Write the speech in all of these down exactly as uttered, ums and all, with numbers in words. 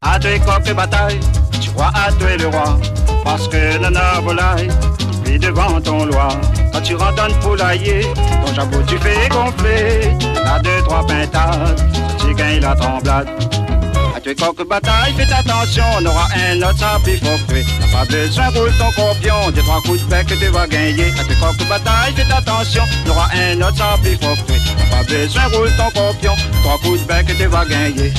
À toi coq et bataille, tu crois à toi le roi. Parce que nana volaille, oublie devant ton loi. Quand tu rentres dans le poulailler, ton jabot tu fais gonfler. T'as deux, trois pintades, ce petit gagne la tremblade. À toi coq bataille, fais attention, on aura un autre ça plus fort que toi. T'as pas besoin, roule ton corpion, deux, trois coups de bec que tu vas gagner. À toi coq bataille, fais attention, on aura un autre ça plus fort que toi. T'as pas besoin, roule ton corpion, trois coups de bec que tu vas gagner.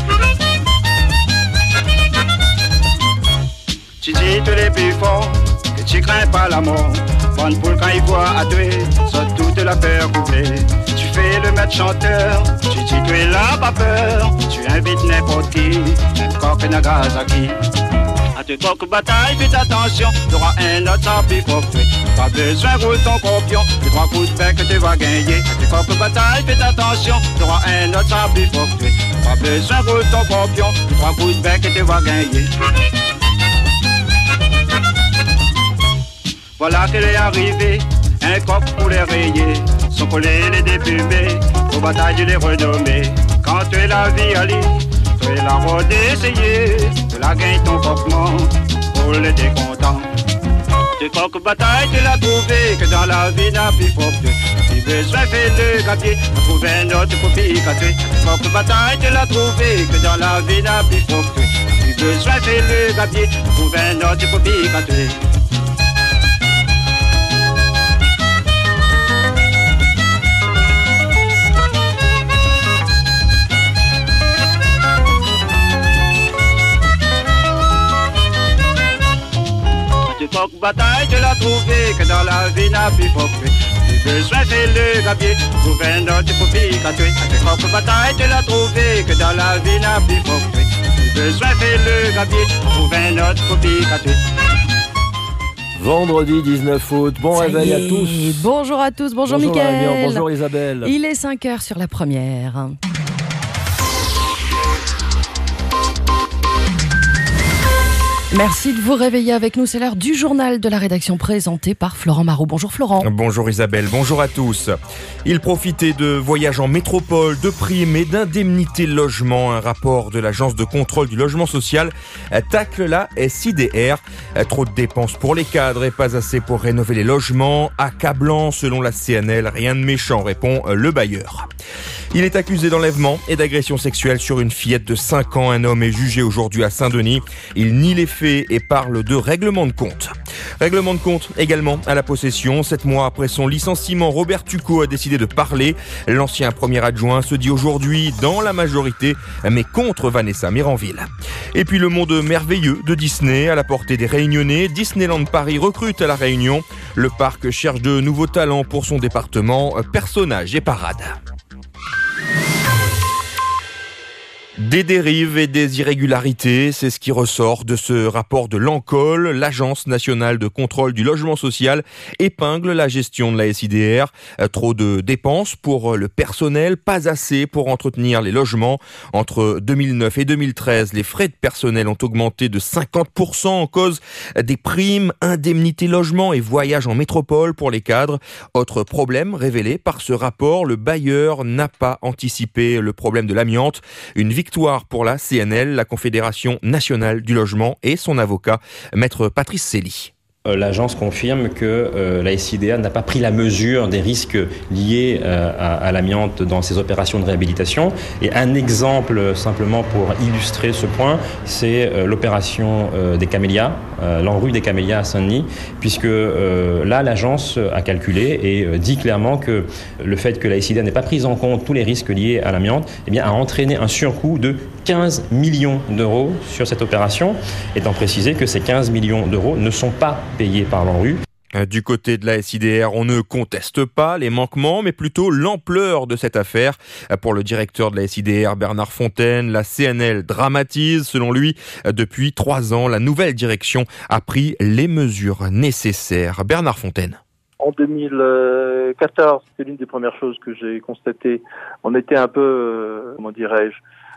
Tu dis tous les plus forts que tu crains pas la mort. Bonne poule quand il voit à toi, saute toute la peur coupée. Tu fais le maître chanteur, tu dis tu es là, pas peur. Tu invites n'importe qui, même coq et Nagasaki. À tes coq bataille, fais attention, t'auras un autre sans plus fort que toi. Pas besoin, roule ton corpion, les trois coups de bec que tu vas gagner. À tes coq bataille, fais attention, t'auras un autre sans plus fort que toi. Pas besoin, roule ton corpion, les trois coups de bec que tu vas gagner. Voilà qu'elle est arrivée, un coq pour les rayer. Sont collés les dépumés, aux batailles de les renommer. Quand tu es la vie à lit, tu es la route d'essayer. Tu la gagnes ton coquement, pour le décontent. Tu coq bataille, tu l'as trouvé, que dans la vie n'a plus fort que toi. Si besoin fait le gabier, t'as trouvé un autre pour picoter. Tu coq bataille, tu l'as trouvé, que dans la vie n'a plus fort que toi. Si besoin fait le gabier, t'as trouvé un autre pour picoter. Coq bataille, tu l'as trouvé, que dans la vie n'a plus fort que toi. Si besoin fait le gabier, trouve un autre pour picoter. Avec coq bataille, tu l'as trouvé, que dans la vie n'a plus fort que toi. Si besoin fait le gabier, trouve un autre pour picoter. Vendredi dix-neuf août, bon Ça réveil y à est. tous. Bonjour à tous, bonjour, Bonjour Mickaël. Marion, bonjour Isabelle. Il est cinq heures sur la première. Merci de vous réveiller avec nous. C'est l'heure du journal de la rédaction présenté par Florent Marot. Bonjour Florent. Bonjour Isabelle, bonjour à tous. Il profitait de voyages en métropole, de primes et d'indemnités logement. Un rapport de l'agence de contrôle du logement social tacle la S I D R. Trop de dépenses pour les cadres et pas assez pour rénover les logements. Accablant selon la C N L, rien de méchant, répond le bailleur. Il est accusé d'enlèvement et d'agression sexuelle sur une fillette de cinq ans. Un homme est jugé aujourd'hui à Saint-Denis. Il nie les faits et parle de règlement de compte. Règlement de compte également à la possession. Sept mois après son licenciement, Robert Tucot a décidé de parler. L'ancien premier adjoint se dit aujourd'hui dans la majorité, mais contre Vanessa Méranville. Et puis le monde merveilleux de Disney à la portée des Réunionnais. Disneyland Paris recrute à La Réunion. Le parc cherche de nouveaux talents pour son département. Personnages et parades. Des dérives et des irrégularités, c'est ce qui ressort de ce rapport de l'ANCOL. L'Agence nationale de contrôle du logement social épingle la gestion de la S I D R. Trop de dépenses pour le personnel, pas assez pour entretenir les logements. Entre deux mille neuf et deux mille treize, les frais de personnel ont augmenté de cinquante pour cent en cause des primes, indemnités logement et voyages en métropole pour les cadres. Autre problème révélé par ce rapport, le bailleur n'a pas anticipé le problème de l'amiante. Une victoire pour la C N L, la Confédération nationale du logement, et son avocat, maître Patrice Célie. L'agence confirme que euh, la S I D R n'a pas pris la mesure des risques liés euh, à, à l'amiante dans ses opérations de réhabilitation. Et un exemple simplement pour illustrer ce point, c'est euh, l'opération euh, des Camélias, euh, l'ANRU des Camélias à Saint-Denis, puisque euh, là l'agence a calculé et euh, dit clairement que le fait que la S I D R n'ait pas pris en compte tous les risques liés à l'amiante, eh bien, a entraîné un surcoût de quinze millions d'euros sur cette opération, étant précisé que ces quinze millions d'euros ne sont pas payés par l'ANRU. Du côté de la S I D R, on ne conteste pas les manquements, mais plutôt l'ampleur de cette affaire. Pour le directeur de la S I D R, Bernard Fontaine, la C N L dramatise. Selon lui, depuis trois ans, la nouvelle direction a pris les mesures nécessaires. Bernard Fontaine. En deux mille quatorze, c'est l'une des premières choses que j'ai constatées. On était un peu, euh, comment dirais-je,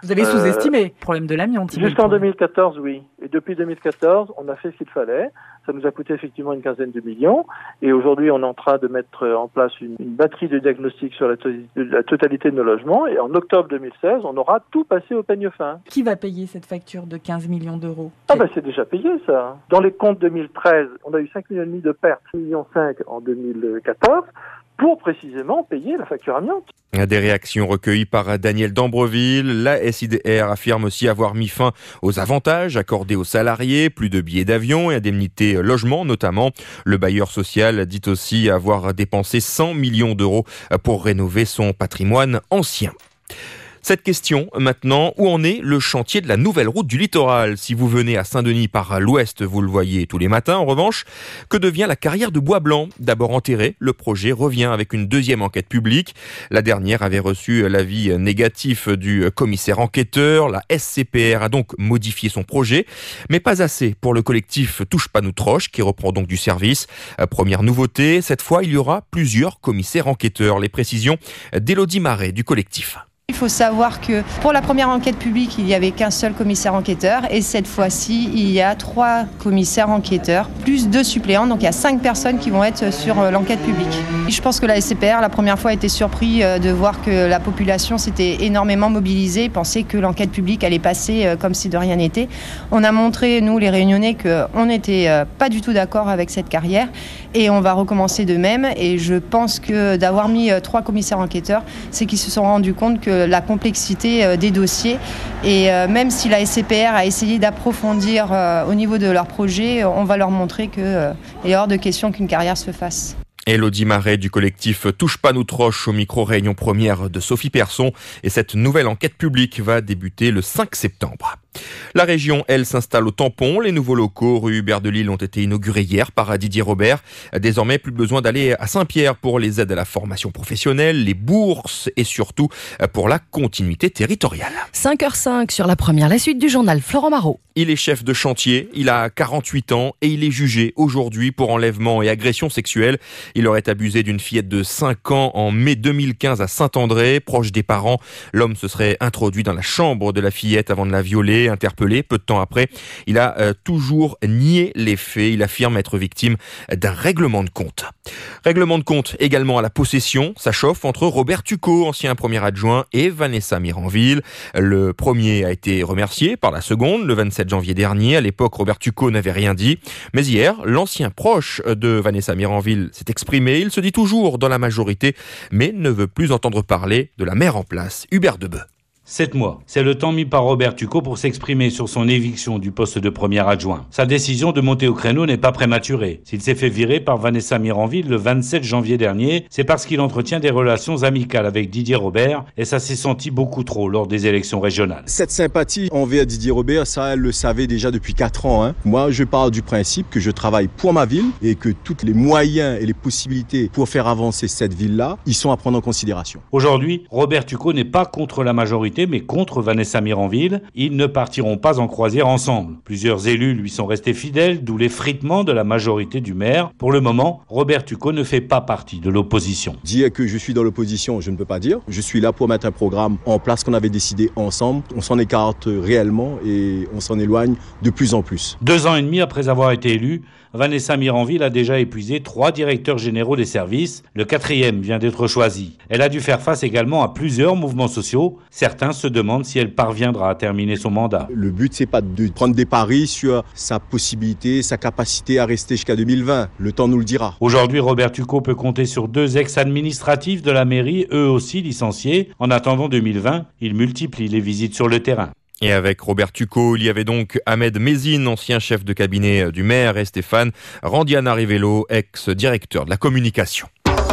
Vous avez sous-estimé euh, le problème de l'amiante. Jusqu'en deux mille quatorze, oui. Et depuis deux mille quatorze, on a fait ce qu'il fallait. Ça nous a coûté effectivement une quinzaine de millions. Et aujourd'hui, on est en train de mettre en place une, une batterie de diagnostic sur la, to- la totalité de nos logements. Et en octobre deux mille seize, on aura tout passé au peigne fin. Qui va payer cette facture de quinze millions d'euros? Ah ben, c'est déjà payé, ça. Dans les comptes deux mille treize, on a eu cinq millions et demi de pertes, six virgule cinq millions en deux mille quatorze. Pour précisément payer la facture amiante. Des réactions recueillies par Daniel d'Ambreville. La S I D R affirme aussi avoir mis fin aux avantages accordés aux salariés, plus de billets d'avion et indemnités logement notamment. Le bailleur social dit aussi avoir dépensé cent millions d'euros pour rénover son patrimoine ancien. Cette question, maintenant, où en est le chantier de la nouvelle route du littoral? Si vous venez à Saint-Denis par l'ouest, vous le voyez tous les matins. En revanche, que devient la carrière de Bois Blanc? D'abord enterrée, le projet revient avec une deuxième enquête publique. La dernière avait reçu l'avis négatif du commissaire enquêteur. La S C P R a donc modifié son projet, mais pas assez pour le collectif Touche pas nous troche, qui reprend donc du service. Première nouveauté, cette fois, il y aura plusieurs commissaires enquêteurs. Les précisions d'Élodie Marais du collectif. Il faut savoir que pour la première enquête publique, il n'y avait qu'un seul commissaire enquêteur et cette fois-ci, il y a trois commissaires enquêteurs, plus deux suppléants, donc il y a cinq personnes qui vont être sur l'enquête publique. Et je pense que la S C P R, la première fois, a été surpris de voir que la population s'était énormément mobilisée, pensait que l'enquête publique allait passer comme si de rien n'était. On a montré, nous les Réunionnais, qu'on n'était pas du tout d'accord avec cette carrière et on va recommencer de même. Et je pense que d'avoir mis trois commissaires enquêteurs, c'est qu'ils se sont rendus compte que la complexité des dossiers et même si la S C P R a essayé d'approfondir au niveau de leur projet, on va leur montrer qu'il est hors de question qu'une carrière se fasse. Élodie Marais du collectif Touche pas nous troche au micro-réunion première de Sophie Persson et cette nouvelle enquête publique va débuter le cinq septembre. La région, elle, s'installe au tampon. Les nouveaux locaux rue Hubert de Lille ont été inaugurés hier par Didier Robert. Désormais, plus besoin d'aller à Saint-Pierre pour les aides à la formation professionnelle, les bourses et surtout pour la continuité territoriale. cinq heures cinq sur la première, la suite du journal, Florent Marot. Il est chef de chantier, il a quarante-huit ans et il est jugé aujourd'hui pour enlèvement et agression sexuelle. Il aurait abusé d'une fillette de cinq ans en mai deux mille quinze à Saint-André, proche des parents. L'homme se serait introduit dans la chambre de la fillette avant de la violer. Interpellé peu de temps après, il a euh, toujours nié les faits. Il affirme être victime d'un règlement de compte. Règlement de compte également à la possession. Ça chauffe entre Robert Tucot, ancien premier adjoint, et Vanessa Miranville. Le premier a été remercié par la seconde le vingt-sept janvier dernier. À l'époque, Robert Tucot n'avait rien dit. Mais hier, l'ancien proche de Vanessa Miranville s'est exprimé. Il se dit toujours dans la majorité, mais ne veut plus entendre parler de la maire en place, Hubert Debeu. Sept mois, c'est le temps mis par Robert Tucot pour s'exprimer sur son éviction du poste de premier adjoint. Sa décision de monter au créneau n'est pas prématurée. S'il s'est fait virer par Vanessa Miranville le vingt-sept janvier dernier, c'est parce qu'il entretient des relations amicales avec Didier Robert et ça s'est senti beaucoup trop lors des élections régionales. Cette sympathie envers Didier Robert, ça elle le savait déjà depuis quatre ans. Hein. Moi, je parle du principe que je travaille pour ma ville et que tous les moyens et les possibilités pour faire avancer cette ville-là, ils sont à prendre en considération. Aujourd'hui, Robert Tucot n'est pas contre la majorité mais contre Vanessa Miranville. Ils ne partiront pas en croisière ensemble. Plusieurs élus lui sont restés fidèles, d'où l'effritement de la majorité du maire. Pour le moment, Robert Tucot ne fait pas partie de l'opposition. Dire que je suis dans l'opposition, je ne peux pas dire. Je suis là pour mettre un programme en place qu'on avait décidé ensemble. On s'en écarte réellement et on s'en éloigne de plus en plus. Deux ans et demi après avoir été élu, Vanessa Miranville a déjà épuisé trois directeurs généraux des services. Le quatrième vient d'être choisi. Elle a dû faire face également à plusieurs mouvements sociaux. Certains se demandent si elle parviendra à terminer son mandat. Le but, c'est pas de prendre des paris sur sa possibilité, sa capacité à rester jusqu'à deux mille vingt. Le temps nous le dira. Aujourd'hui, Robert Tucot peut compter sur deux ex-administratifs de la mairie, eux aussi licenciés. En attendant deux mille vingt, il multiplie les visites sur le terrain. Et avec Robert Tucot, il y avait donc Ahmed Mézine, ancien chef de cabinet du maire, et Stéphane Randiana Rivello, ex-directeur de la communication.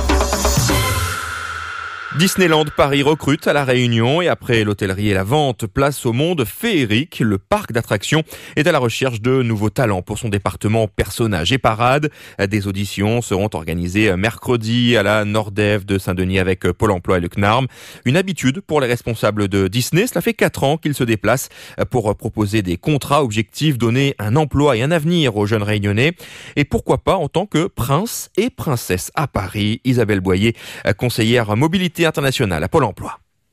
Disneyland Paris recrute à La Réunion et après l'hôtellerie et la vente, place au monde féerique. Le parc d'attractions est à la recherche de nouveaux talents pour son département personnages et parades. Des auditions seront organisées mercredi à la Nordev de Saint-Denis avec Pôle emploi et le C N A R M. Une habitude pour les responsables de Disney. Cela fait quatre ans qu'ils se déplacent pour proposer des contrats objectifs, donner un emploi et un avenir aux jeunes Réunionnais. Et pourquoi pas en tant que prince et princesse à Paris. Isabelle Boyer, conseillère mobilité internationale à Pôle emploi.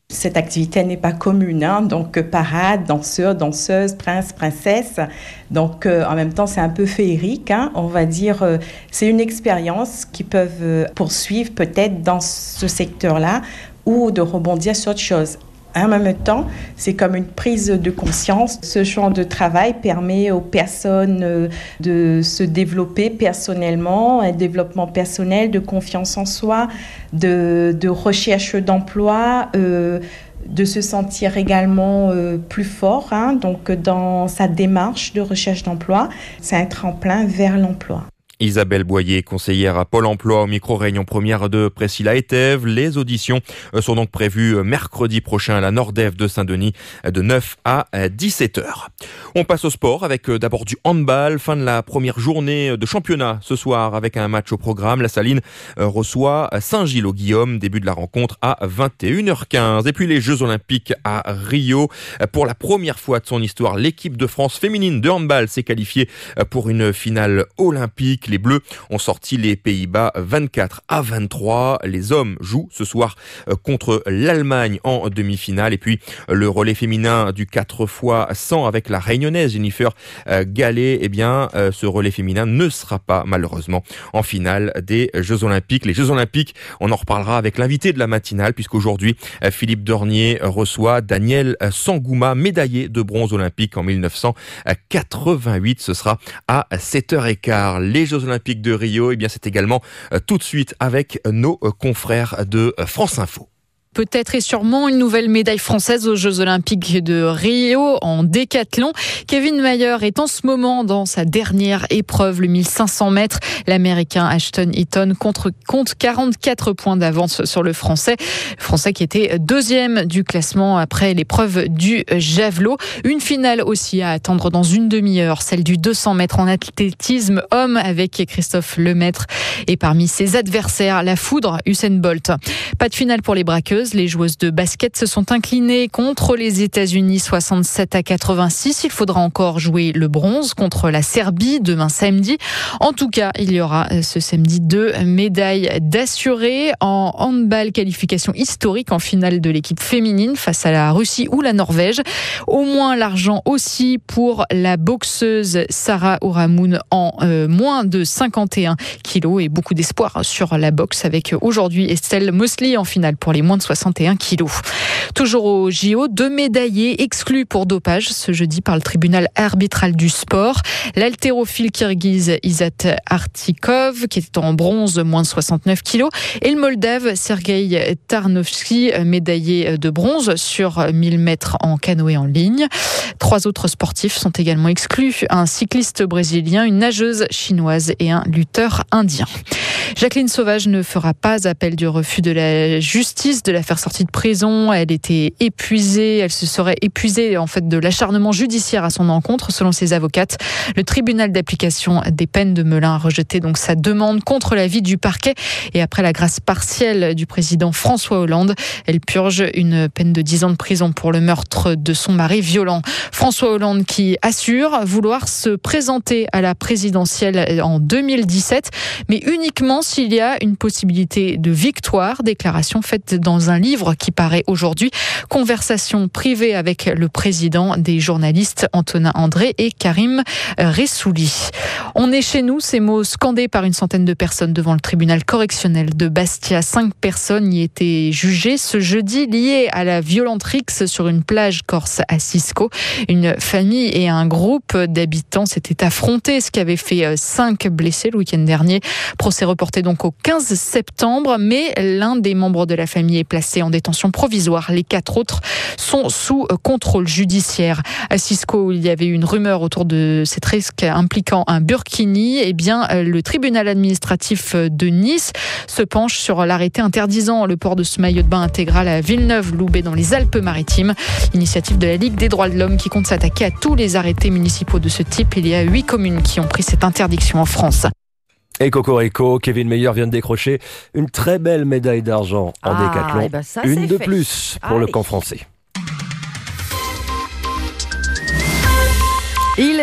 Cette activité n'est pas commune, hein, donc parade, danseurs, danseuses, princes, princesses. Donc euh, en même temps, c'est un peu féerique, hein, on va dire. Euh, c'est une expérience qu'ils peuvent euh, poursuivre peut-être dans ce secteur-là ou de rebondir sur autre chose. En même temps, c'est comme une prise de conscience. Ce genre de travail permet aux personnes de se développer personnellement, un développement personnel, de confiance en soi, de, de recherche d'emploi, euh, de se sentir également euh, plus fort, hein, donc dans sa démarche de recherche d'emploi. C'est un tremplin vers l'emploi. Isabelle Boyer, conseillère à Pôle emploi, au micro-réunion première de Priscilla Etève. Les auditions sont donc prévues mercredi prochain à la Nordève de Saint-Denis de neuf à dix-sept heures. On passe au sport avec d'abord du handball. Fin de la première journée de championnat ce soir avec un match au programme. La Saline reçoit Saint-Gilles-au-Guillaume. Début de la rencontre à vingt et une heures quinze. Et puis les Jeux Olympiques à Rio. Pour la première fois de son histoire, l'équipe de France féminine de handball s'est qualifiée pour une finale olympique. Les Bleus ont sorti les Pays-Bas vingt-quatre à vingt-trois. Les hommes jouent ce soir contre l'Allemagne en demi-finale. Et puis le relais féminin du quatre fois cent avec la réunionnaise Jennifer Gallet. Eh bien, ce relais féminin ne sera pas malheureusement en finale des Jeux Olympiques. Les Jeux Olympiques, on en reparlera avec l'invité de la matinale puisqu'aujourd'hui Philippe Dornier reçoit Daniel Sangouma, médaillé de bronze olympique en dix-neuf cent quatre-vingt-huit. Ce sera à sept heures quinze. Les Jeux Olympiques de Rio, eh bien c'est également euh, tout de suite avec nos euh, confrères de euh, France Info. Peut-être et sûrement une nouvelle médaille française aux Jeux Olympiques de Rio en décathlon. Kevin Mayer est en ce moment dans sa dernière épreuve, le mille cinq cents mètres. L'Américain Ashton Eaton contre, compte quarante-quatre points d'avance sur le Français. Le Français qui était deuxième du classement après l'épreuve du javelot. Une finale aussi à attendre dans une demi-heure, celle du deux cents mètres en athlétisme homme avec Christophe Lemaître. Et parmi ses adversaires, la foudre Usain Bolt. Pas de finale pour les braqueuses. Les joueuses de basket se sont inclinées contre les États-Unis soixante-sept à quatre-vingt-six. Il faudra encore jouer le bronze contre la Serbie demain samedi. En tout cas, il y aura ce samedi deux médailles d'assurées en handball, qualification historique en finale de l'équipe féminine face à la Russie ou la Norvège. Au moins l'argent aussi pour la boxeuse Sarah Ouramoun en euh, moins de cinquante et un kilos et beaucoup d'espoir sur la boxe avec aujourd'hui Estelle Mosley en finale pour les moins de soixante et un kilos. Toujours au J O, deux médaillés exclus pour dopage ce jeudi par le tribunal arbitral du sport. L'haltérophile kirghize Izat Artikov, qui était en bronze, moins de soixante-neuf kilos, et le moldave Sergei Tarnovski, médaillé de bronze sur mille mètres en canoë en ligne. Trois autres sportifs sont également exclus, un cycliste brésilien, une nageuse chinoise et un lutteur indien. Jacqueline Sauvage ne fera pas appel du refus de la justice de la faire sortir de prison. Elle était épuisée, elle se serait épuisée en fait de l'acharnement judiciaire à son encontre, selon ses avocates. Le tribunal d'application des peines de Melun a rejeté donc sa demande contre l'avis du parquet et après la grâce partielle du président François Hollande, elle purge une peine de dix ans de prison pour le meurtre de son mari violent. François Hollande qui assure vouloir se présenter à la présidentielle en deux mille dix-sept, mais uniquement s'il y a une possibilité de victoire. Déclaration faite dans un livre qui paraît aujourd'hui. Conversation privée avec le président des journalistes Antonin André et Karim Ressouli. On est chez nous, ces mots scandés par une centaine de personnes devant le tribunal correctionnel de Bastia. Cinq personnes y étaient jugées ce jeudi liées à la violente rixe sur une plage corse à Cisco. Une famille et un groupe d'habitants s'étaient affrontés, ce qui avait fait cinq blessés le week-end dernier. Procès reporté donc au quinze septembre, mais l'un des membres de la famille est placé en détention provisoire. Les quatre autres sont sous contrôle judiciaire. À Cisco, où il y avait eu une rumeur autour de cette risque impliquant un burkini, eh bien, le tribunal administratif de Nice se penche sur l'arrêté interdisant le port de ce maillot de bain intégral à Villeneuve-Loubet dans les Alpes-Maritimes. Initiative de la Ligue des droits de l'homme qui compte s'attaquer à tous les arrêtés municipaux de ce type. Il y a huit communes qui ont pris cette interdiction en France. Et Cocorico, Kevin Mayer vient de décrocher une très belle médaille d'argent en ah, décathlon. Eh ben ça, une de fait. plus pour Allez. le camp français. Il est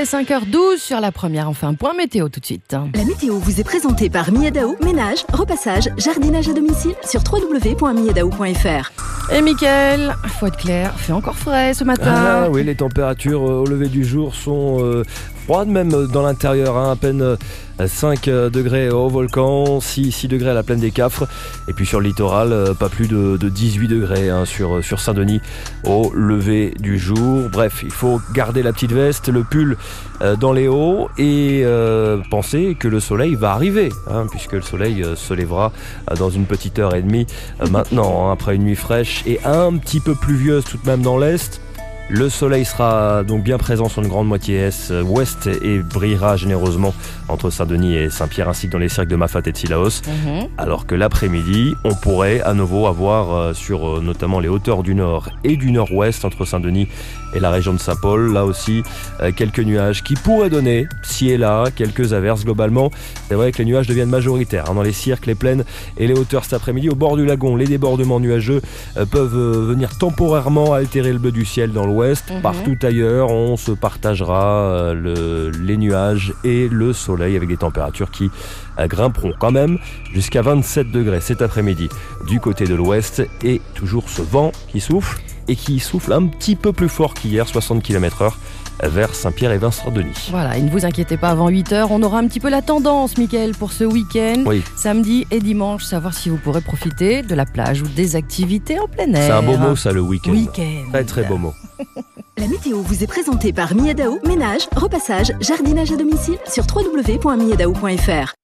est cinq heures douze sur la première. On fait un point météo tout de suite. La météo vous est présentée par Miadao, ménage, repassage, jardinage à domicile sur w w w point miadao point f r. Et Mickaël, faut être clair, fait encore frais ce matin. Ah oui, les températures euh, au lever du jour sont euh, froides, même dans l'intérieur, hein, à peine euh, cinq degrés au volcan, six, six degrés à la plaine des Cafres. Et puis sur le littoral, euh, pas plus de, de dix-huit degrés hein, sur, sur Saint-Denis au lever du jour. Bref, il faut garder la petite veste, le pull euh, dans les hauts et euh, penser que le soleil va arriver, hein, puisque le soleil euh, se lèvera euh, dans une petite heure et demie euh, maintenant, hein, après une nuit fraîche et un petit peu pluvieuse tout de même dans l'est. Le soleil sera donc bien présent sur une grande moitié est, ouest et brillera généreusement entre Saint-Denis et Saint-Pierre ainsi que dans les cirques de Mafate et de Sillaos. Mmh. Alors que l'après-midi, on pourrait à nouveau avoir euh, sur euh, notamment les hauteurs du nord et du nord-ouest entre Saint-Denis et la région de Saint-Paul, là aussi euh, quelques nuages qui pourraient donner, ci et là, quelques averses globalement. C'est vrai que les nuages deviennent majoritaires hein, dans les cirques, les plaines et les hauteurs cet après-midi. Au bord du lagon, les débordements nuageux euh, peuvent euh, venir temporairement altérer le bleu du ciel dans l'ouest. Mmh. Partout ailleurs, on se partagera euh, le, les nuages et le soleil avec des températures qui euh, grimperont quand même jusqu'à vingt-sept degrés cet après-midi du côté de l'ouest et toujours ce vent qui souffle et qui souffle un petit peu plus fort qu'hier, soixante kilomètres heure vers Saint-Pierre et Vincent-Denis. Voilà, et ne vous inquiétez pas, avant huit heures, on aura un petit peu la tendance, Mickaël, pour ce week-end, oui. Samedi et dimanche, savoir si vous pourrez profiter de la plage ou des activités en plein air. C'est un beau mot ça, le week-end. Week-end. Très très beau mot. La météo vous est présentée par Miadao, ménage, repassage, jardinage à domicile sur w w w point miadao point f r.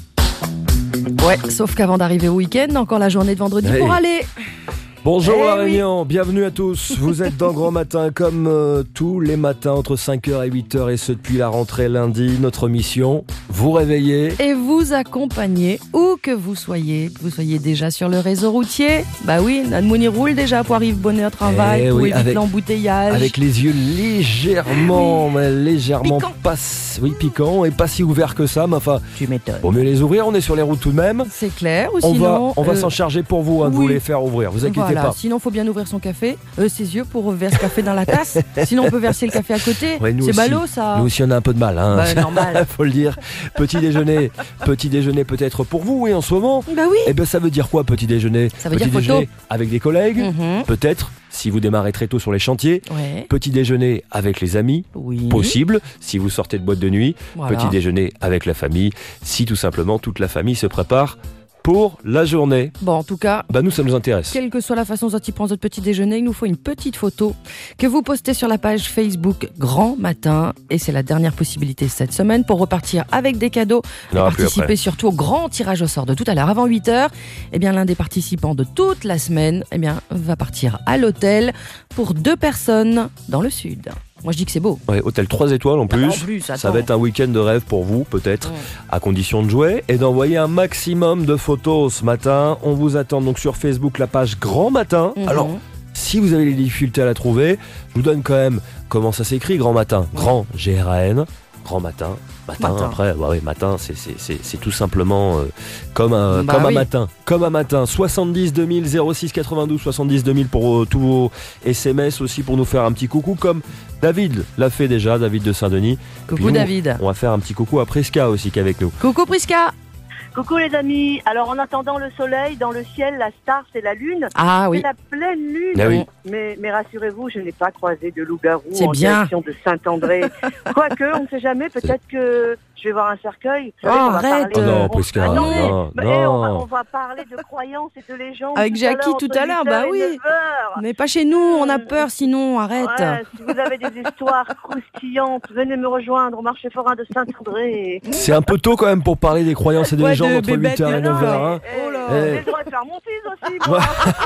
Ouais, sauf qu'avant d'arriver au week-end, encore la journée de vendredi hey. pour aller... Bonjour eh La oui. Réunion, bienvenue à tous. Vous êtes dans Grand Matin comme euh, tous les matins entre cinq heures et huit heures et ce depuis la rentrée lundi. Notre mission, vous réveiller et vous accompagner où que vous soyez, que vous soyez déjà sur le réseau routier. Bah oui, Nadmouni roule déjà pour arriver bonne au travail, eh pour oui, éviter avec, l'embouteillage. Avec les yeux légèrement, oui. mais légèrement piquant. pas, oui, piquant et pas si ouverts que ça. Mais enfin, tu m'étonnes. Vaut mieux les ouvrir, on est sur les routes tout de même. C'est clair. Ou on sinon, va, on va euh, s'en charger pour vous hein, de oui. vous les faire ouvrir. Vous inquiétez voilà. pas. Sinon, faut bien ouvrir son café, euh, ses yeux pour verser le café dans la tasse. Sinon, on peut verser le café à côté. Ouais, c'est ballot, ça. Nous aussi, on a un peu de mal. Hein. Bah, normal. Faut le dire. Petit déjeuner, petit déjeuner peut-être pour vous, oui, en ce moment. Bah oui. Eh ben, ça veut dire quoi, petit déjeuner? Ça veut petit dire déjeuner photo. Avec des collègues, mm-hmm. peut-être. Si vous démarrez très tôt sur les chantiers, ouais. Petit déjeuner avec les amis, oui. possible, si vous sortez de boîte de nuit, voilà. Petit déjeuner avec la famille, si tout simplement toute la famille se prépare pour la journée. Bon, en tout cas, bah nous, ça nous intéresse. Quelle que soit la façon dont tu prends votre petit déjeuner, il nous faut une petite photo que vous postez sur la page Facebook Grand Matin. Et c'est la dernière possibilité cette semaine pour repartir avec des cadeaux et participer surtout au grand tirage au sort de tout à l'heure. Avant huit heures, eh bien, l'un des participants de toute la semaine eh bien, va partir à l'hôtel pour deux personnes dans le sud. Moi, je dis que c'est beau. Ouais, hôtel trois étoiles en plus. Ah, en plus ça va être un week-end de rêve pour vous, peut-être, ouais. à condition de jouer et d'envoyer un maximum de photos ce matin. On vous attend donc sur Facebook, la page Grand Matin. Mm-hmm. Alors, si vous avez des difficultés à la trouver, je vous donne quand même comment ça s'écrit, Grand Matin. Ouais. Grand, G R A N, Grand Matin. Matin, matin. Après, bah oui, matin, c'est, c'est, c'est, c'est tout simplement euh, comme, un, bah comme oui. un matin. Comme un matin. soixante-dix deux mille zéro six quatre-vingt-douze soixante-dix deux mille pour euh, tous vos S M S aussi pour nous faire un petit coucou comme David l'a fait déjà, David de Saint-Denis. Coucou nous, David. On va faire un petit coucou à Prisca aussi qui est avec nous. Coucou Prisca. Coucou les amis, alors en attendant le soleil, dans le ciel, la star c'est la lune. Ah oui. C'est la pleine lune. Ah oui. Mais, mais rassurez-vous, je n'ai pas croisé de loup-garou c'est en bien. direction de Saint-André. Quoique, on ne sait jamais, peut-être que je vais voir un cercueil. Oh, arrête oh non, Prisca, ah, non, non, mais, non. mais on, va, on va parler de croyances et de légendes. Avec Jackie tout à l'heure, bah oui. Mais pas chez nous, on a peur sinon, arrête. Ouais, si vous avez des histoires croustillantes, venez me rejoindre au marché forain de Saint-André. C'est un peu tôt quand même pour parler des croyances et des ouais, légendes de entre huit heures et neuf heures. Hein. Oh là, j'ai hey. le droit de faire mon fils aussi, moi.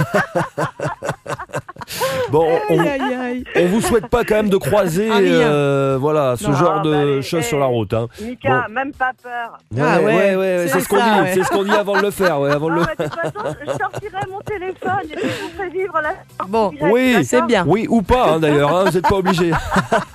Bon, on, aïe, aïe, aïe. on vous souhaite pas quand même de croiser euh, voilà, ce non, genre de bah, choses hey, sur la route. Hein. Mika, bon. Même pas peur. Ouais, ah, ouais, ouais, ouais c'est, c'est, ce qu'on dit, ouais. c'est ce qu'on dit avant de le faire. Ouais, avant ah, le... bah, de toute façon, je sortirai mon téléphone et je vous ferai vivre la... Bon, direct, oui, d'accord c'est bien. Oui, ou pas hein, d'ailleurs, hein, vous n'êtes pas obligés. À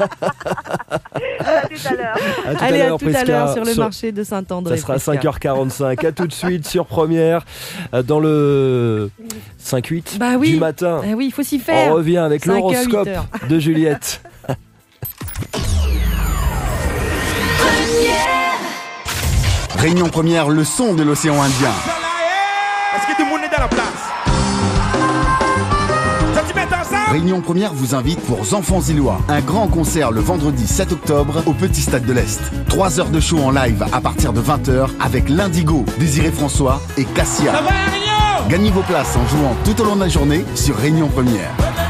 tout à l'heure. À tout Allez, à, l'heure, à tout à l'heure sur le sur... marché de Saint-André. Ça sera à cinq heures quarante-cinq. À tout de suite sur Première, dans le cinq huit bah oui. du matin. Eh oui, il faut s'y faire. On revient avec l'horoscope de Juliette. Réunion Première, le son de l'océan Indien. Est-ce que tout le monde est dans la place? Réunion Première vous invite pour Enfants Illois. Un grand concert le vendredi sept octobre au Petit Stade de l'Est. Trois heures de show en live à partir de vingt heures avec l'Indigo, Désiré François et Cassia. Ça va, Réunion? Gagnez vos places en jouant tout au long de la journée sur Réunion Première.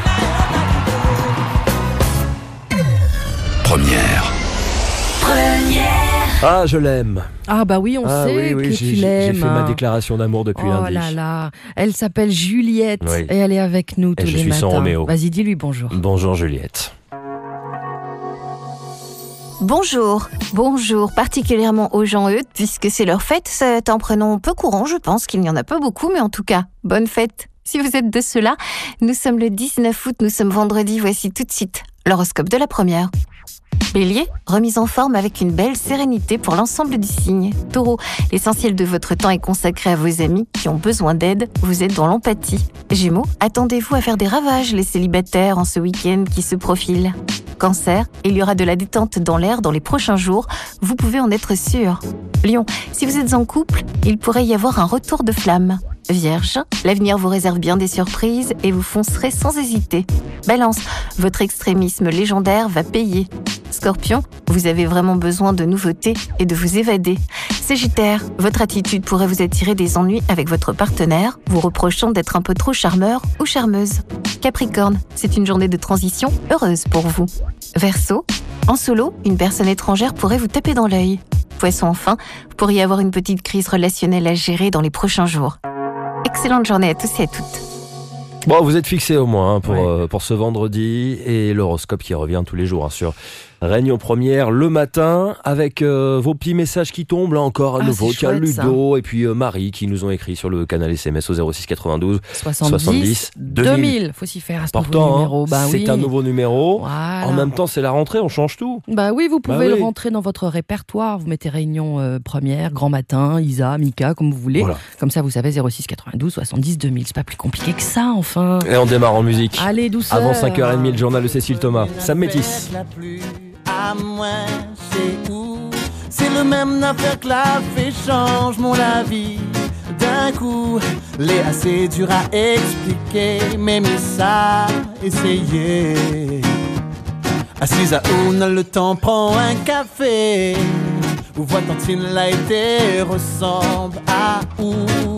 Première. Première. Ah, je l'aime. Ah bah oui, on ah, sait oui, oui, que j'ai, tu l'aimes. J'ai fait ma déclaration d'amour depuis oh lundi. Oh là là, elle s'appelle Juliette oui. et elle est avec nous tous et les je suis matins. Son Roméo. Vas-y, dis-lui bonjour. Bonjour Juliette. Bonjour, bonjour particulièrement aux gens eudes, puisque c'est leur fête, c'est un prénom peu courant, je pense qu'il n'y en a pas beaucoup, mais en tout cas, bonne fête. Si vous êtes de ceux-là, nous sommes le dix-neuf août, nous sommes vendredi, voici tout de suite l'horoscope de la première. Bélier, remise en forme avec une belle sérénité pour l'ensemble du signe. Taureau, l'essentiel de votre temps est consacré à vos amis qui ont besoin d'aide, vous êtes dans l'empathie. Gémeaux, attendez-vous à faire des ravages les célibataires en ce week-end qui se profile. Cancer, il y aura de la détente dans l'air dans les prochains jours, vous pouvez en être sûr. Lion, si vous êtes en couple, il pourrait y avoir un retour de flamme. Vierge, l'avenir vous réserve bien des surprises et vous foncerez sans hésiter. Balance, votre extrémisme légendaire va payer. Scorpion, vous avez vraiment besoin de nouveautés et de vous évader. Sagittaire, votre attitude pourrait vous attirer des ennuis avec votre partenaire, vous reprochant d'être un peu trop charmeur ou charmeuse. Capricorne, c'est une journée de transition heureuse pour vous. Verseau, en solo, une personne étrangère pourrait vous taper dans l'œil. Poisson enfin, vous pourriez avoir une petite crise relationnelle à gérer dans les prochains jours. Excellente journée à tous et à toutes. Bon, vous êtes fixés au moins hein, pour, ouais. euh, pour ce vendredi et l'horoscope qui revient tous les jours hein, sur Réunion Première le matin avec euh, vos petits messages qui tombent là encore à ah, nouveau. Tiens, Ludo ça. et puis euh, Marie qui nous ont écrit sur le canal S M S au zéro six quatre-vingt-douze soixante-dix deux mille. Faut s'y faire à ce Important, nouveau numéro. Hein, bah, c'est oui. un nouveau numéro. Voilà. En même temps, c'est la rentrée, on change tout. Bah oui, vous pouvez bah le oui. rentrer dans votre répertoire. Vous mettez Réunion euh, Première, Grand Matin, Isa, Mika, comme vous voulez. Voilà. Comme ça, vous savez zéro six quatre-vingt-douze soixante-dix deux mille. C'est pas plus compliqué que ça, enfin. Et on démarre en musique. Allez, douceur. Avant cinq heures trente, le journal de Cécile Thomas. Sam Métis. À moi, c'est où? C'est le même affaire que la fait change mon avis. D'un coup, les assez dur à expliquer, mais mis ça, essayer. Assise à une, le temps prend un café. Où voit tantine l'a été ressemble à où?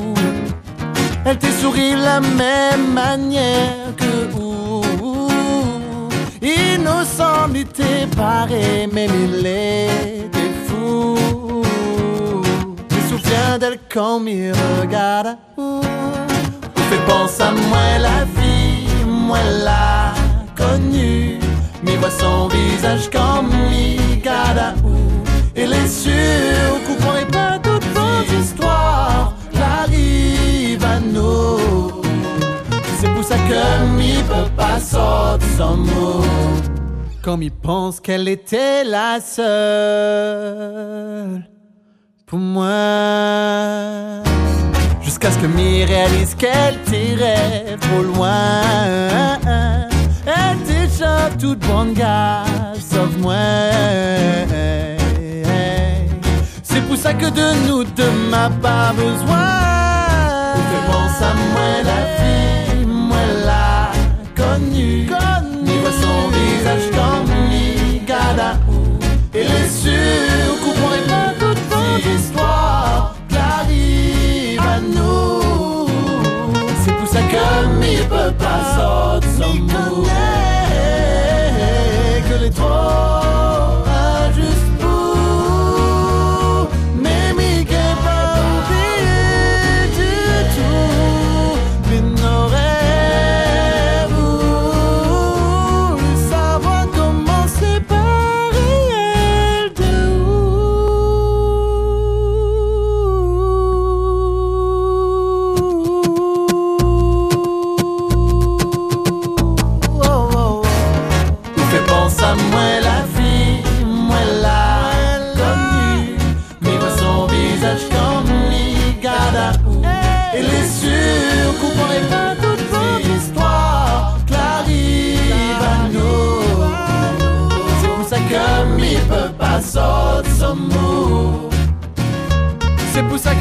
Elle te sourit la même manière que où? Innocent, il t'est paré, même il était fou. Je me souviens d'elle quand il regarde où? Fait penser à moi la vie, moi l'a connue. Mais voit son visage comme il garde où? Et les sûrs, couvrez pas toutes vos histoires, j'arrive à nous. C'est pour ça que m'y peut pas sortir son mot. Comme il pense qu'elle était la seule pour moi. Jusqu'à ce que m'y réalise qu'elle tirait trop loin. Elle déjà toute bonne gars, sauf moi. C'est pour ça que de nous deux m'a pas besoin. Fais penser à moi la vie, moi la connue. Ni voit son visage comme mi gada où. Et les sûrs couvrez pas toutes vos histoires, j'arrive à nous. C'est pour ça que mi peut pas sortir son mot. Que les trop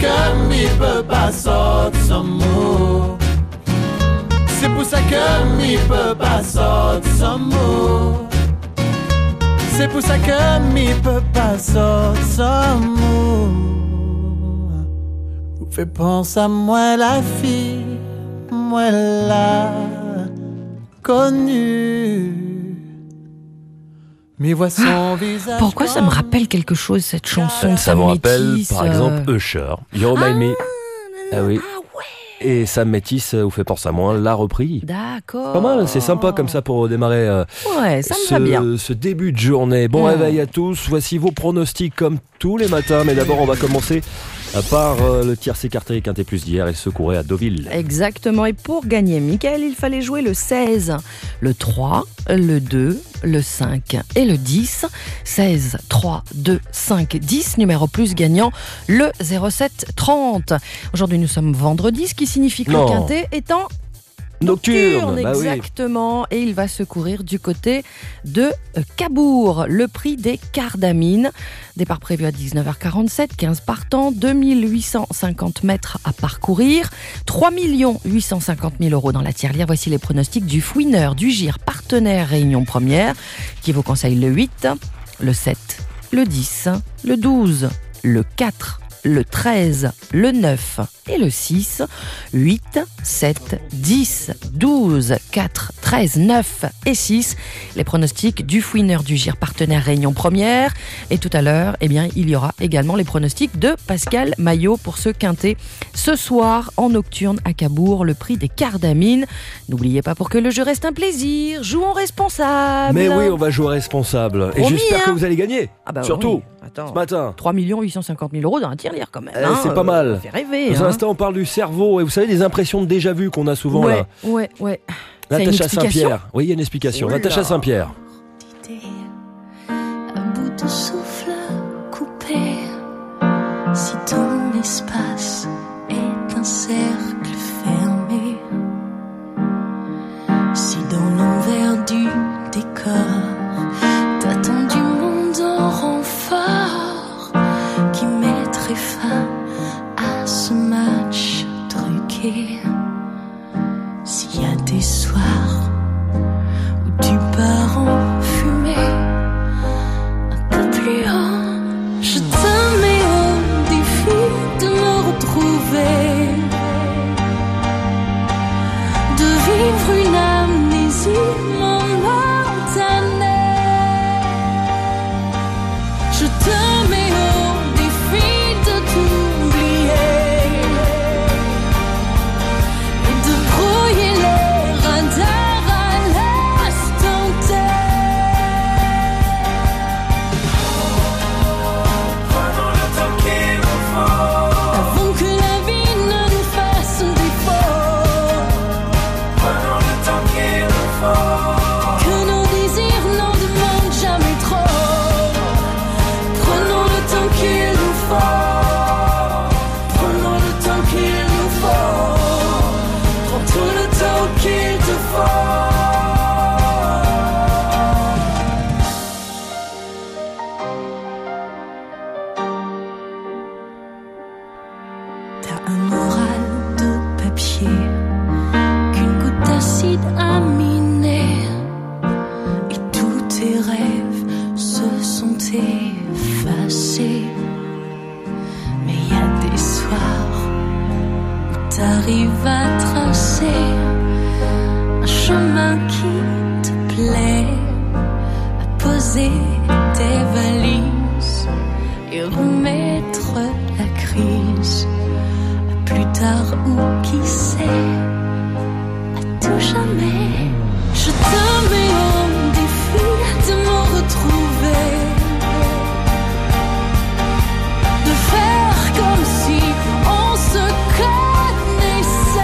que mi peut pas sortir son mot. C'est pour ça que mi peut pas sortir son mot. C'est pour ça que mi peut pas sortir son mot. Vous faites penser à moi la fille, moi la connue. Mais vois son visage. Pourquoi ça me rappelle quelque chose cette chanson? Ça me rappelle par euh... exemple Usher, You Remind Me. Ah oui. Et Sam Métis vous fait penser à moi, l'a repris. D'accord. Pas mal, c'est sympa comme ça pour démarrer euh, ouais, ça me ce, va bien. ce début de journée. Bon mmh. réveil à tous, voici vos pronostics comme tous les matins. Mais d'abord, on va commencer par euh, le tiercé quintet Quintet Plus d'hier et secourer à Deauville. Exactement, et pour gagner, Mickaël, il fallait jouer le seize, le trois, le deux, le cinq et le dix. seize, trois, deux, cinq, dix, numéro plus gagnant, le zéro sept trente. Aujourd'hui, nous sommes vendredi, ce qui signifie que non. le quintet est en nocturne. Bah exactement, oui. Et il va secourir du côté de Cabourg. Le prix des cardamines. Départ prévu à dix-neuf heures quarante-sept, quinze partants, deux mille huit cent cinquante mètres à parcourir, trois millions huit cent cinquante mille euros dans la tirelire. Voici les pronostics du fouineur du Gir, partenaire Réunion Première, qui vous conseille le huit, le sept, le dix, le douze, le quatre, le treize, le neuf et le six. huit, sept, dix, douze, quatre, treize, neuf et six. Les pronostics du fouineur du Gir, partenaire Réunion Première. Et tout à l'heure, eh bien, il y aura également les pronostics de Pascal Maillot pour ce quintet. Ce soir, en nocturne à Cabourg, le prix des cardamines. N'oubliez pas, pour que le jeu reste un plaisir, jouons responsable. Mais oui, on va jouer responsable. Et Promis, j'espère hein. que vous allez gagner. Ah bah surtout. Oui. Attends, ce matin. trois millions huit cent cinquante mille euros dans la tirelire quand même. Eh, hein, c'est pas mal. Ça fait rêver. Dans hein. un instant, on parle du cerveau. Et vous savez, des impressions de déjà-vu qu'on a souvent ouais, là. Ouais, ouais. Natacha Saint-Pierre. Oui, il y a une explication. Oula. Natacha Saint-Pierre. Un bout de souffle coupé. Si ton espace est un cercle fermé. Si dans l'envers du décor t'attends du monde en renfort qui mettrait fin à ce match truqué. S'il y a des soirs où tu pars en fumée, un peu plus haut, je te mets au défi de me retrouver, de vivre une amnésie momentanée. Je te mets au défi de t'oublier et de brouiller les radars à l'instant T. Prenons le temps qu'il nous faut avant que la vie ne nous fasse défaut. Prenons le temps qu'il nous faut, que nos désirs n'en demandent jamais trop. Prenons le temps qu'il nous faut, prenons le temps qu'il nous faut, prends tout le temps qu'il te faut. T'as un moral de papier qu'une goutte d'acide a miné, et tous tes rêves se sont effacés. Mais y a des soirs où t'arrives à tracer un chemin qui te plaît, à poser tes valises et remettre la crise à plus tard ou qui sait, à tout jamais. Je te mets au défi de me retrouver, de faire comme si on se connaissait.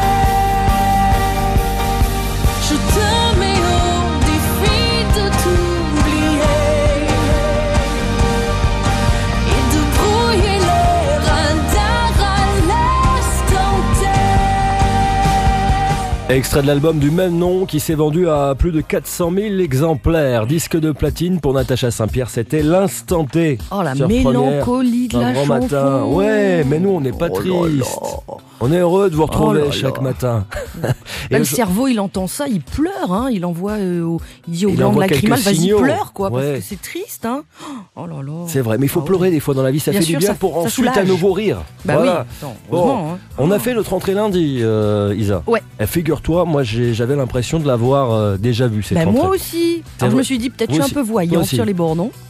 Je te mets au défi de t'oublier et de brouiller les radars à l'instant T. Extrait de l'album du même nom qui s'est vendu à plus de quatre cent mille exemplaires. Disque de platine pour Natacha Saint-Pierre, c'était l'instant T. Oh la sur mélancolie de la grand chanson. Matin. Ouais, mais nous on n'est pas Oh triste. là là. On est heureux de vous retrouver Oh là chaque là. matin. Là, Et le je- cerveau, il entend ça, il pleure, hein. Il envoie, euh, au, il dit au Il gland envoie lacrymal, quelques vas-y signaux. pleure, quoi, Ouais. parce que c'est triste, hein. Oh là là. C'est vrai, mais il faut Ah pleurer ouais. des fois dans la vie, ça Bien fait sûr, du bien ça- pour ça ensuite à soulage. nouveau rire. Bah voilà. oui, attends, heureusement, hein. On a fait notre entrée lundi, euh, Isa. Ouais. Et figure-toi, moi j'ai- j'avais l'impression de l'avoir euh, déjà vu cette Bah, rentrée. moi aussi. C'est Alors, je vrai. me suis dit, peut-être je Moi suis un aussi. peu Moi voyante aussi. sur les bords, non?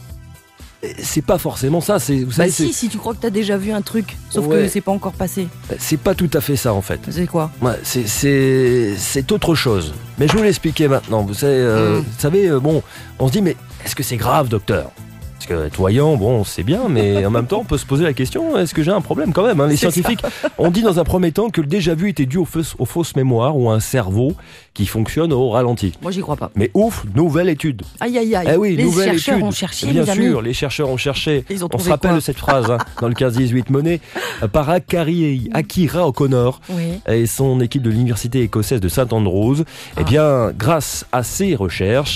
C'est pas forcément ça, c'est vous Bah savez, si, c'est- si tu crois que t'as déjà vu un truc, sauf Ouais. que c'est pas encore passé. c'est pas tout à fait ça en fait. C'est quoi? Ouais, c'est- c'est c'est autre chose. Mais je vais vous l'expliquer maintenant. Vous savez, euh, Mm. vous savez euh, bon, on se dit mais est-ce que c'est grave, docteur? Parce que être voyant, bon, c'est bien, mais en même temps, on peut se poser la question est-ce que j'ai un problème quand même hein? Les C'est scientifiques ont dit dans un premier temps que le déjà-vu était dû aux fausses, aux fausses mémoires ou à un cerveau qui fonctionne au ralenti. Moi, j'y crois pas. Mais ouf, nouvelle étude. Aïe, aïe, aïe. Eh oui, les nouvelle chercheurs étude. ont cherché, Bien les amis. sûr, les chercheurs ont cherché. Ils ont On trouvé se rappelle quoi de cette phrase hein, dans le quinze dix-huit menée euh, par Akari, Akira O'Connor Oui. et son équipe de l'université écossaise de Saint Andrews. Eh bien, grâce à ces recherches,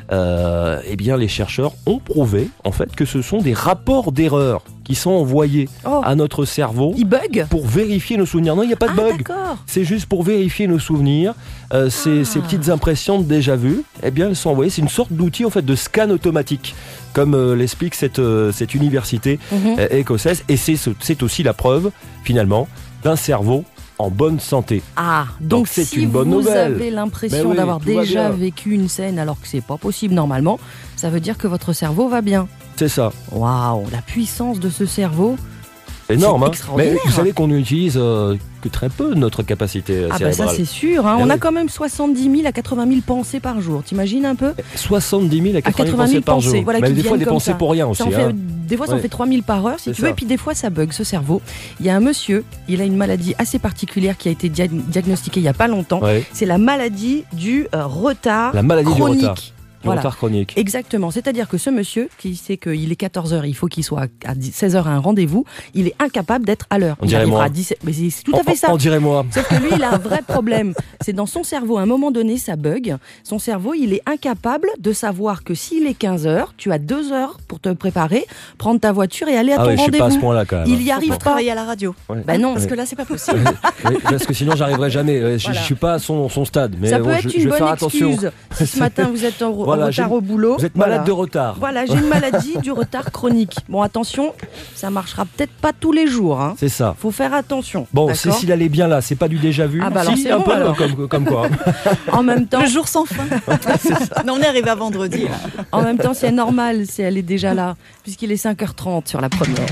euh, eh bien, les chercheurs ont prouvé en fait que ce sont des rapports d'erreurs qui sont envoyés Oh. à notre cerveau Il bug pour vérifier nos souvenirs. Non, il n'y a pas de Ah, bug. d'accord. C'est juste pour vérifier nos souvenirs. Euh, ces, Ah. ces petites impressions de déjà vu, eh bien, elles sont envoyées. C'est une sorte d'outil en fait de scan automatique, comme euh, l'explique cette, euh, cette université Mhm. euh, écossaise. Et c'est, c'est aussi la preuve, finalement, d'un cerveau en bonne santé. Ah, donc, Donc, c'est si une bonne vous nouvelle. avez l'impression Ben oui, d'avoir tout va déjà bien. vécu une scène alors que c'est pas possible normalement, ça veut dire que votre cerveau va bien. C'est ça. Waouh, la puissance de ce cerveau. Énorme, C'est hein. extraordinaire. Mais vous savez qu'on n'utilise euh, que très peu notre capacité euh, Ah bah cérébrale. ça c'est sûr, hein. Eh On a oui. quand même soixante-dix mille à quatre-vingt mille pensées par jour, t'imagines un peu? soixante-dix mille à À quatre-vingts mille pensées par jour. voilà, Mais qui des fois viennent des comme pensées ça. pour rien aussi. Ça en fait- hein. Des fois, ça en Ouais. fait trois mille par heure, si C'est tu veux, ça. et puis des fois, ça bug, ce cerveau. Il y a un monsieur, il a une maladie assez particulière qui a été dia- diagnostiquée il y a pas longtemps. Ouais. C'est la maladie du euh, retard La maladie chronique. du retard. Du Voilà. retard chronique. Exactement. C'est-à-dire que ce monsieur, qui sait qu'il est quatorze heures, il faut qu'il soit à seize heures à un rendez-vous, il est incapable d'être à l'heure. On Il dirait arrivera moi. à dix-sept Mais c'est tout à On- fait ça. on dirait moi. Sauf que lui, il a un vrai problème. C'est dans son cerveau. À un moment donné, ça bug. Son cerveau, il est incapable de savoir que s'il est quinze heures, tu as deux heures pour te préparer, prendre ta voiture et aller à Ah ton ouais, je suis rendez-vous. pas à ce point-là, quand même. Il y Faut arrive pas pas. Travailler à la radio. Ouais. Bah non. Parce Ouais. que là, c'est pas possible. Oui, parce que sinon j'arriverai jamais. Ouais, Je, Voilà. je suis pas à son, son stade. Mais ça bon, peut je, être je une vais bonne faire attention. excuse. Si ce matin vous êtes en, en Voilà, j'ai- retard au boulot. Vous êtes malade voilà. de retard. Voilà, j'ai une maladie du retard chronique. Bon, attention, ça marchera peut-être pas tous les jours. Hein. C'est ça. Faut faire attention. Bon, d'accord Cécile, elle est bien là. C'est pas du déjà vu. Ah bah alors Si, c'est un bon, peu alors. comme, comme quoi. En même temps, Le jour sans fin. Non, on est arrivé à vendredi. là. en même temps, c'est normal si elle est déjà là, puisqu'il est cinq heures trente sur la première.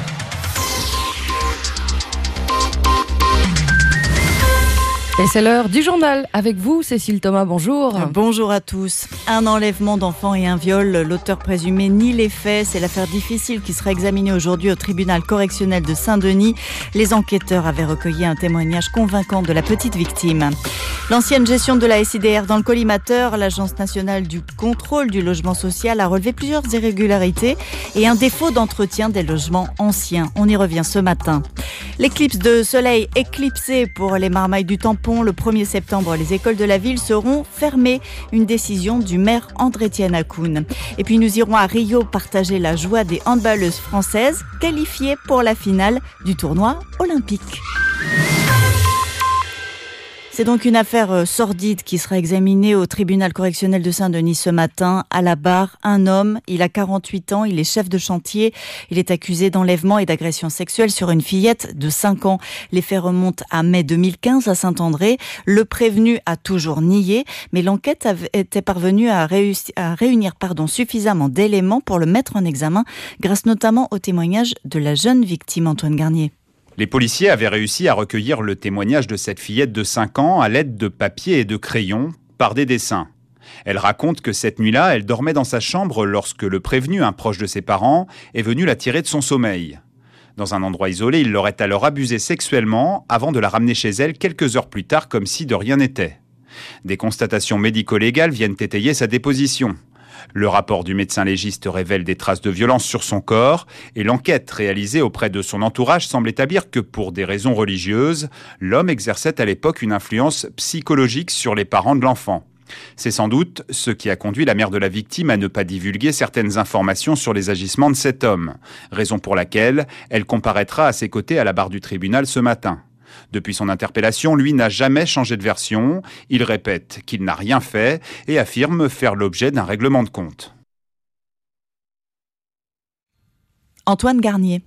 Et c'est l'heure du journal. Avec vous, Cécile Thomas, bonjour. Bonjour à tous. Un enlèvement d'enfants et un viol. L'auteur présumé nie les faits. C'est l'affaire difficile qui sera examinée aujourd'hui au tribunal correctionnel de Saint-Denis. Les enquêteurs avaient recueilli un témoignage convaincant de la petite victime. L'ancienne gestion de la S I D R dans le collimateur, l'Agence nationale du contrôle du logement social a relevé plusieurs irrégularités et un défaut d'entretien des logements anciens. On y revient ce matin. L'éclipse de soleil éclipsée pour les marmailles du tampon. Le premier septembre, les écoles de la ville seront fermées. Une décision du maire André-Étienne Akoun. Et puis nous irons à Rio partager la joie des handballeuses françaises qualifiées pour la finale du tournoi olympique. C'est donc une affaire euh, sordide qui sera examinée au tribunal correctionnel de Saint-Denis ce matin. À la barre, un homme, il a quarante-huit ans, il est chef de chantier. Il est accusé d'enlèvement et d'agression sexuelle sur une fillette de cinq ans. Les faits remontent à mai deux mille quinze à Saint-André. Le prévenu a toujours nié, mais l'enquête avait- était parvenue à, réussi- à réunir pardon, suffisamment d'éléments pour le mettre en examen, grâce notamment au témoignage de la jeune victime, Antoine Garnier. Les policiers avaient réussi à recueillir le témoignage de cette fillette de cinq ans à l'aide de papier et de crayons par des dessins. Elle raconte que cette nuit-là, elle dormait dans sa chambre lorsque le prévenu, un proche de ses parents, est venu la tirer de son sommeil. Dans un endroit isolé, il l'aurait alors abusée sexuellement avant de la ramener chez elle quelques heures plus tard comme si de rien n'était. Des constatations médico-légales viennent étayer sa déposition. Le rapport du médecin légiste révèle des traces de violence sur son corps et l'enquête réalisée auprès de son entourage semble établir que pour des raisons religieuses, l'homme exerçait à l'époque une influence psychologique sur les parents de l'enfant. C'est sans doute ce qui a conduit la mère de la victime à ne pas divulguer certaines informations sur les agissements de cet homme, raison pour laquelle elle comparaîtra à ses côtés à la barre du tribunal ce matin. Depuis son interpellation, lui n'a jamais changé de version. Il répète qu'il n'a rien fait et affirme faire l'objet d'un règlement de compte. Antoine Garnier.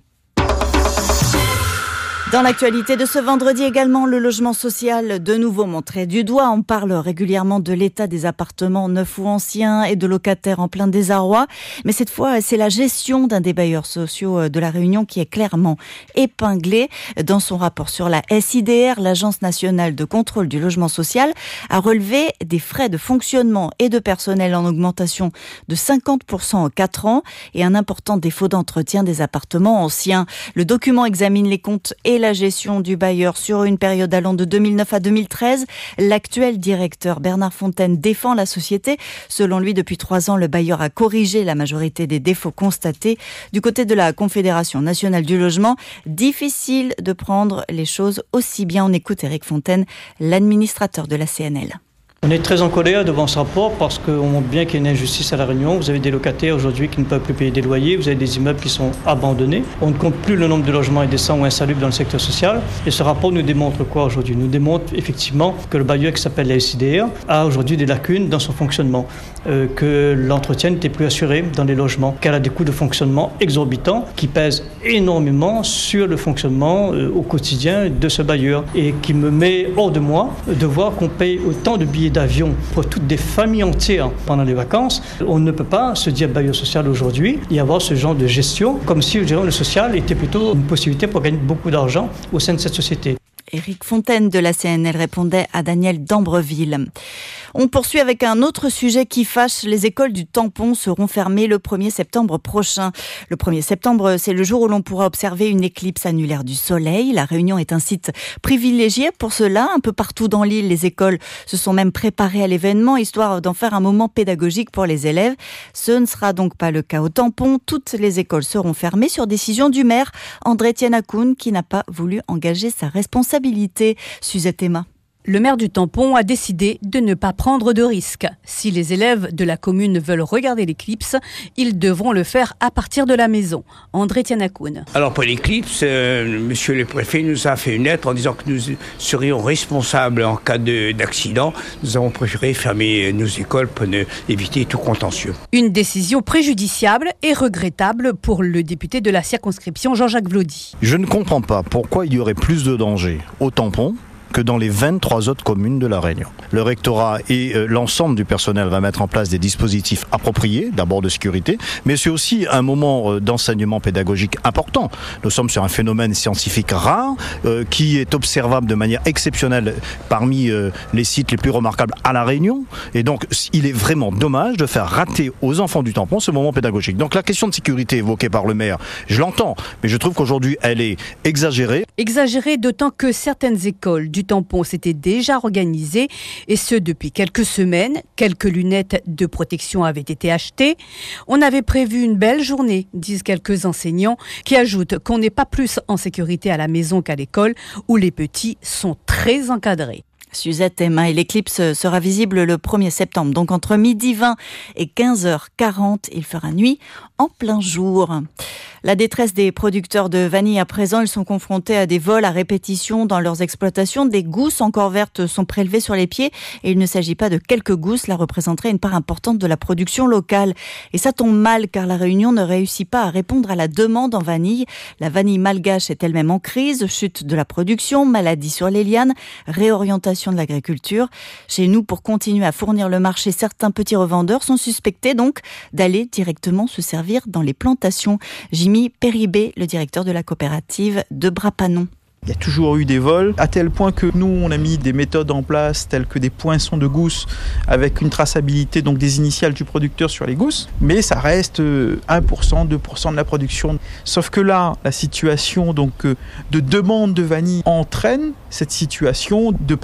Dans l'actualité de ce vendredi également, le logement social de nouveau montré du doigt. On parle régulièrement de l'état des appartements neufs ou anciens et de locataires en plein désarroi. Mais cette fois, c'est la gestion d'un des bailleurs sociaux de La Réunion qui est clairement épinglée. Dans son rapport sur la S I D R, l'Agence nationale de contrôle du logement social a relevé des frais de fonctionnement et de personnel en augmentation de cinquante pour cent en quatre ans et un important défaut d'entretien des appartements anciens. Le document examine les comptes et la gestion du bailleur sur une période allant de deux mille neuf à deux mille treize. L'actuel directeur Bernard Fontaine défend la société. Selon lui, depuis trois ans, le bailleur a corrigé la majorité des défauts constatés. Du côté de la Confédération nationale du logement, difficile de prendre les choses aussi bien. On écoute Éric Fontaine, l'administrateur de la C N L. On est très en colère devant ce rapport parce qu'on montre bien qu'il y a une injustice à La Réunion. Vous avez des locataires aujourd'hui qui ne peuvent plus payer des loyers, vous avez des immeubles qui sont abandonnés. On ne compte plus le nombre de logements indécents ou insalubres dans le secteur social. Et ce rapport nous démontre quoi aujourd'hui ? Nous démontre effectivement que le bailleur qui s'appelle la S I D R a aujourd'hui des lacunes dans son fonctionnement, euh, que l'entretien n'était plus assuré dans les logements, qu'elle a des coûts de fonctionnement exorbitants qui pèsent énormément sur le fonctionnement euh, au quotidien de ce bailleur et qui me met hors de moi de voir qu'on paye autant de billets d'avion pour toutes des familles entières pendant les vacances. On ne peut pas se dire bailleur social aujourd'hui et avoir ce genre de gestion comme si je dirais, le social était plutôt une possibilité pour gagner beaucoup d'argent au sein de cette société. Éric Fontaine de la C N L répondait à Daniel d'Ambreville. On poursuit avec un autre sujet qui fâche. Les écoles du tampon seront fermées le premier septembre prochain. Le premier septembre, c'est le jour où l'on pourra observer une éclipse annulaire du soleil. La Réunion est un site privilégié pour cela. Un peu partout dans l'île, les écoles se sont même préparées à l'événement, histoire d'en faire un moment pédagogique pour les élèves. Ce ne sera donc pas le cas au tampon. Toutes les écoles seront fermées sur décision du maire, André-Étienne Akoun, qui n'a pas voulu engager sa responsabilité. Suzette Emma. Le maire du Tampon a décidé de ne pas prendre de risques. Si les élèves de la commune veulent regarder l'éclipse, ils devront le faire à partir de la maison. André-Étienne Akoun. Alors pour l'éclipse, euh, monsieur le préfet nous a fait une lettre en disant que nous serions responsables en cas de, d'accident. Nous avons préféré fermer nos écoles pour ne, éviter tout contentieux. Une décision préjudiciable et regrettable pour le député de la circonscription Jean-Jacques Vlody. Je ne comprends pas pourquoi il y aurait plus de danger au Tampon que dans les vingt-trois autres communes de La Réunion. Le rectorat et euh, l'ensemble du personnel va mettre en place des dispositifs appropriés, d'abord de sécurité, mais c'est aussi un moment euh, d'enseignement pédagogique important. Nous sommes sur un phénomène scientifique rare euh, qui est observable de manière exceptionnelle parmi euh, les sites les plus remarquables à La Réunion. Et donc, il est vraiment dommage de faire rater aux enfants du Tampon ce moment pédagogique. Donc la question de sécurité évoquée par le maire, je l'entends, mais je trouve qu'aujourd'hui, elle est exagérée. Exagérée d'autant que certaines écoles du Tampon s'étaient déjà organisées, et ce depuis quelques semaines. Quelques lunettes de protection avaient été achetées. On avait prévu une belle journée, disent quelques enseignants, qui ajoutent qu'on n'est pas plus en sécurité à la maison qu'à l'école, où les petits sont très encadrés. Suzette Emma, et l'éclipse sera visible le premier septembre. Donc entre midi vingt et quinze heures quarante, il fera nuit en plein jour. La détresse des producteurs de vanille à présent, ils sont confrontés à des vols à répétition dans leurs exploitations. Des gousses encore vertes sont prélevées sur les pieds et il ne s'agit pas de quelques gousses. Cela représenterait une part importante de la production locale. Et ça tombe mal car la Réunion ne réussit pas à répondre à la demande en vanille. La vanille malgache est elle-même en crise. Chute de la production, maladie sur les lianes, réorientation de l'agriculture. Chez nous, pour continuer à fournir le marché, certains petits revendeurs sont suspectés donc d'aller directement se servir dans les plantations. Jimmy Péribé, le directeur de la coopérative de Brapanon. Il y a toujours eu des vols, à tel point que nous, on a mis des méthodes en place telles que des poinçons de gousses avec une traçabilité donc des initiales du producteur sur les gousses, mais ça reste un pour cent, deux pour cent de la production. Sauf que là, la situation donc de demande de vanille entraîne cette situation de prix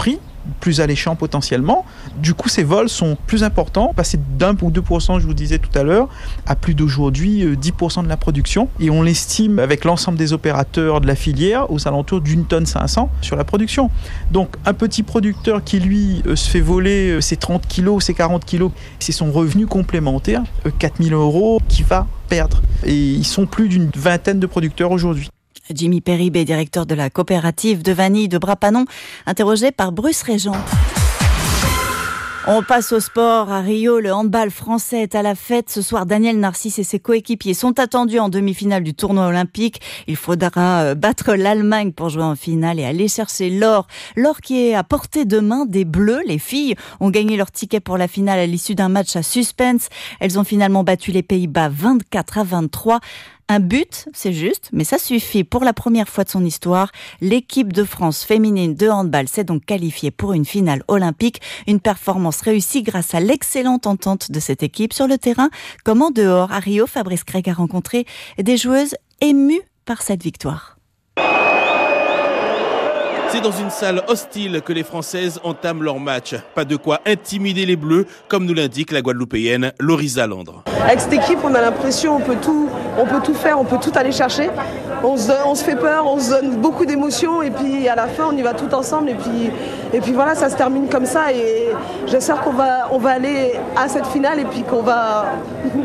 plus alléchant potentiellement. Du coup, ces vols sont plus importants, passer d'un ou deux pour cent, je vous disais tout à l'heure, à plus d'aujourd'hui dix pour cent de la production. Et on l'estime avec l'ensemble des opérateurs de la filière aux alentours d'une tonne cinq cents sur la production. Donc un petit producteur qui lui se fait voler ses trente kilos, ses quarante kilos, c'est son revenu complémentaire, quatre mille euros, qui va perdre. Et ils sont plus d'une vingtaine de producteurs aujourd'hui. Jimmy Péribet, directeur de la coopérative de vanille de Brapanon, interrogé par Bruce Régent. On passe au sport. À Rio, le handball français est à la fête. Ce soir, Daniel Narcisse et ses coéquipiers sont attendus en demi-finale du tournoi olympique. Il faudra battre l'Allemagne pour jouer en finale et aller chercher l'or. L'or qui est à portée de main des Bleus. Les filles ont gagné leur ticket pour la finale à l'issue d'un match à suspense. Elles ont finalement battu les Pays-Bas vingt-quatre à vingt-trois. Un but, c'est juste, mais ça suffit. Pour la première fois de son histoire, l'équipe de France féminine de handball s'est donc qualifiée pour une finale olympique. Une performance réussie grâce à l'excellente entente de cette équipe sur le terrain. Comme en dehors, à Rio, Fabrice Craig a rencontré des joueuses émues par cette victoire. C'est dans une salle hostile que les Françaises entament leur match. Pas de quoi intimider les Bleus, comme nous l'indique la Guadeloupéenne Laurie Zalandre. Avec cette équipe, on a l'impression qu'on peut tout, on peut tout faire, on peut tout aller chercher. On se, on se fait peur, on se donne beaucoup d'émotions et puis à la fin, on y va tout ensemble. Et puis, et puis voilà, ça se termine comme ça. Et j'espère qu'on va, on va aller à cette finale et puis qu'on va...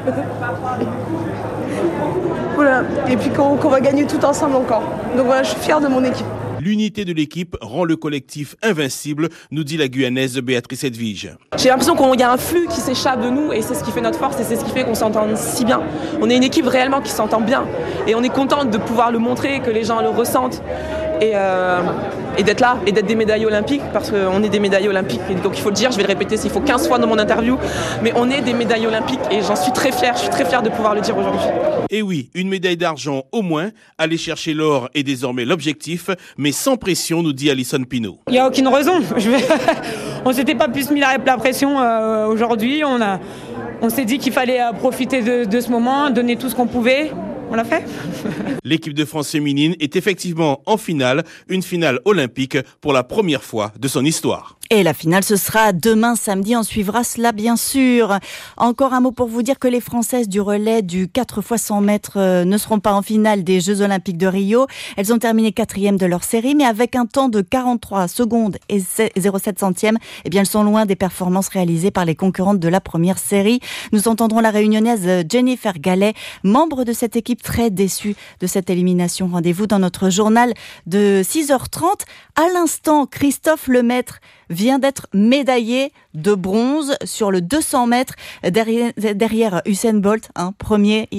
voilà. Et puis qu'on, qu'on va gagner tout ensemble encore. Donc voilà, je suis fière de mon équipe. L'unité de l'équipe rend le collectif invincible, nous dit la Guyanaise Béatrice Edwige. J'ai l'impression qu'il y a un flux qui s'échappe de nous et c'est ce qui fait notre force et c'est ce qui fait qu'on s'entend si bien. On est une équipe réellement qui s'entend bien et on est contente de pouvoir le montrer, que les gens le ressentent et, euh, et d'être là et d'être des médaillés olympiques parce qu'on est des médaillés olympiques. Et donc il faut le dire, je vais le répéter s'il faut quinze fois dans mon interview, mais on est des médaillés olympiques et j'en suis très fière, je suis très fière de pouvoir le dire aujourd'hui. Et oui, une médaille d'argent au moins, aller chercher l'or est désormais l'objectif, mais sans pression, nous dit Alison Pinault. Il n'y a aucune raison. Je vais... on ne s'était pas plus mis la, la pression euh, aujourd'hui. On, a, on s'est dit qu'il fallait euh, profiter de, de ce moment, donner tout ce qu'on pouvait. On l'a fait. L'équipe de France féminine est effectivement en finale, une finale olympique pour la première fois de son histoire. Et la finale, ce sera demain samedi. On suivra cela, bien sûr. Encore un mot pour vous dire que les Françaises du relais du quatre fois cent mètres euh, ne seront pas en finale des Jeux Olympiques de Rio. Elles ont terminé quatrième de leur série, mais avec un temps de quarante-trois secondes et zéro sept centièmes, eh bien, elles sont loin des performances réalisées par les concurrentes de la première série. Nous entendrons la réunionnaise Jennifer Gallet, membre de cette équipe très déçue de cette élimination. Rendez-vous dans notre journal de six heures trente. À l'instant, Christophe Lemaître vient d'être médaillé de bronze sur le deux cents mètres derrière, derrière Usain Bolt, hein, premier,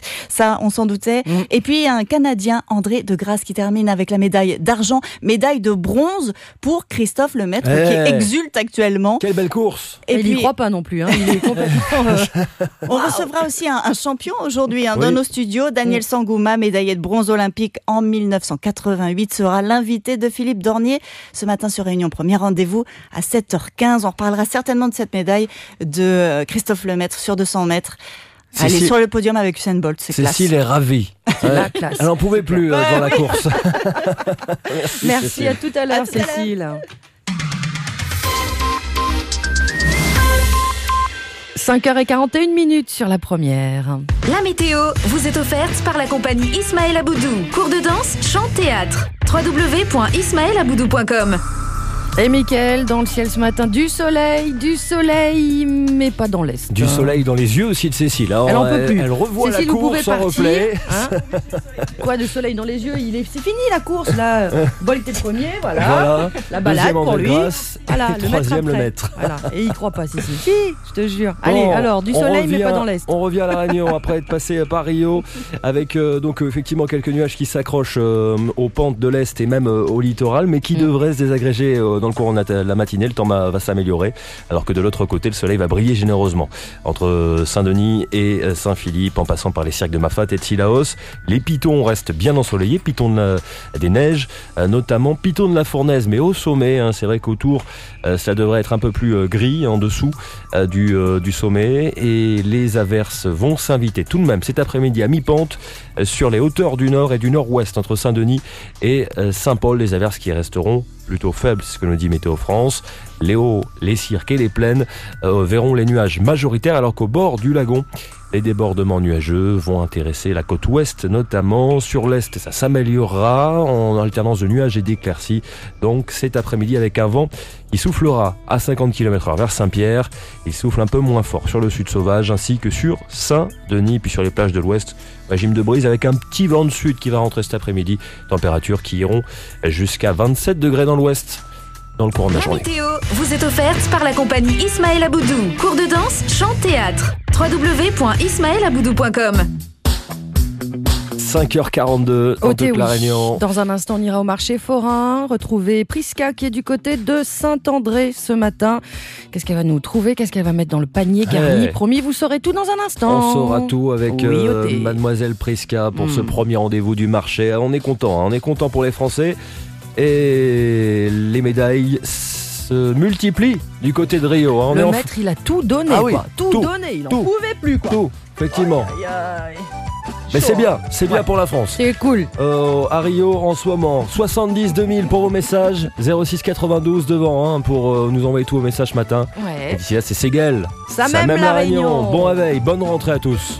ça on s'en doutait. Mmh. Et puis un Canadien, André de Grasse, qui termine avec la médaille d'argent, médaille de bronze pour Christophe Lemaître, hey, qui exulte actuellement. Quelle belle course. Et il puis, n'y croit pas non plus, hein. Il est complètement... Euh... On wow. recevra aussi un, un champion aujourd'hui hein, oui. dans nos studios. Daniel mmh. Sangouma, médaillé de bronze olympique en mille neuf cent quatre-vingt-huit, sera l'invité de Philippe Dornier ce matin sur Réunion Première. Rendez-vous à sept heures quinze. On reparlera certainement de cette médaille de Christophe Lemaître sur deux cents mètres. Elle est sur le podium avec Usain Bolt, c'est classe. Cécile est ravie. C'est ouais. la classe. Elle n'en pouvait plus euh, dans la course. Merci, Merci à tout à l'heure, à tout Cécile. À l'heure. cinq heures quarante et une minutes sur la première. La météo vous est offerte par la compagnie Ismaël Aboudou. Cours de danse, chant, théâtre. w w w point ismaël aboudou point com. Et Mickaël, dans le ciel ce matin, du soleil, du soleil, mais pas dans l'est. Du soleil dans les yeux aussi de Cécile. Alors, elle en peut plus. Elle, elle revoit Cécile, la course en replay. Hein. Quoi de soleil dans les yeux, il est, c'est fini la course là. Bolt est premier, voilà. voilà. La balade pour lui. Grâce, voilà, et le troisième maître le maître. Voilà. Et il croit pas, Cécile. Si, je te jure. Bon, allez, alors du soleil revient, mais pas dans l'est. On revient à la Réunion après être passé par Rio, avec euh, donc euh, effectivement quelques nuages qui s'accrochent euh, aux pentes de l'est et même euh, au littoral, mais qui mm. devraient se désagréger euh, dans le courant de la matinée. Le temps va, va s'améliorer, alors que de l'autre côté, le soleil va briller généreusement. Entre Saint-Denis et Saint-Philippe, en passant par les cirques de Mafate et de Sillaos, les pitons restent bien ensoleillés, pitons de la, des neiges, notamment pitons de la Fournaise, mais au sommet, hein, c'est vrai qu'autour, euh, ça devrait être un peu plus euh, gris en dessous euh, du, euh, du sommet, et les averses vont s'inviter tout de même cet après-midi à mi-pente euh, sur les hauteurs du nord et du nord-ouest, entre Saint-Denis et euh, Saint-Paul, les averses qui resteront plutôt faible, c'est ce que nous dit Météo France. Les hauts, les cirques et les plaines euh, verront les nuages majoritaires, alors qu'au bord du lagon, les débordements nuageux vont intéresser la côte ouest notamment. Sur l'est, ça s'améliorera en alternance de nuages et d'éclaircies. Donc cet après-midi avec un vent qui soufflera à cinquante kilomètres heure vers Saint-Pierre. Il souffle un peu moins fort sur le sud sauvage ainsi que sur Saint-Denis. Puis sur les plages de l'ouest, régime de brise avec un petit vent de sud qui va rentrer cet après-midi. Températures qui iront jusqu'à vingt-sept degrés dans l'ouest dans le courant de la journée. La météo vous est offerte par la compagnie Ismaël Aboudou. Cours de danse, chant, théâtre. w w w point ismaël aboudou point com. cinq heures quarante-deux en toute la Réunion. Dans un instant, on ira au marché forain, retrouver Prisca qui est du côté de Saint-André ce matin. Qu'est-ce qu'elle va nous trouver? Qu'est-ce qu'elle va mettre dans le panier garni? Hey. Promis, vous saurez tout dans un instant. On saura tout avec oui, euh, Mademoiselle Prisca pour mmh. ce premier rendez-vous du marché. On est content, hein. on est content pour les Français. Et les médailles se multiplient du côté de Rio. Hein. On le est maître, en... il a tout donné, ah quoi. Oui, tout, tout donné, il tout, en pouvait plus, quoi. Tout, effectivement. Aïe, aïe, aïe. Mais c'est bien, c'est bien ouais. pour la France. C'est cool. Euh, à Rio en ce moment, soixante-dix deux mille pour vos messages, zéro six quatre-vingt-douze devant hein, pour euh, nous envoyer tous vos messages ce matin. Ouais. Et d'ici là, c'est Ségel. Ça, Ça même la Réunion. Réunion. Bon réveil, bonne rentrée à tous.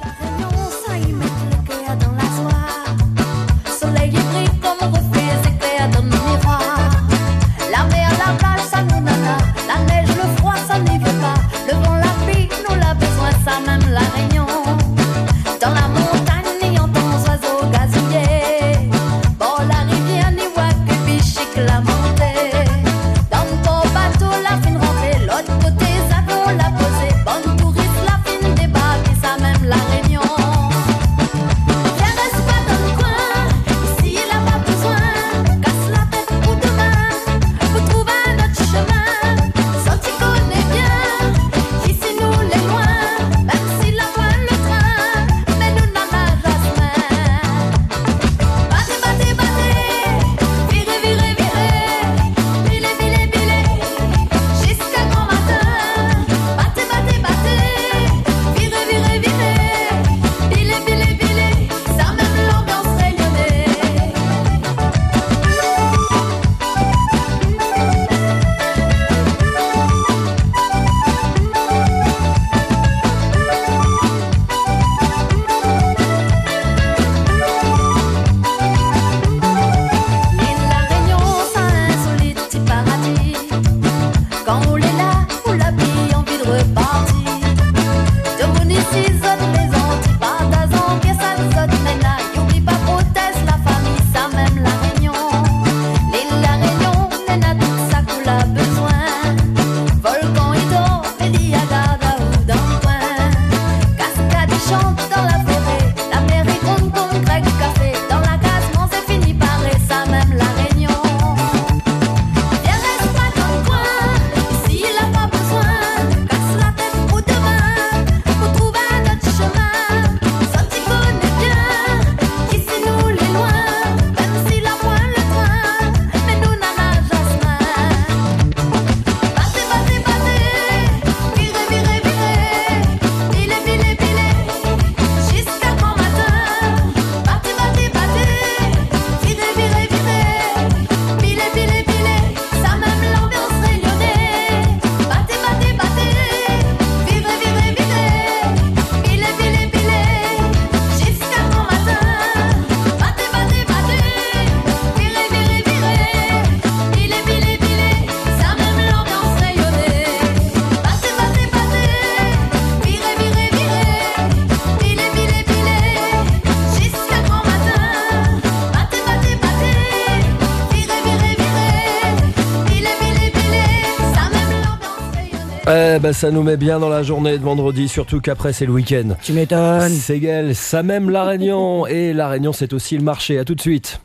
Eh ben ça nous met bien dans la journée de vendredi, surtout qu'après c'est le week-end. Tu m'étonnes. Ségel, ça même La Réunion. Et La Réunion, c'est aussi le marché. À tout de suite.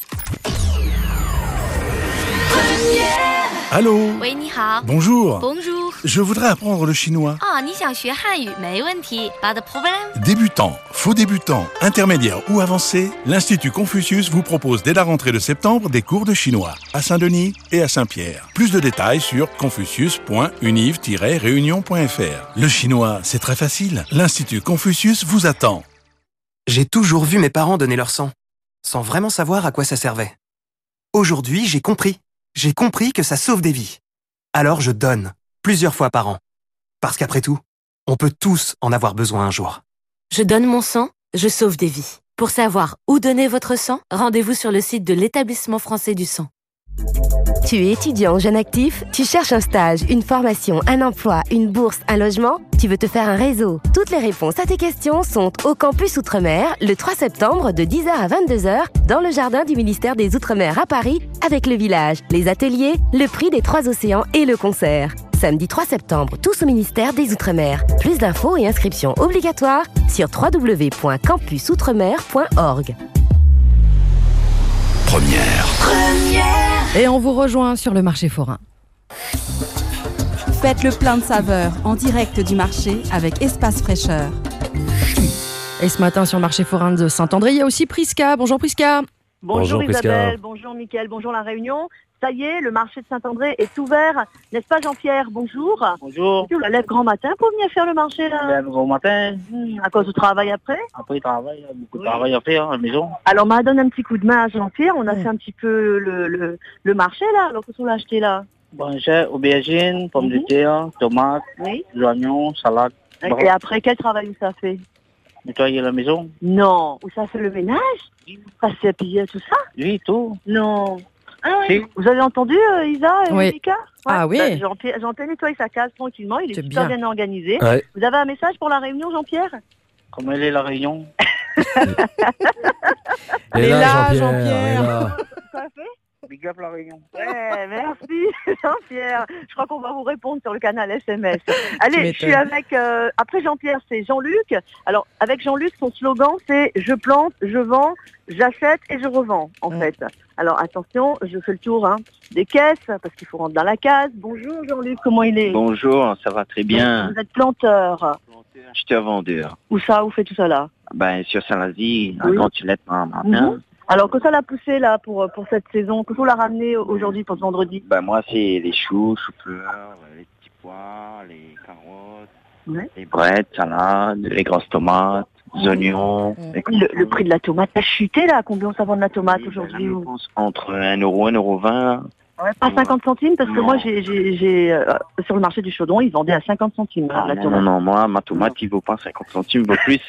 Allô. Oui, ni hao. Bonjour. Bonjour. Je voudrais apprendre le chinois. Ah, ni xiang xue hanyu, mei wenti, pas de problème. Débutant, faux débutant, intermédiaire ou avancé, l'Institut Confucius vous propose dès la rentrée de septembre des cours de chinois à Saint-Denis et à Saint-Pierre. Plus de détails sur confucius point univ tiret réunion point f r. Le chinois, c'est très facile. L'Institut Confucius vous attend. J'ai toujours vu mes parents donner leur sang, sans vraiment savoir à quoi ça servait. Aujourd'hui, j'ai compris. J'ai compris que ça sauve des vies. Alors je donne, plusieurs fois par an. Parce qu'après tout, on peut tous en avoir besoin un jour. Je donne mon sang, je sauve des vies. Pour savoir où donner votre sang, rendez-vous sur le site de l'Établissement français du sang. Tu es étudiant, jeune actif, tu cherches un stage, une formation, un emploi, une bourse, un logement, tu veux te faire un réseau. Toutes les réponses à tes questions sont au Campus Outre-mer le trois septembre de dix heures à vingt-deux heures dans le jardin du ministère des Outre-mer à Paris avec le village, les ateliers, le prix des trois océans et le concert. Samedi trois septembre, tous au ministère des Outre-mer. Plus d'infos et inscriptions obligatoires sur w w w point campus outremer point org. Première. Première. Et on vous rejoint sur le marché forain. Faites le plein de saveurs en direct du marché avec Espace Fraîcheur. Et ce matin sur le marché forain de Saint-André, il y a aussi Prisca. Bonjour Prisca. Bonjour, Bonjour Isabelle, bonjour Mickaël, bonjour La Réunion. Ça y est, le marché de Saint-André est ouvert, n'est-ce pas Jean-Pierre? Bonjour. Bonjour. Tu la lèves grand matin pour venir faire le marché là? Je lève grand matin. Mmh, à cause du travail après? Après il travaille, il y a beaucoup de oui. travail à faire à la maison. Alors m'a donné un petit coup de main à Jean-Pierre, on a mmh. fait un petit peu le, le, le marché là, alors qu'est-ce qu'on a acheté là? Bon, j'ai aubergines, pommes mmh. de terre, tomates, oui. oignons, salade. Et bon. Après, quel travail où ça fait? Nettoyer la maison. Non, où ça fait le ménage? Oui. Passer à piller tout ça? Oui, tout. Non. Ah oui. Vous avez entendu euh, Isa et oui. Mika? Ouais. Ah oui. Bah, Jean-Pierre, Jean-Pierre nettoie sa case tranquillement, il est, est super bien, bien organisé. Ouais. Vous avez un message pour La Réunion, Jean-Pierre? Comment elle est La Réunion? Elle est là, Jean-Pierre. Jean Ça fait? Big up La Réunion. Ouais, merci Jean-Pierre. Je crois qu'on va vous répondre sur le canal S M S. Allez, je suis avec... Euh, après Jean-Pierre, c'est Jean-Luc. Alors, avec Jean-Luc, son slogan, c'est « Je plante, je vends, j'achète et je revends », en mmh. fait. Alors, attention, je fais le tour hein, des caisses, parce qu'il faut rentrer dans la case. Bonjour Jean-Luc, comment il est? Bonjour, ça va très bien. Vous êtes planteur. Planteur, acheteur-vendeur. Où ça? Où fait tout ça là? Ben, sur Saint-Lazy, oui. à Grandulette, un matin. Mmh. Alors, que ça l'a poussé là pour, pour cette saison? Que ça l'a ramené aujourd'hui pour ce vendredi? Ben moi, c'est les choux, choux-fleurs, les petits pois, les carottes, ouais. les brettes, salades, les grosses tomates, les oignons. Mmh. Les le, le prix de la tomate a chuté là? Combien ça vend de la tomate oui, aujourd'hui? Ben, je pense entre un euro et un euro vingt. Ouais, pas cinquante centimes parce que non. moi j'ai, j'ai, j'ai euh, sur le marché du Chaudron ils vendaient à cinquante centimes ah, la non, tomate. Non non moi ma tomate il vaut pas cinquante centimes, il vaut plus.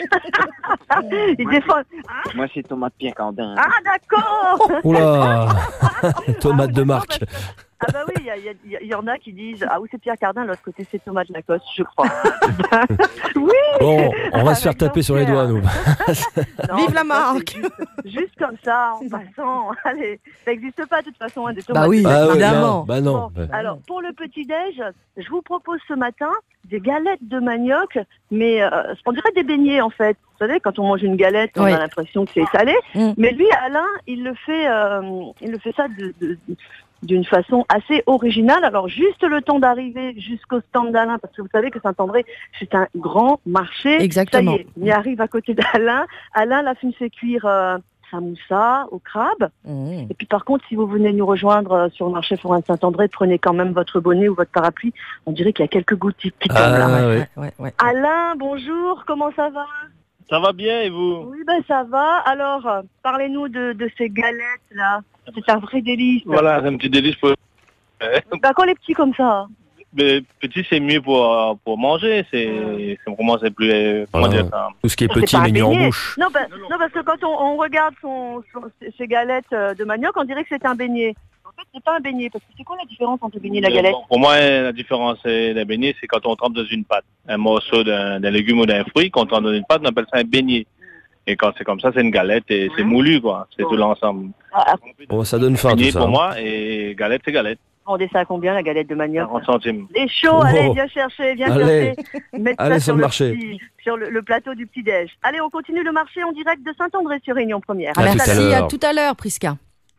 Il défend... Moi c'est tomate Pierre Cardin. Ah d'accord. Oula. Tomate de marque. Ah bah oui, il y, y, y, y en a qui disent ah oui c'est Pierre Cardin, l'autre côté c'est Tomate Lacoste, je crois. Oui. Bon, on va se faire taper sur les doigts nous. Non, vive la marque. Juste, juste comme ça, en passant. Allez, ça n'existe pas de toute façon hein, des tomates. Bah oui, ah, évidemment. Oui, bah non. Bon, alors pour le petit déj, je vous propose ce matin des galettes de manioc, mais euh, on dirait des beignets en fait. Vous savez, quand on mange une galette, on oui. a l'impression que c'est salé. Mm. Mais lui, Alain, il le fait, euh, il le fait ça de, de, de d'une façon assez originale. Alors, juste le temps d'arriver jusqu'au stand d'Alain, parce que vous savez que Saint-André, c'est un grand marché. Exactement. Ça y est, il arrive à côté d'Alain. Alain l'a fait cuire euh, sa moussa au crabe. Mmh. Et puis, par contre, si vous venez nous rejoindre euh, sur le marché forain de Saint-André, prenez quand même votre bonnet ou votre parapluie. On dirait qu'il y a quelques gouttes qui tombent ah, là. Ouais, ouais, ouais, ouais. Alain, bonjour, comment ça va? Ça va bien et vous? Oui, ben ça va. Alors, euh, parlez-nous de, de ces galettes-là. C'est un vrai délice. Voilà, c'est un petit délice pour... Bah, quand les petits comme ça? Mais petit, c'est mieux pour, pour manger. C'est, mmh. c'est vraiment c'est plus... Comment voilà. dire ça? Tout ce qui est petit, mignon en bouche. Non, bah, non, parce que quand on, on regarde son, son, ses galettes de manioc, on dirait que c'est un beignet. En fait, c'est pas un beignet. Parce que c'est quoi la différence entre le beignet et la galette? Bon, pour moi, la différence d'un beignet, c'est quand on trempe dans une pâte. Un morceau d'un, d'un légume ou d'un fruit, quand on trempe dans une pâte, on appelle ça un beignet. Et quand c'est comme ça, c'est une galette et mmh. c'est moulu, quoi. C'est bon. Tout l'ensemble. Ah, bon, ça donne faim, tout ça. Pour moi, et galette, c'est galette. On vendez ça à combien, la galette de manioc? quarante centimes. Les chauds, oh. Allez, viens chercher, viens allez. chercher. Mettez allez ça sur, sur le le marché. Petit, sur le, le plateau du petit-déj. Allez, on continue le marché en direct de Saint-André sur Réunion Première. À Merci, à tout à l'heure, Prisca.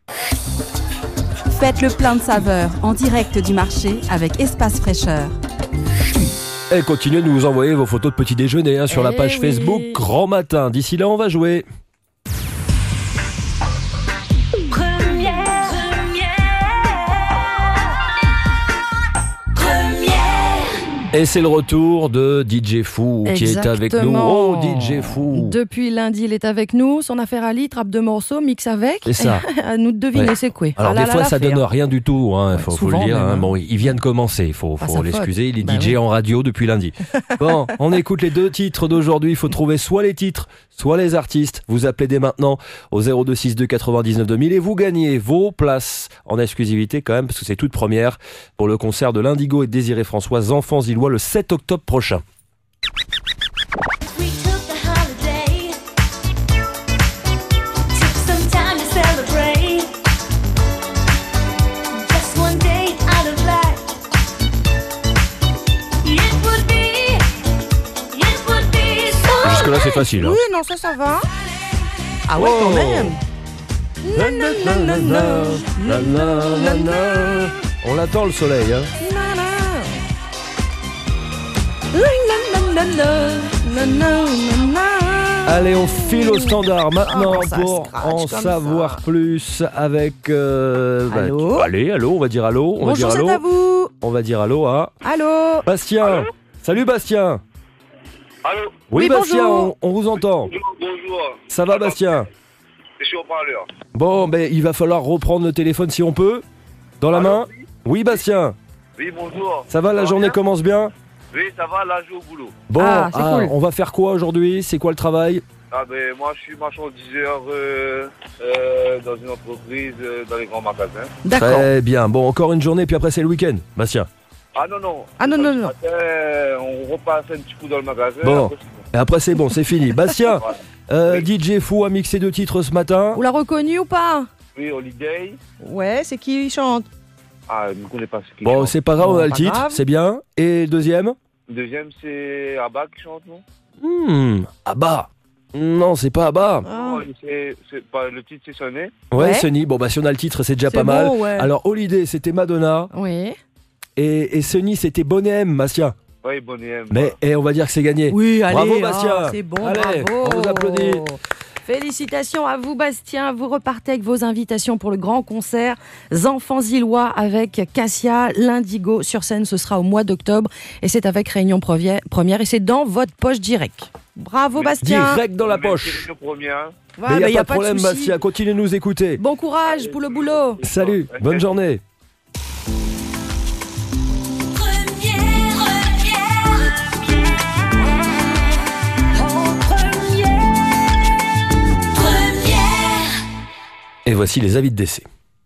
Faites le plein de saveurs en direct du marché avec Espace Fraîcheur. Et continuez de nous envoyer vos photos de petit déjeuner hein, sur eh la page oui. Facebook Grand Matin. D'ici là, on va jouer. Et c'est le retour de D J Fou qui est avec nous. Oh, D J Fou. Depuis lundi, il est avec nous. Son affaire à lit, trappe de morceaux, mixe avec. C'est ça. À nous de deviner ouais. c'est quoi. Alors, ah des fois, ça donne rien du tout. Hein, ouais, faut, faut le dire. Hein. Bon, il vient de commencer. Il faut, faut l'excuser. Il est bah D J oui. en radio depuis lundi. Bon, on écoute les deux titres d'aujourd'hui. Il faut trouver soit les titres, soit les artistes. Vous appelez dès maintenant au zéro deux six deux quatre-vingt-dix-neuf deux mille et vous gagnez vos places en exclusivité quand même, parce que c'est toute première pour le concert de l'Indigo et de Désiré François, Enfants Illois, le sept octobre prochain. Jusque-là, c'est facile. Hein. Oui, non, ça, ça va. Ah ouais, oh. quand même. Na, na, na, na, na, na, na, na. On l'attend le soleil. Hein. Allez, on file au standard maintenant oh, pour en savoir ça. plus avec. Euh, allô bah, allez, allô, on va dire allô. On Bonjour, va dire allô. c'est à vous. On va dire allô à. Allô. Bastien. Allô. Salut Bastien. Allô. Oui, oui Bastien, on, on vous entend. Bonjour. Ça va, Bastien? Je suis au parleur. Bon, ben il va falloir reprendre le téléphone si on peut. Dans la allô, main. Oui. oui, Bastien. Oui, bonjour. Ça va, la ça journée bien commence bien? Oui, ça va, là, je vais au boulot. Bon, ah, ah, cool. on va faire quoi aujourd'hui? C'est quoi le travail? Ah ben moi, je suis marchandiseur euh, euh, dans une entreprise, euh, dans les grands magasins. D'accord. Très bien. Bon, encore une journée, puis après c'est le week-end, Bastien. Ah non, non. Ah non, non, non. Matin, on repasse un petit coup dans le magasin. Bon, après, c'est bon. Et après c'est bon, c'est fini. Bastien, voilà. euh, oui. D J Fou a mixé deux titres ce matin. Vous l'a reconnu ou pas? Oui, Holiday. Ouais, c'est qui chante? Ah, je ne connais pas ce qui Bon, chante. c'est pas grave, bon, on a le titre, grave. c'est bien. Et le deuxième? Le deuxième, c'est Abba qui chante, non? Hmm, Abba. Non, c'est pas Abba. Ah. Non, c'est, c'est pas, le titre, c'est Sonné. Ouais, ouais. Sunny. Bon, bah si on a le titre, c'est déjà c'est pas bon, mal. Ouais. Alors, Holiday, c'était Madonna. Oui. Et, et Sunny, c'était Bonnet M, Bastien. Oui, Bonnet M. Mais voilà. et on va dire que c'est gagné. Oui, allez. Bravo, Bastien. Oh, c'est bon, allez, bravo. on vous applaudit. Félicitations à vous, Bastien. Vous repartez avec vos invitations pour le grand concert Enfants Illois avec Cassia, l'Indigo. Sur scène, ce sera au mois d'octobre. Et c'est avec Réunion Première. Et c'est dans votre poche direct. Bravo, oui. Bastien. Direct dans la poche. Première. Ouais, mais il n'y a, a pas de problème, de Bastien. Continuez de nous écouter. Bon courage pour le boulot. Salut, bonne journée. Et voici les avis de décès.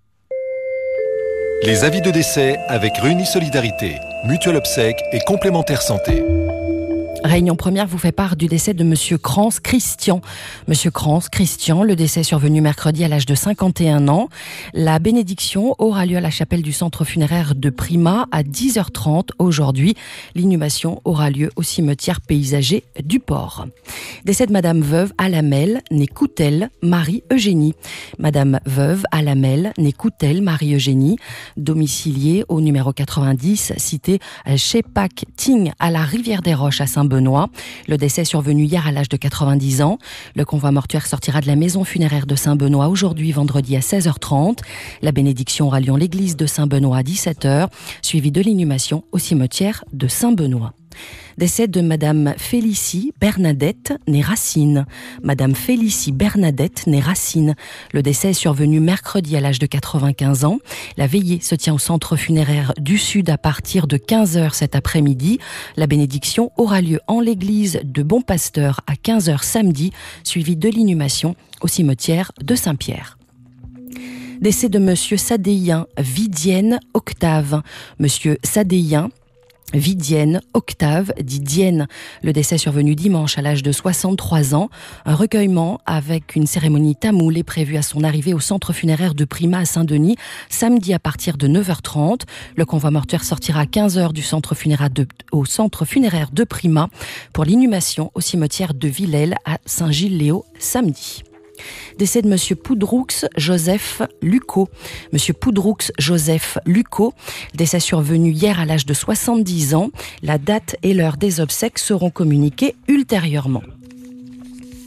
Les avis de décès avec Réunis Solidarité, Mutuelle Obsèques et Complémentaire Santé. Réunion Première vous fait part du décès de Monsieur Crans Christian. Monsieur Crans Christian, le décès survenu mercredi à l'âge de cinquante et un ans. La bénédiction aura lieu à la chapelle du centre funéraire de Prima à dix heures trente aujourd'hui. L'inhumation aura lieu au cimetière paysager du Port. Décès de Madame Veuve Alamel, née Coutel, Marie-Eugénie. Madame Veuve Alamel, née Coutel, Marie-Eugénie, domiciliée au numéro quatre-vingt-dix, cité chez Pac Ting à la Rivière des Roches à Saint-Benoît. Le décès est survenu hier à l'âge de quatre-vingt-dix ans. Le convoi mortuaire sortira de la maison funéraire de Saint-Benoît aujourd'hui, vendredi à seize heures trente. La bénédiction aura lieu en l'église de Saint-Benoît à dix-sept heures, suivie de l'inhumation au cimetière de Saint-Benoît. Décès de Madame Félicie Bernadette, née Racine. Madame Félicie Bernadette, née Racine. Le décès est survenu mercredi à l'âge de quatre-vingt-quinze ans. La veillée se tient au centre funéraire du Sud à partir de quinze heures cet après-midi. La bénédiction aura lieu en l'église de Bon Pasteur à quinze heures samedi, suivie de l'inhumation au cimetière de Saint-Pierre. Décès de Monsieur Sadéien Vidienne Octave. Monsieur Sadéien Vidienne Octave, dit Dienne. Le décès survenu dimanche à l'âge de soixante-trois ans. Un recueillement avec une cérémonie tamoul est prévu à son arrivée au centre funéraire de Prima à Saint-Denis, samedi à partir de neuf heures trente. Le convoi mortuaire sortira à quinze heures du centre funéraire de, au centre funéraire de Prima pour l'inhumation au cimetière de Villèle à Saint-Gilles-Léo samedi. Décès de Monsieur Poudroux Joseph Lucot. Monsieur Poudroux Joseph Lucot, décès survenu hier à l'âge de soixante-dix ans. La date et l'heure des obsèques seront communiquées ultérieurement.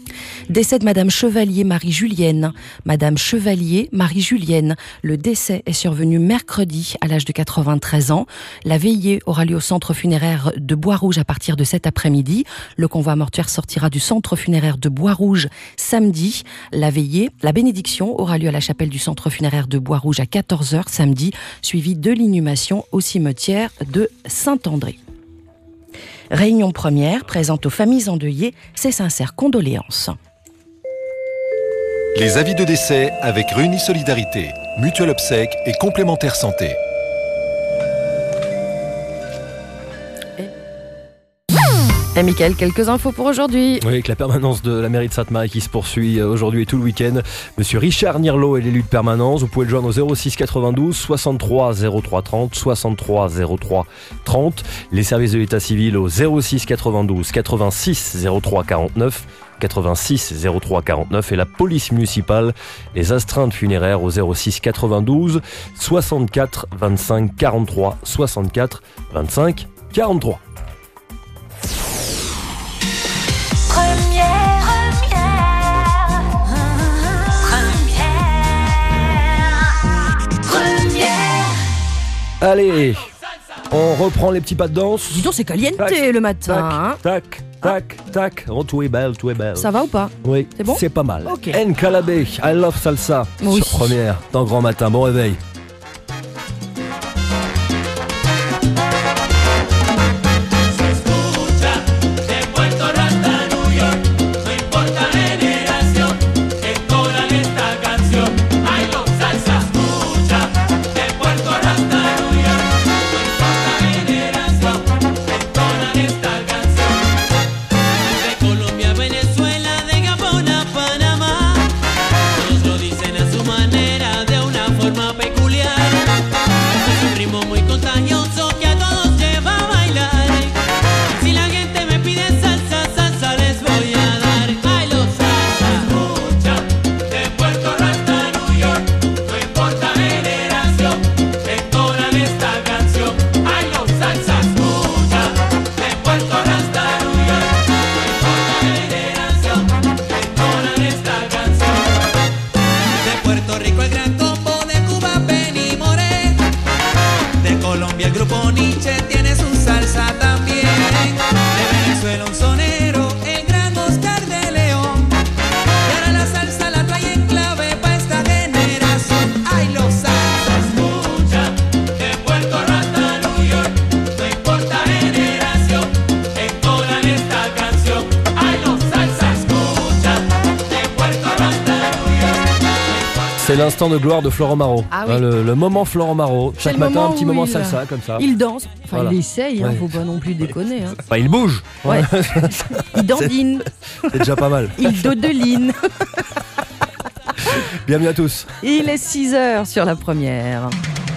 Décès de Madame Chevalier Marie-Julienne. Madame Chevalier Marie-Julienne. Le décès est survenu mercredi à l'âge de quatre-vingt-treize ans. La veillée aura lieu au centre funéraire de Bois-Rouge à partir de cet après-midi. Le convoi mortuaire sortira du centre funéraire de Bois-Rouge samedi. La veillée, la bénédiction aura lieu à la chapelle du centre funéraire de Bois-Rouge à quatorze heures samedi, suivi de l'inhumation au cimetière de Saint-André. Réunion première présente aux familles endeuillées ses sincères condoléances. Les avis de décès avec Réunis Solidarité, Mutuelle Obsèques et Complémentaire Santé. Et Mickaël, quelques infos pour aujourd'hui. Oui, avec la permanence de la mairie de Sainte-Marie qui se poursuit aujourd'hui et tout le week-end. Monsieur Richard Nirlo est l'élu de permanence. Vous pouvez le joindre au zéro six quatre-vingt-douze soixante-trois zéro trois trente, soixante-trois zéro trois trente. Les services de l'état civil au zéro six quatre-vingt-douze quatre-vingt-six zéro trois quarante-neuf. quatre-vingt-six zéro trois quarante-neuf et la police municipale, les astreintes funéraires au zéro six quatre-vingt-douze soixante-quatre vingt-cinq quarante-trois, soixante-quatre vingt-cinq quarante-trois. Allez, on reprend les petits pas de danse. Dis donc, c'est caliente tac, le matin. Tac, hein. tac, tac, tac. Oh, tout est belle, tout est belle. Ça va ou pas? Oui, c'est bon. C'est pas mal. Okay. Encalabé, I love salsa. Oui. Sur Première, dans Grand Matin. Bon réveil. C'est l'instant de gloire de Florent Marot. Ah oui. le, le moment Florent Marot. Chaque matin, un petit moment il, salsa comme ça. Il danse. Enfin, voilà. Il essaye, hein, ouais. Faut pas non plus déconner. Hein. Enfin, il bouge. Ouais. Il dandine. C'est, c'est déjà pas mal. Il dodeline. Bienvenue à tous. Il est six heures sur la première.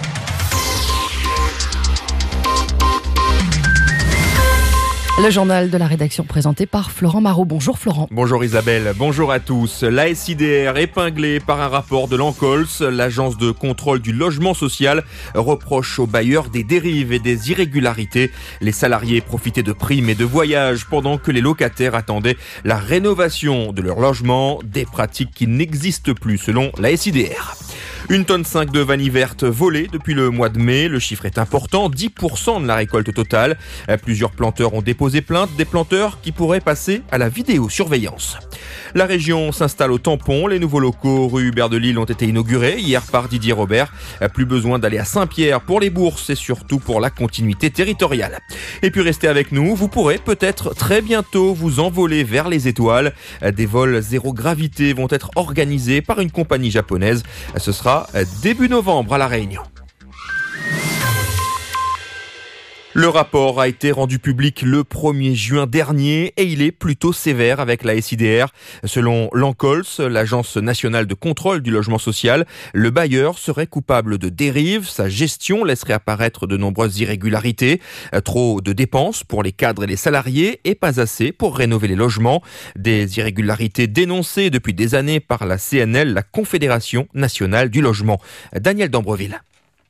Le journal de la rédaction présenté par Florent Marot. Bonjour Florent. Bonjour Isabelle, bonjour à tous. L'A S I D R épinglée par un rapport de l'Ancols, l'agence de contrôle du logement social, reproche aux bailleurs des dérives et des irrégularités. Les salariés profitaient de primes et de voyages pendant que les locataires attendaient la rénovation de leur logement, des pratiques qui n'existent plus selon l'A S I D R. Une tonne cinq de vanille verte volée depuis le mois de mai. Le chiffre est important, dix pour cent de la récolte totale. Plusieurs planteurs ont déposé plainte, des planteurs qui pourraient passer à la vidéosurveillance. La région s'installe au tampon. Les nouveaux locaux rue Hubert de Lille ont été inaugurés hier par Didier Robert. Plus besoin d'aller à Saint-Pierre pour les bourses et surtout pour la continuité territoriale. Et puis restez avec nous, vous pourrez peut-être très bientôt vous envoler vers les étoiles. Des vols zéro gravité vont être organisés par une compagnie japonaise. Ce sera début novembre à La Réunion. Le rapport a été rendu public le premier juin dernier et il est plutôt sévère avec la S I D R. Selon l'Ancols, l'Agence nationale de contrôle du logement social, le bailleur serait coupable de dérives. Sa gestion laisserait apparaître de nombreuses irrégularités. Trop de dépenses pour les cadres et les salariés et pas assez pour rénover les logements. Des irrégularités dénoncées depuis des années par la C N L, la Confédération nationale du logement. Daniel Dambreville.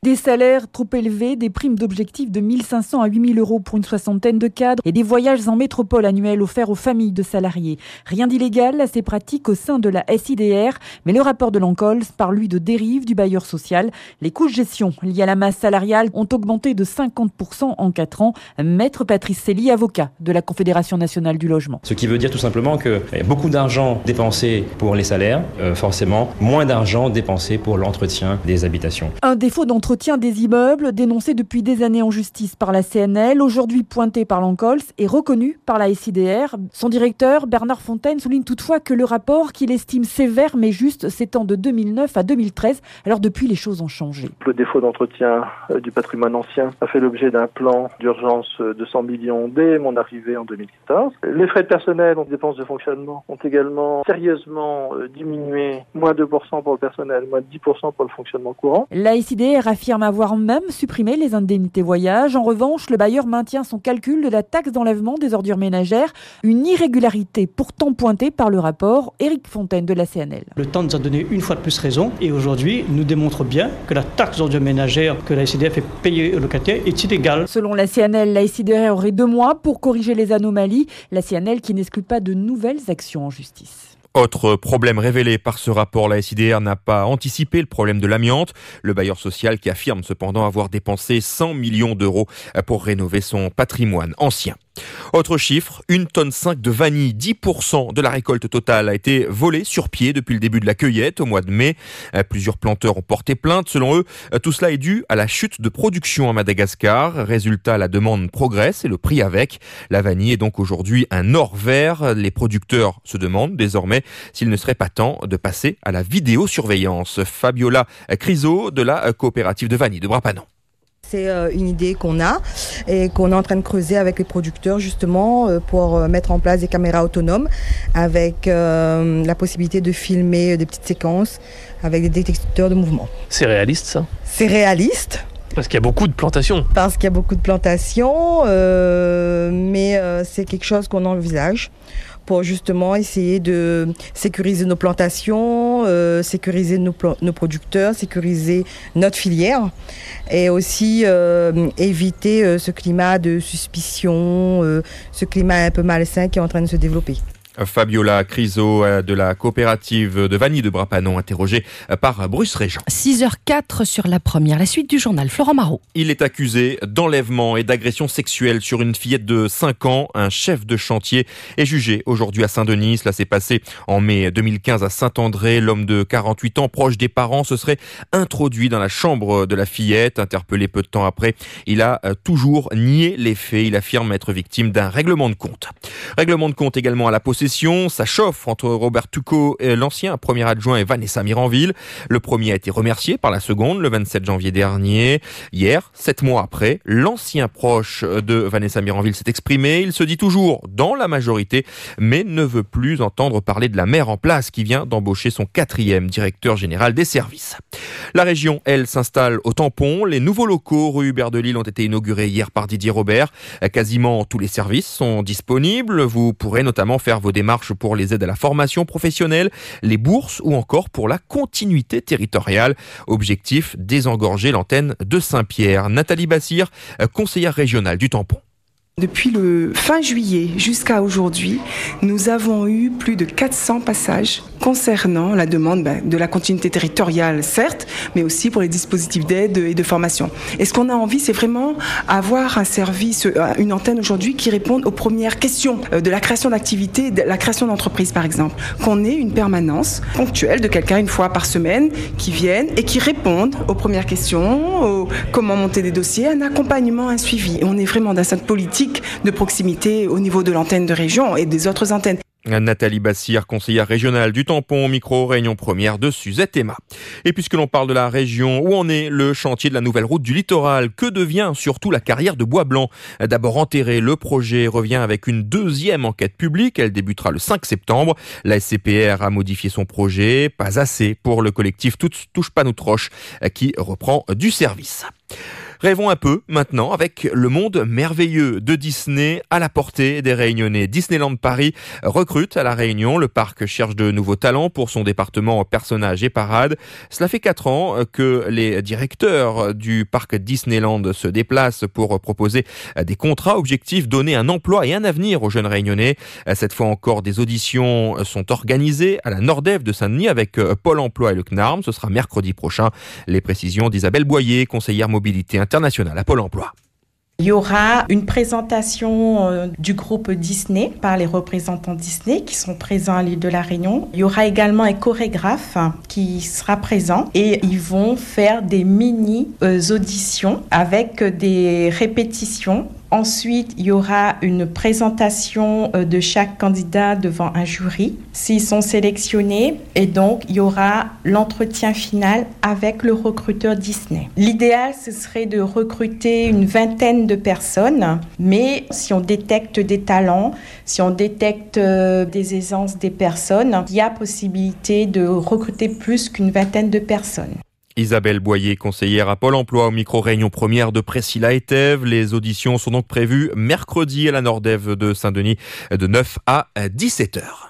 Des salaires trop élevés, des primes d'objectifs de mille cinq cents à huit mille euros pour une soixantaine de cadres et des voyages en métropole annuels offerts aux familles de salariés. Rien d'illégal à ces pratiques au sein de la S I D R, mais le rapport de l'Ancols parle lui de dérive du bailleur social. Les coûts de gestion liés à la masse salariale ont augmenté de cinquante pour cent en quatre ans. Maître Patrice Célie, avocat de la Confédération nationale du logement. Ce qui veut dire tout simplement qu'il y a beaucoup d'argent dépensé pour les salaires, euh, forcément moins d'argent dépensé pour l'entretien des habitations. Un défaut d'entretien des immeubles, dénoncé depuis des années en justice par la C N L, aujourd'hui pointé par l'Ancols et reconnu par la S I D R. Son directeur, Bernard Fontaine, souligne toutefois que le rapport, qu'il estime sévère mais juste, s'étend de deux mille neuf à deux mille treize. Alors depuis, les choses ont changé. Le défaut d'entretien euh, du patrimoine ancien a fait l'objet d'un plan d'urgence de cent millions dès mon arrivée en deux mille quatorze. Les frais de personnel, les dépenses de fonctionnement, ont également sérieusement euh, diminué, moins deux pour cent pour le personnel, moins dix pour cent pour le fonctionnement courant. La S I D R affirme avoir même supprimé les indemnités voyage. En revanche, le bailleur maintient son calcul de la taxe d'enlèvement des ordures ménagères, une irrégularité pourtant pointée par le rapport. Éric Fontaine de la C N L. Le temps nous a donné une fois de plus raison et aujourd'hui nous démontre bien que la taxe d'ordures ménagères que la S I D R fait payer aux locataires est illégale. Selon la C N L, la S I D R aurait deux mois pour corriger les anomalies. La C N L qui n'exclut pas de nouvelles actions en justice. Autre problème révélé par ce rapport, la S I D R n'a pas anticipé le problème de l'amiante. Le bailleur social qui affirme cependant avoir dépensé cent millions d'euros pour rénover son patrimoine ancien. Autre chiffre, une tonne cinq de vanille, dix pour cent de la récolte totale a été volée sur pied depuis le début de la cueillette au mois de mai. Plusieurs planteurs ont porté plainte. Selon eux, tout cela est dû à la chute de production à Madagascar. Résultat, la demande progresse et le prix avec. La vanille est donc aujourd'hui un or vert. Les producteurs se demandent désormais s'il ne serait pas temps de passer à la vidéosurveillance. Fabiola Criso de la coopérative de vanille de Brapanon. C'est une idée qu'on a et qu'on est en train de creuser avec les producteurs justement pour mettre en place des caméras autonomes avec euh, la possibilité de filmer des petites séquences avec des détecteurs de mouvement. C'est réaliste ça ? C'est réaliste. Parce qu'il y a beaucoup de plantations. Parce qu'il y a beaucoup de plantations, euh, mais euh, c'est quelque chose qu'on envisage pour justement essayer de sécuriser nos plantations, euh, sécuriser nos, nos producteurs, sécuriser notre filière et aussi euh, éviter euh, ce climat de suspicion, euh, ce climat un peu malsain qui est en train de se développer. Fabiola Criso de la coopérative de vanille de Brapanon, interrogée par Bruce Régent. six heures quatre sur la première, la suite du journal, Florent Marot. Il est accusé d'enlèvement et d'agression sexuelle sur une fillette de cinq ans. Un chef de chantier est jugé aujourd'hui à Saint-Denis. Cela s'est passé en mai deux mille quinze à Saint-André. L'homme de quarante-huit ans, proche des parents, se serait introduit dans la chambre de la fillette. Interpellé peu de temps après, il a toujours nié les faits. Il affirme être victime d'un règlement de compte. Règlement de compte également à la possession. Ça chauffe entre Robert Tuco, l'ancien premier adjoint, et Vanessa Miranville. Le premier a été remercié par la seconde le vingt-sept janvier dernier. Hier, sept mois après, l'ancien proche de Vanessa Miranville s'est exprimé. Il se dit toujours dans la majorité, mais ne veut plus entendre parler de la maire en place qui vient d'embaucher son quatrième directeur général des services. La région, elle, s'installe au tampon. Les nouveaux locaux rue Hubert de Lille ont été inaugurés hier par Didier Robert. Quasiment tous les services sont disponibles. Vous pourrez notamment faire vos démarches pour les aides à la formation professionnelle, les bourses ou encore pour la continuité territoriale. Objectif, désengorger l'antenne de Saint-Pierre. Nathalie Bassir, conseillère régionale du tampon. Depuis le fin juillet jusqu'à aujourd'hui, nous avons eu plus de quatre cents passages concernant la demande ben, de la continuité territoriale, certes, mais aussi pour les dispositifs d'aide et de formation. Et ce qu'on a envie, c'est vraiment avoir un service, une antenne aujourd'hui qui réponde aux premières questions de la création d'activités, de la création d'entreprises par exemple. Qu'on ait une permanence ponctuelle de quelqu'un une fois par semaine qui vienne et qui réponde aux premières questions, aux, comment monter des dossiers, un accompagnement, un suivi. Et on est vraiment dans cette politique de proximité au niveau de l'antenne de région et des autres antennes. Nathalie Bassir, conseillère régionale du tampon, micro réunion première de Suzette Emma. Et puisque l'on parle de la région, où en est le chantier de la nouvelle route du littoral? Que devient surtout la carrière de Bois Blanc? D'abord enterré, le projet revient avec une deuxième enquête publique. Elle débutera le cinq septembre. La S C P R a modifié son projet. Pas assez pour le collectif Touche pas nous troche qui reprend du service. Rêvons un peu maintenant avec le monde merveilleux de Disney à la portée des Réunionnais. Disneyland Paris recrute à La Réunion. Le parc cherche de nouveaux talents pour son département personnages et parades. Cela fait quatre ans que les directeurs du parc Disneyland se déplacent pour proposer des contrats. Objectif, donner un emploi et un avenir aux jeunes Réunionnais. Cette fois encore, des auditions sont organisées à la Nordève de Saint-Denis avec Pôle emploi et le C N A R M. Ce sera mercredi prochain. Les précisions d'Isabelle Boyer, conseillère mobilité internationale à Pôle emploi. Il y aura une présentation euh, du groupe Disney par les représentants Disney qui sont présents à l'île de la Réunion. Il y aura également un chorégraphe hein, qui sera présent et ils vont faire des mini euh, auditions avec des répétitions. Ensuite, il y aura une présentation de chaque candidat devant un jury, s'ils sont sélectionnés. Et donc, il y aura l'entretien final avec le recruteur Disney. L'idéal, ce serait de recruter une vingtaine de personnes. Mais si on détecte des talents, si on détecte des aisances des personnes, il y a possibilité de recruter plus qu'une vingtaine de personnes. Isabelle Boyer, conseillère à Pôle emploi au micro-réunion première de Priscilla et Thèves. Les auditions sont donc prévues mercredi à la Nordève de Saint-Denis de neuf à dix-sept heures.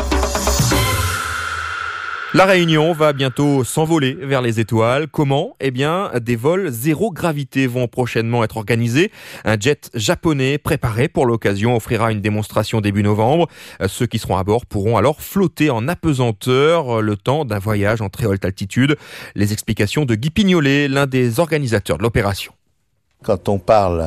La Réunion va bientôt s'envoler vers les étoiles. Comment ? Eh bien, des vols zéro gravité vont prochainement être organisés. Un jet japonais préparé pour l'occasion offrira une démonstration début novembre. Ceux qui seront à bord pourront alors flotter en apesanteur le temps d'un voyage en très haute altitude. Les explications de Guy Pignolet, l'un des organisateurs de l'opération. Quand on parle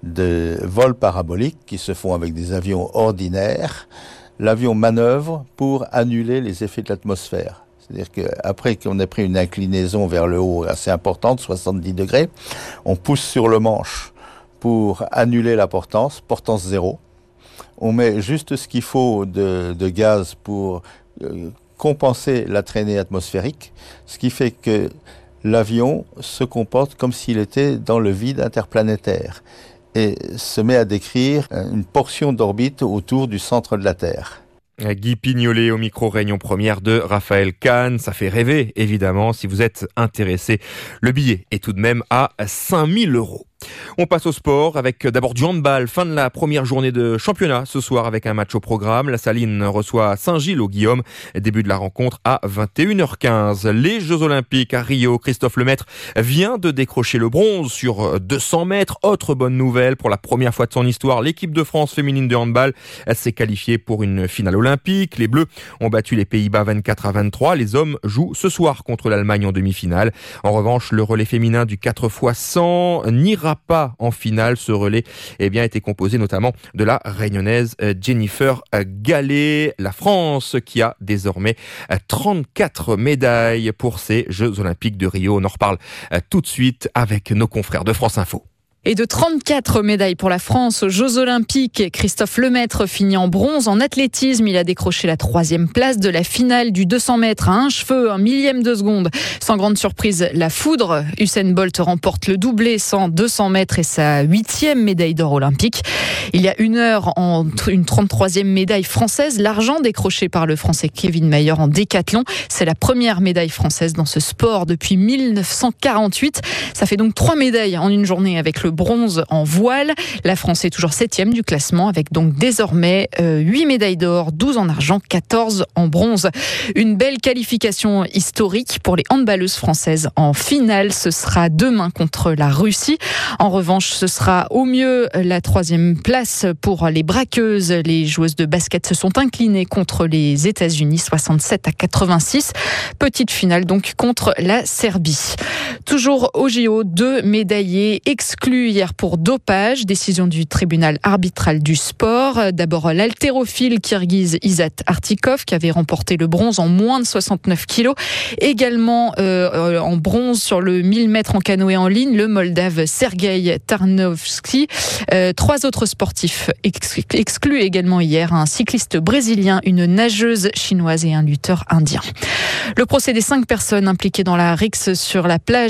de vols paraboliques qui se font avec des avions ordinaires, l'avion manœuvre pour annuler les effets de l'atmosphère. C'est-à-dire qu'après qu'on ait pris une inclinaison vers le haut assez importante, soixante-dix degrés, on pousse sur le manche pour annuler la portance, portance zéro. On met juste ce qu'il faut de, de gaz pour euh, compenser la traînée atmosphérique, ce qui fait que l'avion se comporte comme s'il était dans le vide interplanétaire et se met à décrire une portion d'orbite autour du centre de la Terre. Guy Pignolet au micro-réunion première de Raphaël Kahn. Ça fait rêver, évidemment, si vous êtes intéressé. Le billet est tout de même à cinq mille euros. On passe au sport avec d'abord du handball. Fin de la première journée de championnat ce soir avec un match au programme. La Saline reçoit Saint-Gilles au Guillaume. Début de la rencontre à vingt et une heures quinze. Les Jeux Olympiques à Rio. Christophe Lemaître vient de décrocher le bronze sur deux cents mètres. Autre bonne nouvelle, pour la première fois de son histoire, l'équipe de France féminine de handball s'est qualifiée pour une finale olympique. Les Bleus ont battu les Pays-Bas vingt-quatre à vingt-trois. Les hommes jouent ce soir contre l'Allemagne en demi-finale. En revanche, le relais féminin du quatre fois cent n'ira pas en finale. Ce relais eh bien, était composé notamment de la réunionnaise Jennifer Gallet. La France qui a désormais trente-quatre médailles pour ces Jeux Olympiques de Rio. On en reparle tout de suite avec nos confrères de France Info. Et de trente-quatre médailles pour la France aux Jeux Olympiques. Christophe Lemaître finit en bronze en athlétisme. Il a décroché la troisième place de la finale du deux cents mètres à un cheveu, un millième de seconde. Sans grande surprise, la foudre. Usain Bolt remporte le doublé cent, deux cents mètres et sa huitième médaille d'or olympique. Il y a une heure, en une trente-troisième médaille française, l'argent décroché par le Français Kevin Mayer en décathlon. C'est la première médaille française dans ce sport depuis mille neuf cent quarante-huit. Ça fait donc trois médailles en une journée avec le bronze en voile. La France est toujours septième du classement avec donc désormais euh, huit médailles d'or, douze en argent, quatorze en bronze. Une belle qualification historique pour les handballeuses françaises en finale. Ce sera demain contre la Russie. En revanche, ce sera au mieux la troisième place pour les braqueuses. Les joueuses de basket se sont inclinées contre les États-Unis, soixante-sept à quatre-vingt-six. Petite finale donc contre la Serbie. Toujours au J O, deux médaillés exclus hier pour dopage. Décision du tribunal arbitral du sport. D'abord l'haltérophile kirghize Izat Artikov qui avait remporté le bronze en moins de soixante-neuf kilos. Également euh, en bronze sur le mille mètres en canoë en ligne, le Moldave Sergei Tarnovski. Euh, trois autres sportifs ex- exclus également hier. Un cycliste brésilien, une nageuse chinoise et un lutteur indien. Le procès des cinq personnes impliquées dans la rixe sur la plage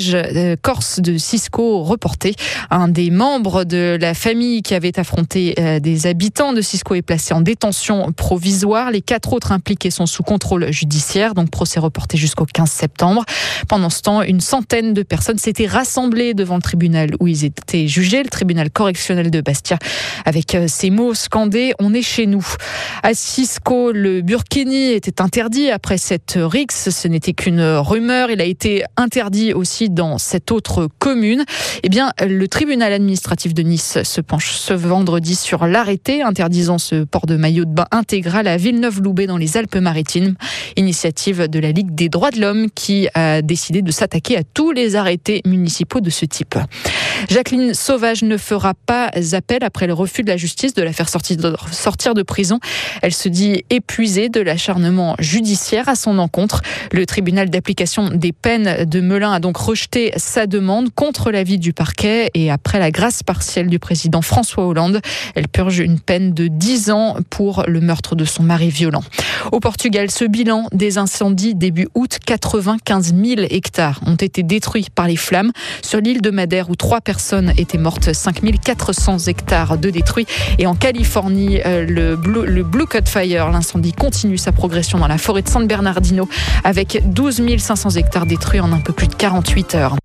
siège euh, corse de Cisco reporté. Un des membres de la famille qui avait affronté euh, des habitants de Cisco est placé en détention provisoire. Les quatre autres impliqués sont sous contrôle judiciaire, donc procès reporté jusqu'au quinze septembre. Pendant ce temps, une centaine de personnes s'étaient rassemblées devant le tribunal où ils étaient jugés, le tribunal correctionnel de Bastia, avec euh, ces mots scandés « On est chez nous ». À Cisco, le burkini était interdit après cette rixe. Ce n'était qu'une rumeur. Il a été interdit aussi dans cette autre commune. Eh bien, le tribunal administratif de Nice se penche ce vendredi sur l'arrêté interdisant ce port de maillot de bain intégral à Villeneuve-Loubet dans les Alpes-Maritimes. Initiative de la Ligue des droits de l'homme qui a décidé de s'attaquer à tous les arrêtés municipaux de ce type. Jacqueline Sauvage ne fera pas appel après le refus de la justice de la faire sortir de, sortir de prison. Elle se dit épuisée de l'acharnement judiciaire à son encontre. Le tribunal d'application des peines de Melun a donc rejeté sa demande contre l'avis du parquet et après la grâce partielle du président François Hollande. Elle purge une peine de dix ans pour le meurtre de son mari violent. Au Portugal, ce bilan des incendies début août, quatre-vingt-quinze mille hectares ont été détruits par les flammes. Sur l'île de Madère où trois personnes étaient mortes, cinq mille quatre cents hectares de détruits. Et en Californie, le Blue, le Blue Cut Fire, l'incendie continue sa progression dans la forêt de San Bernardino avec douze mille cinq cents hectares détruits en un peu plus de quarante-huit heures.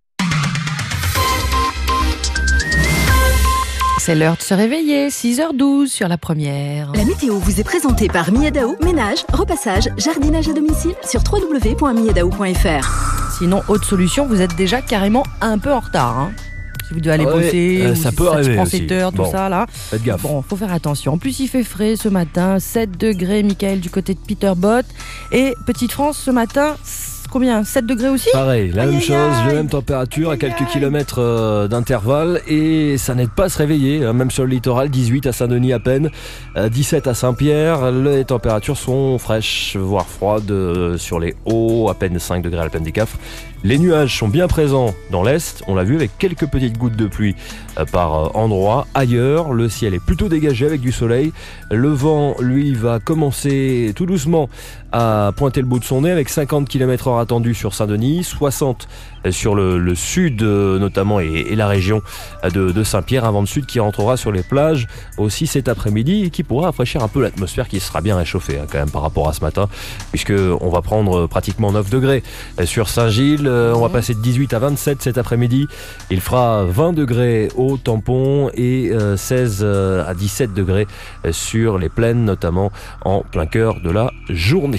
C'est l'heure de se réveiller, six heures douze sur la première. La météo vous est présentée par Miadao, ménage, repassage, jardinage à domicile sur w w w point miadao point f r. Sinon, autre solution, vous êtes déjà carrément un peu en retard. Hein. Si vous devez aller ah ouais, bosser, euh, ou ça si peut ça arriver prend aussi. sept heures, tout bon, ça là. Faites gaffe. Bon, faut faire attention. En plus, il fait frais ce matin, sept degrés, Michael, du côté de Peterbot. Et Petite France, ce matin, combien? sept degrés aussi? Pareil, la aïe, même aïe, chose, aïe. la même température aïe, à quelques aïe. kilomètres euh, d'intervalle et ça n'aide pas à se réveiller, hein, même sur le littoral, dix-huit à Saint-Denis à peine, euh, dix-sept à Saint-Pierre, les températures sont fraîches, voire froides euh, sur les hauts, à peine cinq degrés à la plaine des Cafres. Les nuages sont bien présents dans l'est, on l'a vu avec quelques petites gouttes de pluie euh, par euh, endroits. Ailleurs, le ciel est plutôt dégagé avec du soleil. Le vent, lui, va commencer tout doucement à pointer le bout de son nez avec cinquante kilomètres heure attendus sur Saint-Denis, soixante sur le, le sud euh, notamment et, et la région de, de Saint-Pierre, un vent de sud qui rentrera sur les plages aussi cet après-midi et qui pourra rafraîchir un peu l'atmosphère qui sera bien réchauffée hein, quand même par rapport à ce matin puisque on va prendre pratiquement neuf degrés sur Saint-Gilles, euh, on va passer de dix-huit à vingt-sept cet après-midi, il fera vingt degrés au Tampon et euh, seize à dix-sept degrés sur les plaines notamment en plein cœur de la journée.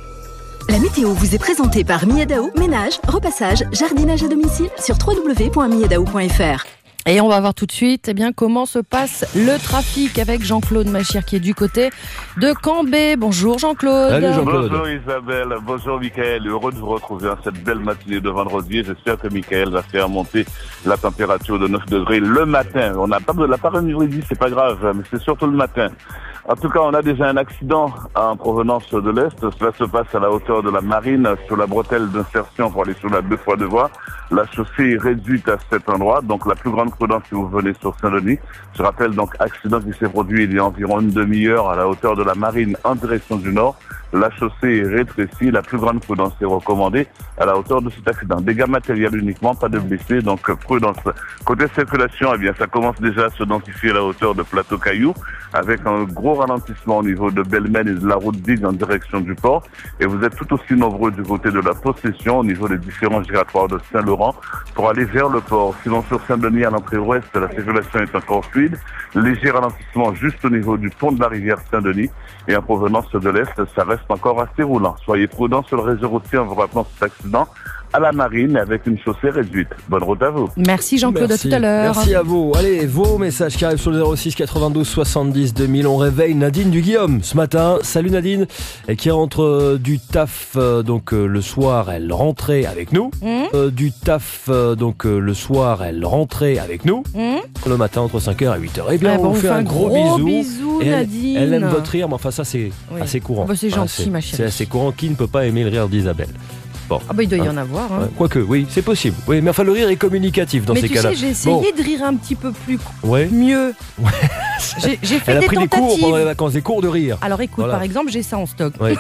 La météo vous est présentée par Miadao, ménage, repassage, jardinage à domicile sur w w w point miadao point f r. Et on va voir tout de suite eh bien, comment se passe le trafic avec Jean-Claude Machir qui est du côté de Cambé. Bonjour Jean-Claude. Salut Jean-Claude. Bonjour Isabelle, bonjour Mickaël. Heureux de vous retrouver en cette belle matinée de vendredi. J'espère que Mickaël va faire monter la température de neuf degrés le matin. On n'a pas de la parole midi, c'est pas grave, mais c'est surtout le matin. En tout cas, on a déjà un accident en provenance de l'Est. Cela se passe à la hauteur de la Marine, sur la bretelle d'insertion pour aller sur la deux fois deux voies. La chaussée est réduite à cet endroit, donc la plus grande prudence si vous venez sur Saint-Denis. Je rappelle donc accident qui s'est produit il y a environ une demi-heure à la hauteur de la Marine en direction du nord. La chaussée est rétrécie, la plus grande prudence est recommandée à la hauteur de cet accident. Dégâts matériels uniquement, pas de blessés, donc prudence. Côté circulation, eh bien, ça commence déjà à se densifier à la hauteur de Plateau Caillou, avec un gros ralentissement au niveau de Belmen et de la route Digue en direction du port. Et vous êtes tout aussi nombreux du côté de la Possession, au niveau des différents giratoires de Saint-Laurent, pour aller vers le port. Sinon, sur Saint-Denis, à l'entrée ouest, la circulation est encore fluide. Léger ralentissement juste au niveau du pont de la rivière Saint-Denis. Et en provenance de l'Est, ça reste encore assez roulant. Soyez prudents sur le réseau routier en vous rappelant cet accident à la Marine avec une chaussée réduite. Bonne route à vous. Merci Jean-Claude, Merci. à tout à l'heure. Merci à vous. Allez, vos messages qui arrivent sur le zéro six quatre-vingt-douze soixante-dix deux mille. On réveille Nadine du Guillaume ce matin. Salut Nadine, et qui rentre euh, du taf euh, donc euh, le soir, elle rentrait avec nous. Mmh. Euh, du taf euh, donc euh, le soir, elle rentrait avec nous. Mmh. Le matin entre cinq heures et huit heures. Eh bien, ah, on bon, vous fait un, un gros, gros bisou. bisou et Nadine. Elle, elle aime votre rire, mais enfin ça c'est oui. assez courant. Bah, c'est gentil, c'est, ma chérie. C'est assez courant. Qui ne peut pas aimer le rire d'Isabelle? Bon. Ah bah il doit y hein. en avoir. Hein. Quoique, oui, c'est possible. Oui, mais enfin le rire est communicatif dans mais ces cas-là. Mais tu sais, j'ai essayé bon. de rire un petit peu plus ouais. mieux. j'ai, j'ai fait Elle des a pris tentatives. des cours pendant les vacances, des cours de rire. Alors écoute, voilà. Par exemple, j'ai ça en stock. Ouais.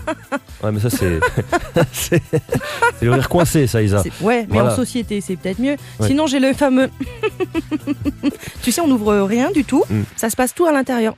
Ouais, mais ça, c'est. c'est... c'est le rire coincé, ça, Isa. C'est... Ouais, mais voilà. En société, c'est peut-être mieux. Ouais. Sinon, j'ai le fameux. Tu sais, on n'ouvre rien du tout. Mm. Ça se passe tout à l'intérieur.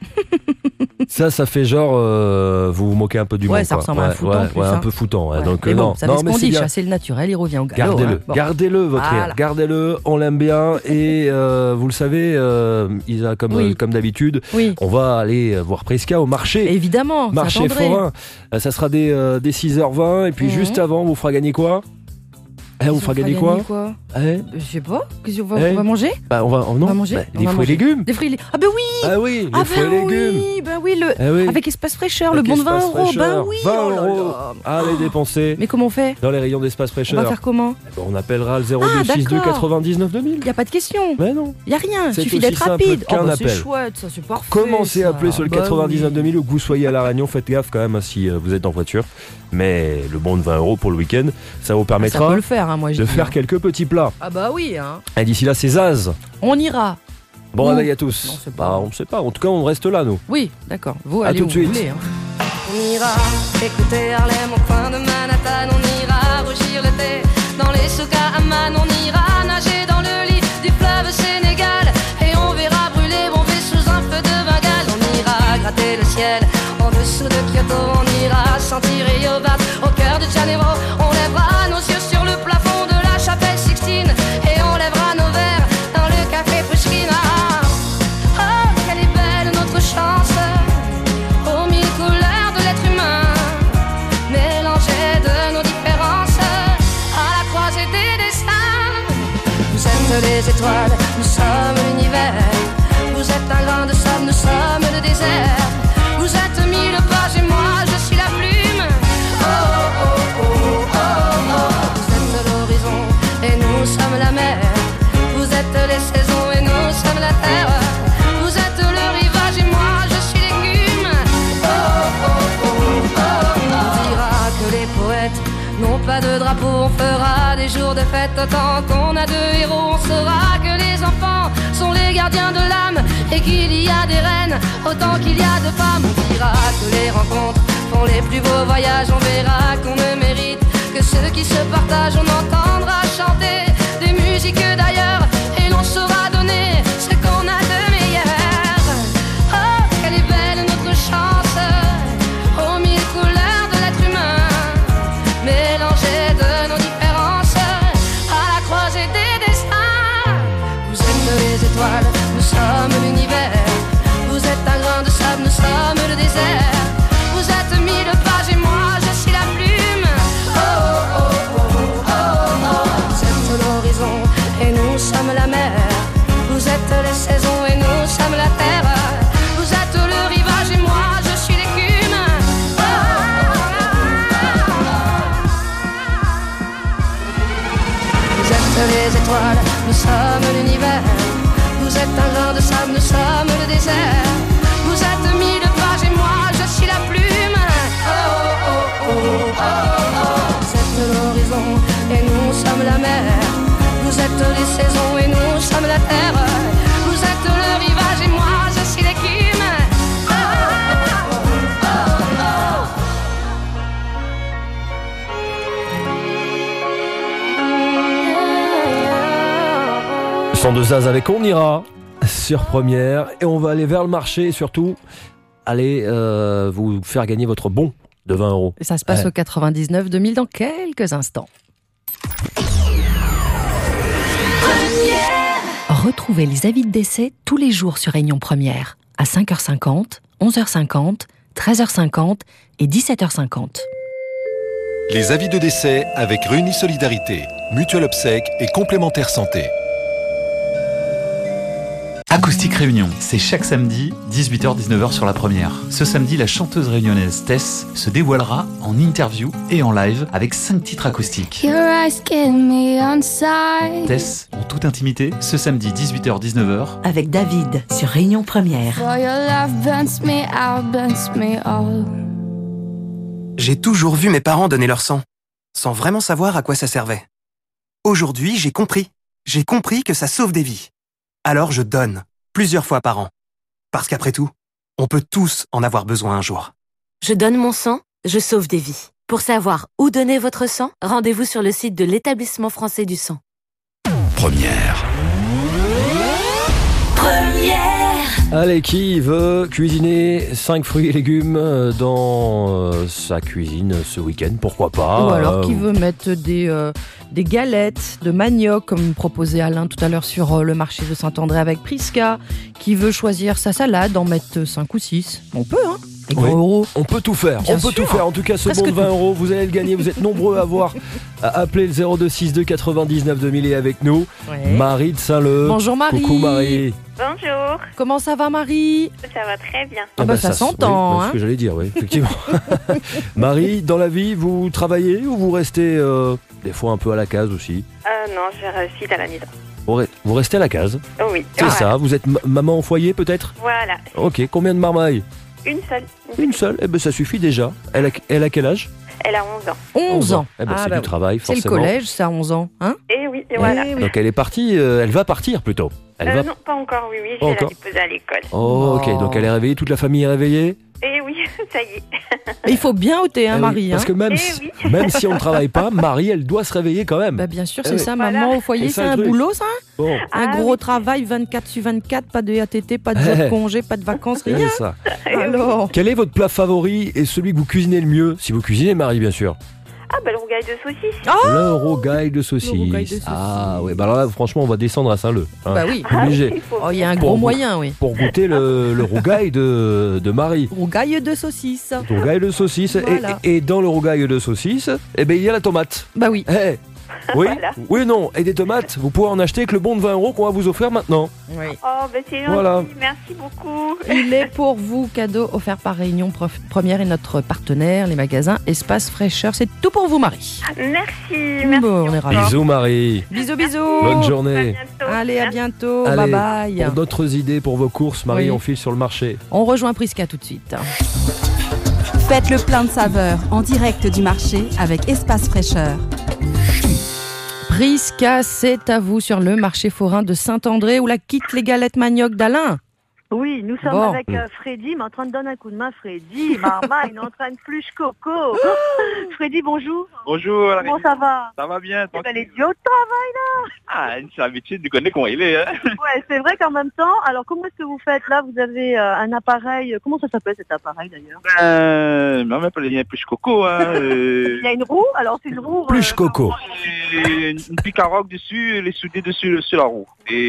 Ça, ça fait genre. Euh, vous vous moquez un peu du monde. Ouais, ça quoi. ressemble ouais, à un foutant. Ouais, plus, ouais hein. un peu foutant. Ouais. Ouais. Donc, mais bon, non, vous savez non, ce mais qu'on c'est dit, bien. chasser le naturel, il revient au galop. Gardez-le, hein. Bon. gardez-le, votre voilà. rire. Gardez-le, on l'aime bien. Et euh, vous le savez, euh, Isa, comme, oui. euh, comme d'habitude, oui. on va aller voir Prisca au marché. Évidemment. Marché forain. Ça sera dès, euh, dès six heures vingt. Et puis mmh. juste avant, on vous fera gagner quoi? Eh, on vous fera gagner quoi, quoi eh Je sais pas. Qu'est-ce qu'on va, eh on va manger bah, on va, oh non. on va manger bah, on Des va fruits manger. et légumes. Des fruits et légumes. Ah, bah oui Ah oui, les ah fruits bah et légumes. Oui, bah oui, le... eh oui. Avec Espace Fraîcheur, le Avec bon de vingt Espace euros. Fraîcheur. Bah oui vingt oh là euros. là. Allez dépenser. Mais comment on fait dans les rayons d'Espace Fraîcheur? On va faire comment? eh ben, On appellera le zéro deux six deux ah, quatre-vingt-dix-neuf deux mille. Y a pas de question. Mais non. Y a rien. C'est suffit d'être rapide. Qu'un oh, bah, appel. C'est chouette, ça c'est parfait. Commencez à appeler sur le bah, quatre-vingt-dix-neuf deux mille oui. ou que vous soyez à La Réunion. Faites gaffe quand même si vous êtes en voiture. Mais le bon de vingt euros pour le week-end, ça vous permettra ah, ça peut le faire, hein, moi, je de dis, faire hein. quelques petits plats. Ah bah oui. Hein. Et d'ici là, c'est Zaz. On ira. Bon Où? réveil à tous. Non, c'est pas... bah, on ne sait pas. En tout cas, on reste là, nous. Oui, d'accord. Vous à allez tout où de suite. vous voulez. Hein. On ira écouter Harlem au coin de Manhattan. On ira rougir le thé dans les souks à Amman. On ira nager dans le lit du fleuve Sénégal. Et on verra brûler Bombay sous un feu de Bengale. On ira gratter le ciel en dessous de Kyoto. On ira sentir Yobat au cœur de Janeiro. On lèvera nos yeux sur le plafond de la chapelle Sixtine. Et on lèvera nos verres dans le café Pushkin. Ah, oh, quelle est belle notre chance, aux mille couleurs de l'être humain, mélangées de nos différences, à la croisée des destins. Vous êtes les étoiles, nous sommes l'univers. Vous êtes un grain de sable, nous sommes le désert. Vous êtes mille pages et moi je suis la plume. Oh oh oh oh oh oh. Vous êtes l'horizon et nous sommes la mer. Vous êtes les saisons et nous sommes la terre. Vous êtes le rivage et moi je suis l'écume. Oh oh oh oh oh. On dira que les poètes n'ont pas de drapeau. On fera des jours de fête autant qu'on a de héros. On saura que les enfants sont les gardiens de l'âme et qu'il y a des reines autant qu'il y a de femmes. On dira que les rencontres font les plus beaux voyages. On verra qu'on ne mérite que ceux qui se partagent. On entendra chanter des musiques d'ailleurs et l'on saura donner ce qu'on a de meilleur. Oh, quelle est belle notre chance, aux mille couleurs de l'être humain, mélangées de nos différences, à la croisée des destins. Vous êtes les étoiles, nous sommes l'univers. Vous êtes un grain de sable, nous sommes le désert. Vous êtes mille pages et moi je suis la plume. Oh oh oh oh oh oh. Vous êtes l'horizon et nous sommes la mer. Vous êtes les saisons et nous sommes la terre. Vous êtes le rivage et moi je suis l'écume. Oh, oh, oh, oh. Vous êtes les étoiles, nous sommes l'univers. Vous êtes un grain de sable, nous sommes le désert. Vous êtes mille pages et moi je suis la plume. Oh oh oh oh oh oh. Vous êtes l'horizon et nous sommes la mer. Vous êtes les saisons et nous sommes la terre. Vous êtes le rivage et moi je suis l'écume. Oh oh oh oh oh. Son de Zaz avec On ira sur Première et on va aller vers le marché et surtout aller euh, vous faire gagner votre bon de vingt euros. Et ça se passe ouais. au quatre-vingt-dix-neuf deux mille dans quelques instants. Retrouvez les avis de décès tous les jours sur Réunion Première à cinq heures cinquante, onze heures cinquante, treize heures cinquante et dix-sept heures cinquante. Les avis de décès avec Réunis Solidarité, Mutuelle Obsèque et Complémentaire Santé. Acoustique Réunion, c'est chaque samedi, dix-huit heures dix-neuf heures sur la Première. Ce samedi, la chanteuse réunionnaise Tess se dévoilera en interview et en live avec cinq titres acoustiques. Tess, en toute intimité, ce samedi, dix-huit heures dix-neuf heures. Avec David, sur Réunion Première. J'ai toujours vu mes parents donner leur sang, sans vraiment savoir à quoi ça servait. Aujourd'hui, j'ai compris. J'ai compris que ça sauve des vies. Alors je donne, plusieurs fois par an. Parce qu'après tout, on peut tous en avoir besoin un jour. Je donne mon sang je sauve des vies. Pour savoir où donner votre sang, rendez-vous sur le site de l'Établissement français du sang. Première. Première. Allez, qui veut cuisiner cinq fruits et légumes dans euh, sa cuisine ce week-end? Pourquoi pas? Ou alors euh, qui veut mettre des, euh, des galettes de manioc, comme proposait Alain tout à l'heure sur euh, le marché de Saint-André avec Prisca. Qui veut choisir sa salade, en mettre cinq ou six. On peut, hein? Oui, on peut tout faire, Bien on peut sûr. tout faire. En tout cas, ce Presque bon de vingt tout. euros, vous allez le gagner. Vous êtes nombreux à avoir à appeler le zéro deux soixante-deux quatre-vingt-dix-neuf deux mille et avec nous. Ouais. Marie de Saint-Leu. Bonjour Marie. Coucou Marie. Bonjour. Comment ça va Marie? Ça va très bien. Ah bah, ça s- s'entend, oui, c'est hein. ce que j'allais dire, oui, effectivement. Marie, dans la vie, vous travaillez ou vous restez euh, des fois un peu à la case aussi? Euh, non, je réussis à la maison. Vous re- vous restez à la case? Oh oui. C'est voilà. ça, vous êtes m- maman au foyer peut-être? Voilà. Ok, combien de marmailles? Une seule. Une seule, eh ben ça suffit déjà. Elle a, elle a quel âge? Elle a onze ans. onze ans. Eh ben, Ah c'est bah du oui. travail, C'est le forcément. collège, ça, onze ans. Hein? Et oui, et voilà. Eh oui. Donc elle est partie, euh, elle va partir plutôt. Elle Euh, va... Non, pas encore, oui, oui, je Pas vais encore. la déposer à l'école. Oh, ok, donc elle est réveillée, toute la famille est réveillée? Et oui, ça y est. Il faut bien ôter, hein, Eh oui, Marie. Parce hein. que même, Eh si, oui. même si on ne travaille pas, Marie, elle doit se réveiller quand même. Bah, bien sûr, Eh c'est oui. ça, Voilà. maman au foyer, C'est ça, c'est le un truc. boulot, ça? Bon, Un Ah, gros oui. travail, vingt-quatre sur vingt-quatre, pas de A T T, pas de jour Eh. de congé, pas de vacances, c'est rien. ça. Alors, Quel est votre plat favori et celui que vous cuisinez le mieux? Si vous cuisinez, Marie, bien sûr. Ah, bah le rougail de saucisse. Le rogail de saucisse. Le rogail de saucisse. Ah, ouais, bah alors là, franchement, on va descendre à Saint-Leu. hein. bah oui. Obligé. Il faut Oh, il y a un Pour gros vous. moyen, oui. Pour goûter le, le rogail de, de Marie. Rougail de saucisse. Rogail de saucisse. Et- Voilà. Et, et dans le rogail de saucisse, eh ben, il y a la tomate. Bah oui. Eh, oui, Voilà. oui, non. Et des tomates, vous pouvez en acheter avec le bon de vingt euros qu'on va vous offrir maintenant. Oui. Oh, bah c'est gentil. Voilà. Merci beaucoup. Il est pour vous, cadeau offert par Réunion Prof- Première et notre partenaire, les magasins Espace Fraîcheur. C'est tout pour vous, Marie. Merci, merci. Bon, on est ravis. Bisous, Marie. Bisous, bisous. Bonne À journée. bientôt. Allez, à Merci. bientôt. Allez, Bye bye. pour d'autres idées pour vos courses, Marie, Oui. on file sur le marché. On rejoint Prisca tout de suite. Faites le plein de saveurs en direct du marché avec Espace Fraîcheur. Prisca, c'est à vous sur le marché forain de Saint-André où la quitte les galettes manioc d'Alain. Oui, nous sommes Bon. avec euh, Freddy, mais en train de donner un coup de main. Freddy, Marma, il est en train de plus coco. Freddy, bonjour. Bonjour. Comment ça va? Ça va bien. Eh ben, l'idiot de travail là. Ah, c'est l'habitude, tu connais comment il est. Hein. Ouais, c'est vrai qu'en même temps, alors comment est-ce que vous faites là? Vous avez euh, un appareil, comment ça s'appelle cet appareil d'ailleurs? Euh, mais on m'appelle bien plus coco. Hein. euh, Il y a une roue, alors c'est une roue. Plus euh, coco. et une pique à rock dessus, et les soudés dessus sur la roue.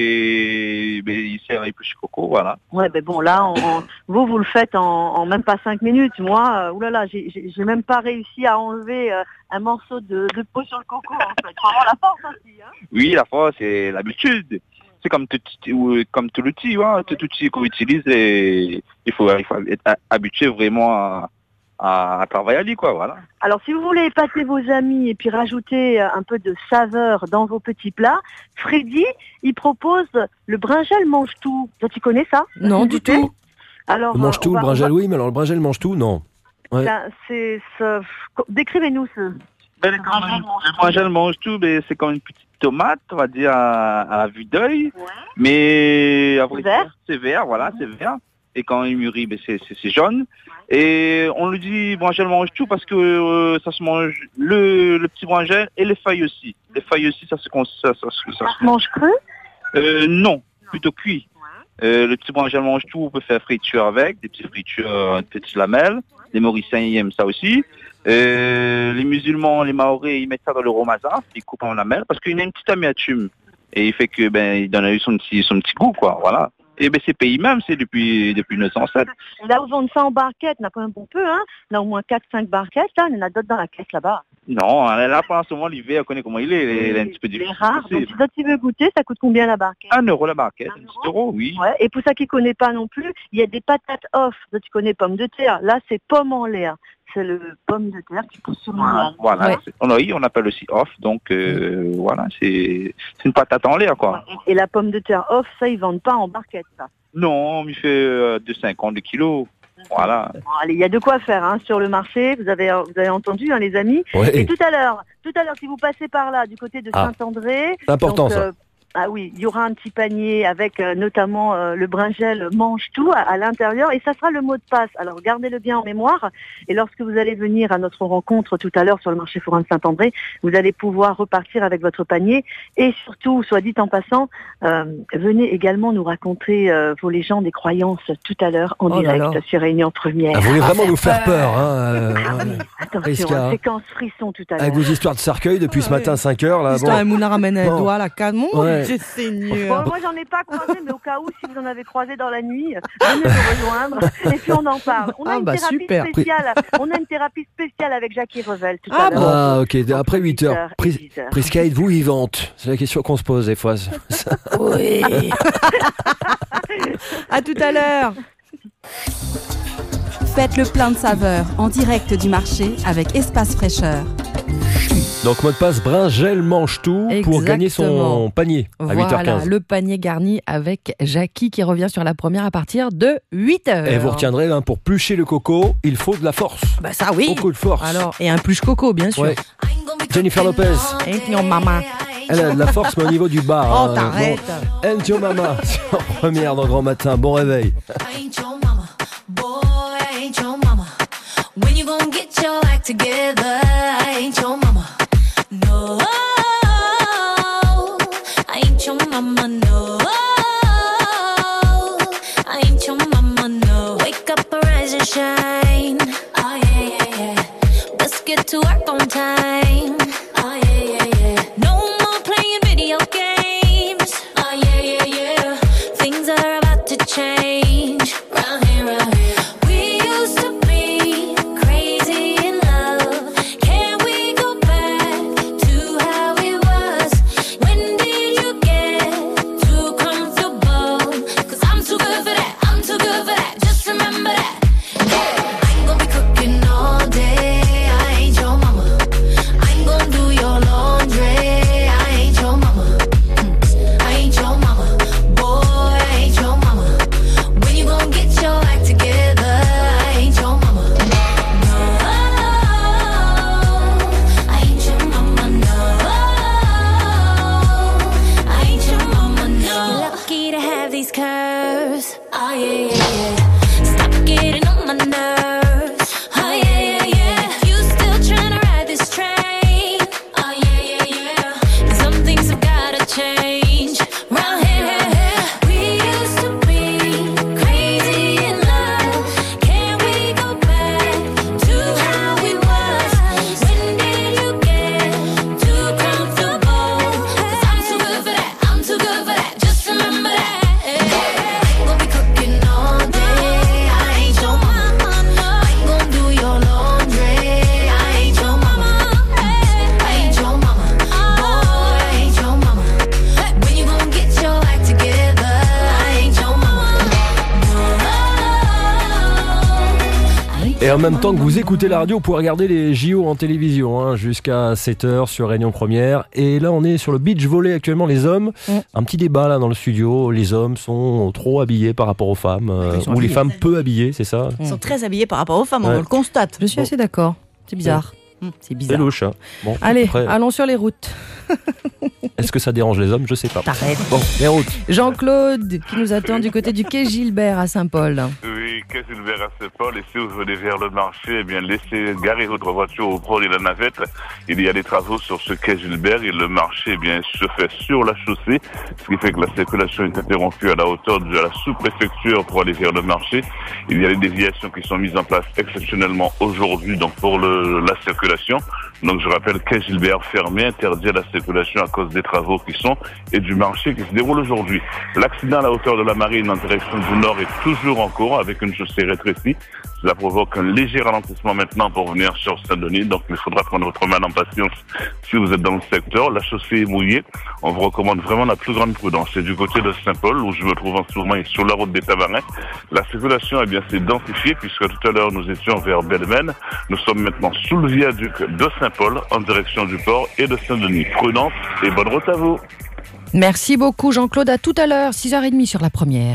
Et ben, il sert avec plus coco, voilà. Ouais, ben bon, là, on- on- vous, vous le faites en, en même pas cinq minutes. Moi, euh, oulala, j'ai j'ai- j'ai même pas réussi à enlever euh, un morceau de, de peau sur le coco, en fait. Faut avoir la force aussi, hein. Oui, la fois, c'est l'habitude. C'est comme tout, ou- comme tout l'outil, hein. Tout outil qu'on utilise, et il faut, il faut être habitué vraiment à, à, à travailler à lui, quoi, voilà. Alors, si vous voulez épater vos amis et puis rajouter euh, un peu de saveur dans vos petits plats, Freddy, il propose le brinjel mange-tout. Toi, tu connais ça? Non, Vous du goûtez? tout. Alors, Le mange euh, tout, on le va- brinjel, on va- oui, mais alors le brinjel mange tout, non. Ouais. Là, c'est ce... Décrivez-nous ce... Ben, le le brinjel mange tout, ben, c'est comme une petite tomate, on va dire, à, à vue d'œil. Mais après, Vert. c'est vert, voilà, c'est vert. Et quand il mûrit, ben, c'est, c'est, c'est jaune. Et on lui dit brinjel mange tout parce que euh, ça se mange le, le petit brinjel et les feuilles aussi. Les feuilles aussi, ça se cons- ça, ça, ça, ça se mange cru? euh, Non, plutôt cuit. Euh, le petit brinjel mange tout, on peut faire friture avec, des petites fritures, des petites lamelles. Les Mauriciens, ils aiment ça aussi. Euh, les musulmans, les Maoris, ils mettent ça dans le romaza, ils coupent en lamelles parce qu'il y a une petite amertume. Et il fait que, ben, il donne son petit, son petit goût, quoi, voilà. Et ben, c'est pays même, c'est depuis, depuis neuf cent sept. Là où vendent ça en barquette, on a quand même bon peu, hein. On a au moins quatre cinq barquettes, là. Il y en a d'autres dans la caisse là-bas. Non, là, pour ce moment, l'hiver, on connaît comment il est, il est un petit peu C'est difficile. rare. Donc, si toi, tu veux goûter, ça coûte combien la barquette? Un euro la barquette, un petit euro, oui. Ouais. Et pour ça qui connaît pas non plus, il y a des patates off. Toi, tu connais pommes de terre. Là, c'est pomme en l'air. C'est le pomme de terre qui pousse sur le Voilà, voilà. Ouais. C'est- on, oui, on appelle aussi off, donc euh, voilà, c'est c'est une patate en l'air, quoi. Et la pomme de terre off, ça, ils vendent pas en barquette, ça. Non, on lui fait euh, deux cinquante le kilo. Voilà. Bon, allez, il y a de quoi faire hein, sur le marché. Vous avez, vous avez entendu, hein, les amis. Ouais. Et tout à l'heure, tout à l'heure, si vous passez par là, du côté de Ah. Saint-André, C'est important, donc, ça. euh, Ah oui, il y aura un petit panier avec euh, notamment euh, le brinjel mange tout à, à l'intérieur et ça sera le mot de passe. Alors gardez-le bien en mémoire et lorsque vous allez venir à notre rencontre tout à l'heure sur le marché forain de Saint-André, vous allez pouvoir repartir avec votre panier et surtout, soit dit en passant, euh, venez également nous raconter euh, vos légendes et croyances tout à l'heure en Oh là direct là. sur Réunion Première. Ah, vous voulez vraiment Ah, nous faire peur. peur, hein euh, Ah oui, ouais. attention, Prisca, hein. séquence frisson tout à l'heure. Avec vos histoires de cercueil depuis ce matin à cinq heures là. L'histoire, bon. elle nous la ramène un Bon. doigt à la canne. Mon Ouais. Dieu Seigneur. Bon, moi j'en ai pas croisé, mais au cas où, si vous en avez croisé dans la nuit, venez nous rejoindre et puis on en parle. On a Ah une bah, thérapie super. spéciale. On a une thérapie spéciale avec Jackie Revel tout Ah à l'heure. Ah ok, après huit heures. heures et Pris- dix heures. Prisca, êtes-vous vivante? C'est la question qu'on se pose des fois. Oui. À tout à l'heure. Faites le plein de saveurs en direct du marché avec Espace Fraîcheur. Donc mot de passe Bringel mange tout pour gagner son Exactement. panier à Voilà, huit heures quinze. le panier garni avec Jackie qui revient sur la première à partir de huit heures. Et vous retiendrez, hein, pour plucher le coco, il faut de la force. Bah ça oui. Beaucoup de force. Alors, et un pluche coco, bien sûr. Ouais. Jennifer Lopez, Et your mama. elle a de la force mais au niveau du bas. Oh, hein. t'arrêtes. Bon, And your mama, sur première dans Grand Matin. Bon réveil. I ain't your mama, boy, I ain't your mama. When you gon' get your act together, I ain't your mama. No, I ain't your mama, no. I ain't your mama, no. Wake up, arise and shine. Oh yeah, yeah, yeah. Let's get to work on time. Oh yeah, yeah, yeah. No more playing video games. Oh yeah, yeah, yeah. Things are about to change. Round here, round here. We used to be crazy in love. Can we go back to how it was? When did you get too comfortable? Cause I'm too good for that, I'm too good for that. Just remember that. Yeah. I ain't gonna be cooking all day. I ain't your mama. I ain't gonna do your laundry. I ain't your mama. Mm. I ain't your mama. Boy, I ain't your mama. When you gon' get your act together? I ain't your mama. No, I ain't your mama. No, I ain't your mama. No. You're lucky to have these curves. Oh yeah, yeah, yeah. Stop getting on my nerves. Oh yeah, yeah, yeah. You still tryna ride this train? Oh yeah, yeah, yeah. Some things have gotta change. Round here, we used to be crazy in love. Can we go back to how it was? When did you get too comfortable? Cause I'm too good for that, I'm too good for that. Just remember that. I ain't gonna be cooking all day. I ain't your mama. I ain't gonna do your laundry. I ain't your mama. I ain't your mama. Boy, I ain't your mama. When you gon' get your act together? I ain't your mama. Et en même temps que vous écoutez la radio, vous pouvez regarder les J O en télévision, hein, jusqu'à sept heures sur Réunion Première. Et là, on est sur le beach volley actuellement, les hommes. Mm. Un petit débat là dans le studio. Les hommes sont trop habillés par rapport aux femmes, euh, Ils sont ou les habillés. femmes peu habillées, c'est ça? Mm. Ils sont très habillés par rapport aux femmes, Ouais. on le constate. Je suis assez d'accord. C'est bizarre. Mm. C'est C'est bizarre. louche. Hein. Bon, Allez, après, allons sur les routes. est-ce que ça dérange les hommes? Je sais pas. T'arrêtes. Bon, les routes. Jean-Claude qui nous attend du côté du quai Gilbert à Saint-Paul. Oui, quai Gilbert à Saint-Paul, et si vous venez vers le marché, eh bien, laissez garer votre voiture au bord de la navette. Il y a des travaux sur ce quai Gilbert et le marché, eh bien, se fait sur la chaussée, ce qui fait que la circulation est interrompue à la hauteur de la sous-préfecture pour aller vers le marché. Il y a des déviations qui sont mises en place exceptionnellement aujourd'hui, donc pour le, la circulation. Donc, je rappelle quai Gilbert fermé, interdit à la circulation à cause des travaux qui sont et du marché qui se déroule aujourd'hui. L'accident à la hauteur de la marine en direction du nord est toujours en cours avec une chaussée rétrécie. Cela provoque un léger ralentissement maintenant pour venir sur Saint-Denis. Donc, il faudra prendre votre mal en patience si vous êtes dans le secteur. La chaussée est mouillée. On vous recommande vraiment la plus grande prudence. C'est du côté de Saint-Paul où je me trouve en ce moment et sur la route des Tamarins. La circulation, eh bien, s'est densifiée puisque tout à l'heure, nous étions vers Belmen. Nous sommes maintenant sous le viaduc de Saint-Paul en direction du port et de Saint-Denis. Prudence et bonne route à vous. Merci beaucoup Jean-Claude, à tout à l'heure, six heures trente sur la première.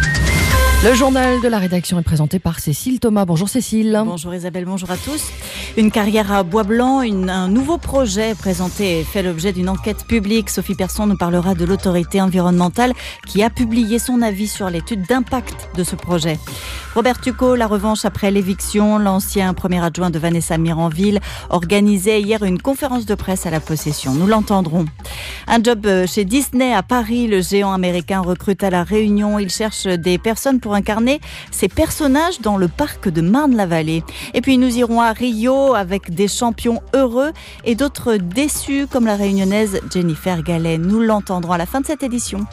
Le journal de la rédaction est présenté par Cécile Thomas. Bonjour Cécile. Bonjour Isabelle, bonjour à tous. Une carrière à Bois-Blanc, une, un nouveau projet présenté et fait l'objet d'une enquête publique. Sophie Persson nous parlera de l'autorité environnementale qui a publié son avis sur l'étude d'impact de ce projet. Robert Tucot, la revanche après l'éviction. L'ancien premier adjoint de Vanessa Miranville organisait hier une conférence de presse à la Possession. Nous l'entendrons. Un job chez Disney à Paris. Le géant américain recrute à La Réunion. Il cherche des personnes pour incarner ses personnages dans le parc de Marne-la-Vallée. Et puis nous irons à Rio avec des champions heureux et d'autres déçus comme la réunionnaise Jennifer Gallet. Nous l'entendrons à la fin de cette édition.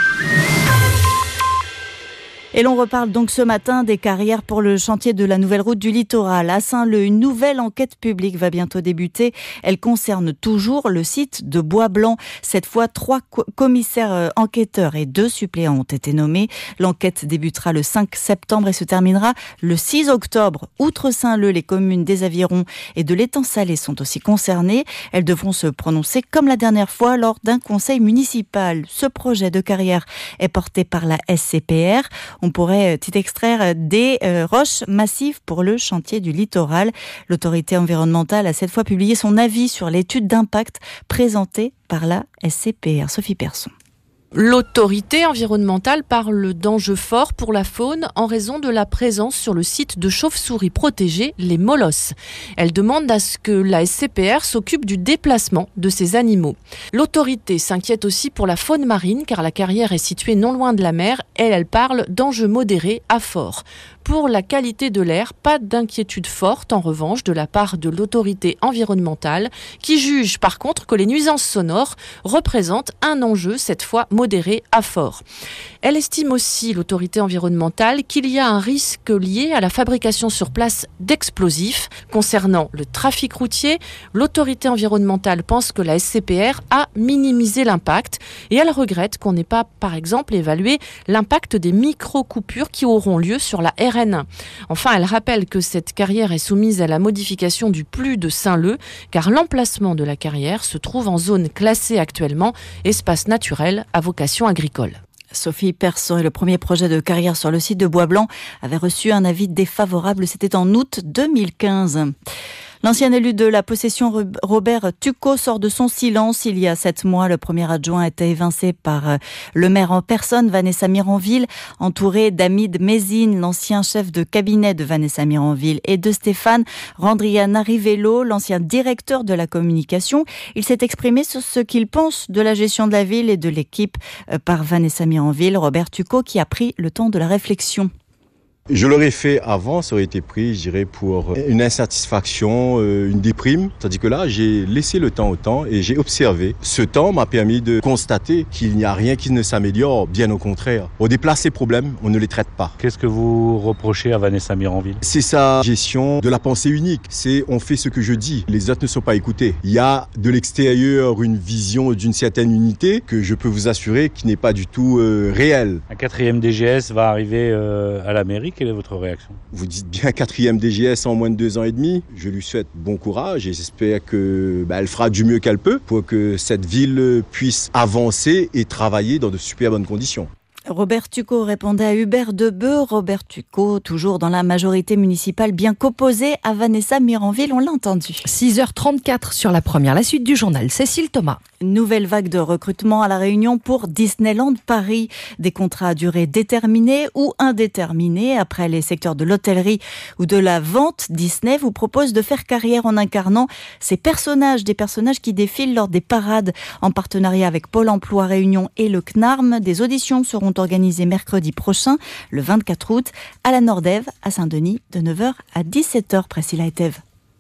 Et l'on reparle donc ce matin des carrières pour le chantier de la nouvelle route du littoral. À Saint-Leu, une nouvelle enquête publique va bientôt débuter. Elle concerne toujours le site de Bois-Blanc. Cette fois, trois commissaires enquêteurs et deux suppléants ont été nommés. L'enquête débutera le cinq septembre et se terminera le six octobre. Outre Saint-Leu, les communes des Avirons et de l'Étang Salé sont aussi concernées. Elles devront se prononcer comme la dernière fois lors d'un conseil municipal. Ce projet de carrière est porté par la S C P R. On pourrait y extraire des euh, roches massives pour le chantier du littoral. L'autorité environnementale a cette fois publié son avis sur l'étude d'impact présentée par la S C P R. Sophie Persson. L'autorité environnementale parle d'enjeux forts pour la faune en raison de la présence sur le site de chauves-souris protégées, les molosses. Elle demande à ce que la S C P R s'occupe du déplacement de ces animaux. L'autorité s'inquiète aussi pour la faune marine car la carrière est située non loin de la mer et elle parle d'enjeux modérés à forts. Pour la qualité de l'air, pas d'inquiétude forte en revanche de la part de l'autorité environnementale qui juge par contre que les nuisances sonores représentent un enjeu cette fois modéré à fort. Elle estime aussi, l'autorité environnementale, qu'il y a un risque lié à la fabrication sur place d'explosifs. Concernant le trafic routier, l'autorité environnementale pense que la S C P R a minimisé l'impact et elle regrette qu'on n'ait pas, par exemple, évalué l'impact des micro-coupures qui auront lieu sur la R N. Enfin, elle rappelle que cette carrière est soumise à la modification du PLU de Saint-Leu, car l'emplacement de la carrière se trouve en zone classée actuellement espace naturel à vocation agricole. Sophie Persson et le premier projet de carrière sur le site de Bois-Blanc avait reçu un avis défavorable. C'était en août deux mille quinze. L'ancien élu de la Possession, Robert Tucot, sort de son silence. Il y a sept mois, le premier adjoint était évincé par le maire en personne, Vanessa Miranville, entouré d'Hamid Mézine, l'ancien chef de cabinet de Vanessa Miranville, et de Stéphane Randriana Rivello, l'ancien directeur de la communication. Il s'est exprimé sur ce qu'il pense de la gestion de la ville et de l'équipe par Vanessa Miranville. Robert Tucot qui a pris le temps de la réflexion. Je l'aurais fait avant, ça aurait été pris, je dirais, pour une insatisfaction, une déprime. Tandis que là, j'ai laissé le temps au temps et j'ai observé. Ce temps m'a permis de constater qu'il n'y a rien qui ne s'améliore, bien au contraire. On déplace ces problèmes, on ne les traite pas. Qu'est-ce que vous reprochez à Vanessa Miranville ? C'est sa gestion de la pensée unique. C'est on fait ce que je dis, les autres ne sont pas écoutés. Il y a de l'extérieur une vision d'une certaine unité que je peux vous assurer qui n'est pas du tout euh, réelle. Un quatrième D G S va arriver euh, à la mairie. Quelle est votre réaction ? Vous dites bien quatrième D G S en moins de deux ans et demi. Je lui souhaite bon courage et j'espère que bah, elle fera du mieux qu'elle peut pour que cette ville puisse avancer et travailler dans de super bonnes conditions. Robert Tucot répondait à Hubert Debeu. Robert Tucot, toujours dans la majorité municipale, bien qu'opposé à Vanessa Miranville, on l'a entendu. six heures trente-quatre sur la première, la suite du journal. Cécile Thomas. Nouvelle vague de recrutement à La Réunion pour Disneyland Paris. Des contrats à durée déterminée ou indéterminée. Après les secteurs de l'hôtellerie ou de la vente, Disney vous propose de faire carrière en incarnant ces personnages, des personnages qui défilent lors des parades en partenariat avec Pôle emploi Réunion et le C N A R M. Des auditions seront organisées mercredi prochain, le vingt-quatre août, à la Nordève, à Saint-Denis, de neuf heures à dix-sept heures. Priscilla Etève.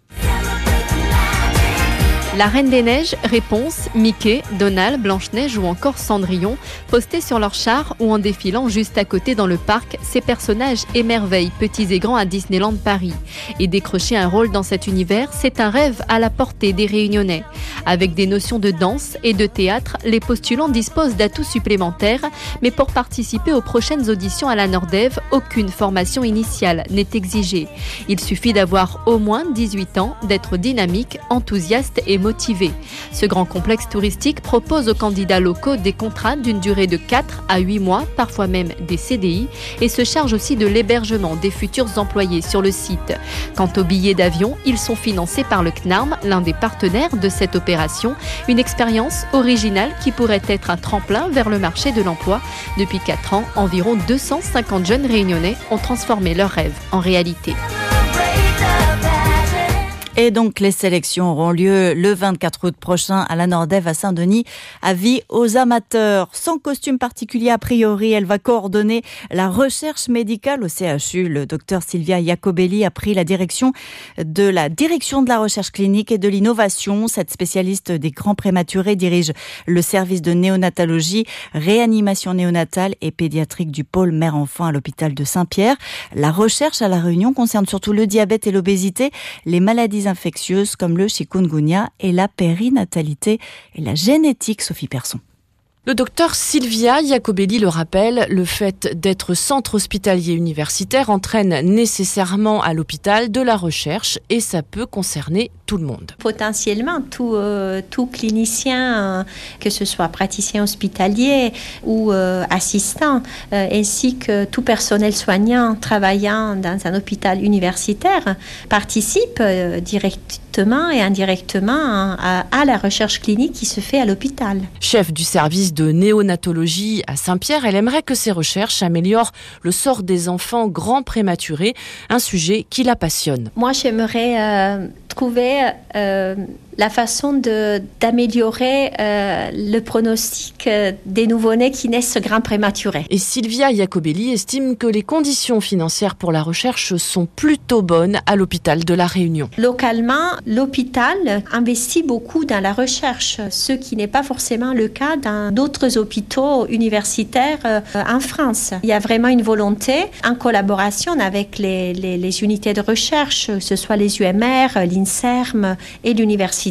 La Reine des Neiges, Réponse, Mickey, Donald, Blanche-Neige ou encore Cendrillon, postés sur leur char ou en défilant juste à côté dans le parc, ces personnages émerveillent petits et grands à Disneyland Paris. Et décrocher un rôle dans cet univers, c'est un rêve à la portée des Réunionnais. Avec des notions de danse et de théâtre, les postulants disposent d'atouts supplémentaires, mais pour participer aux prochaines auditions à la Nordev, aucune formation initiale n'est exigée. Il suffit d'avoir au moins dix-huit ans, d'être dynamique, enthousiaste et motivé. Ce grand complexe touristique propose aux candidats locaux des contrats d'une durée de quatre à huit mois, parfois même des C D I, et se charge aussi de l'hébergement des futurs employés sur le site. Quant aux billets d'avion, ils sont financés par le C N A R M, l'un des partenaires de cette opération. Une expérience originale qui pourrait être un tremplin vers le marché de l'emploi. Depuis quatre ans, environ deux cent cinquante jeunes réunionnais ont transformé leurs rêves en réalité. Et donc, les sélections auront lieu le vingt-quatre août prochain à la Nordev à Saint-Denis. Avis aux amateurs. Sans costume particulier a priori, elle va coordonner la recherche médicale au C H U. Le docteur Silvia Iacobelli a pris la direction de la direction de la recherche clinique et de l'innovation. Cette spécialiste des grands prématurés dirige le service de néonatologie, réanimation néonatale et pédiatrique du pôle mère-enfant à l'hôpital de Saint-Pierre. La recherche à La Réunion concerne surtout le diabète et l'obésité, les maladies infectieuses comme le chikungunya et la périnatalité et la génétique. Sophie Persson. Le docteur Silvia Iacobelli le rappelle, le fait d'être centre hospitalier universitaire entraîne nécessairement à l'hôpital de la recherche et ça peut concerner tout le monde. Potentiellement, tout, euh, tout clinicien, euh, que ce soit praticien hospitalier ou euh, assistant, euh, ainsi que tout personnel soignant travaillant dans un hôpital universitaire, participe euh, directement et indirectement à, à la recherche clinique qui se fait à l'hôpital. Chef du service de néonatologie à Saint-Pierre, elle aimerait que ces recherches améliorent le sort des enfants grands prématurés, un sujet qui la passionne. Moi, j'aimerais euh, trouver euh, la façon de, d'améliorer euh, le pronostic euh, des nouveau-nés qui naissent grands prématurés. Et Silvia Iacobelli estime que les conditions financières pour la recherche sont plutôt bonnes à l'hôpital de La Réunion. Localement, l'hôpital investit beaucoup dans la recherche, ce qui n'est pas forcément le cas dans d'autres hôpitaux universitaires euh, en France. Il y a vraiment une volonté, en collaboration avec les, les, les unités de recherche, que ce soit les U M R, l'INSERM et l'université,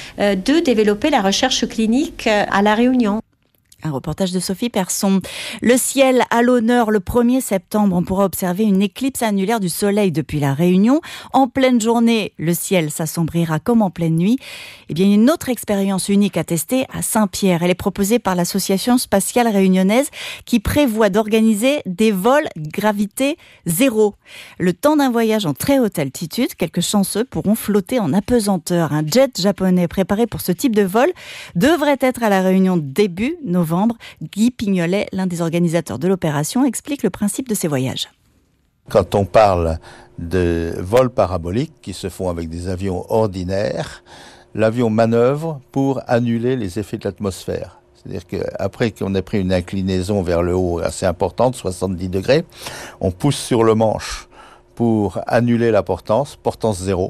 de développer la recherche clinique à La Réunion. Un reportage de Sophie Persson. Le ciel à l'honneur, le premier septembre, on pourra observer une éclipse annulaire du soleil depuis La Réunion. En pleine journée, le ciel s'assombrira comme en pleine nuit. Eh bien, une autre expérience unique à tester à Saint-Pierre. Elle est proposée par l'Association spatiale réunionnaise qui prévoit d'organiser des vols gravité zéro. Le temps d'un voyage en très haute altitude, quelques chanceux pourront flotter en apesanteur. Un jet japonais préparé pour ce type de vol devrait être à La Réunion début novembre. Guy Pignolet, l'un des organisateurs de l'opération, explique le principe de ces voyages. Quand on parle de vols paraboliques qui se font avec des avions ordinaires, l'avion manœuvre pour annuler les effets de l'atmosphère. C'est-à-dire qu'après qu'on ait pris une inclinaison vers le haut assez importante, soixante-dix degrés, on pousse sur le manche pour annuler la portance, portance zéro.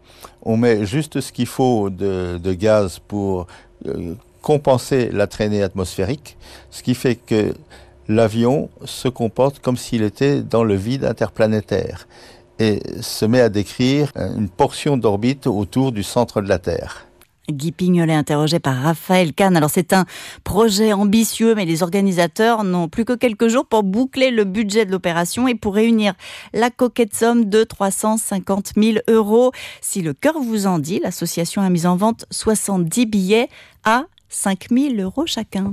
On met juste ce qu'il faut de, de gaz pour euh, compenser la traînée atmosphérique, ce qui fait que l'avion se comporte comme s'il était dans le vide interplanétaire et se met à décrire une portion d'orbite autour du centre de la Terre. Guy Pignolet, interrogé par Raphaël Kahn. Alors c'est un projet ambitieux, mais les organisateurs n'ont plus que quelques jours pour boucler le budget de l'opération et pour réunir la coquette somme de trois cent cinquante mille euros. Si le cœur vous en dit, l'association a mis en vente soixante-dix billets à cinq mille euros chacun.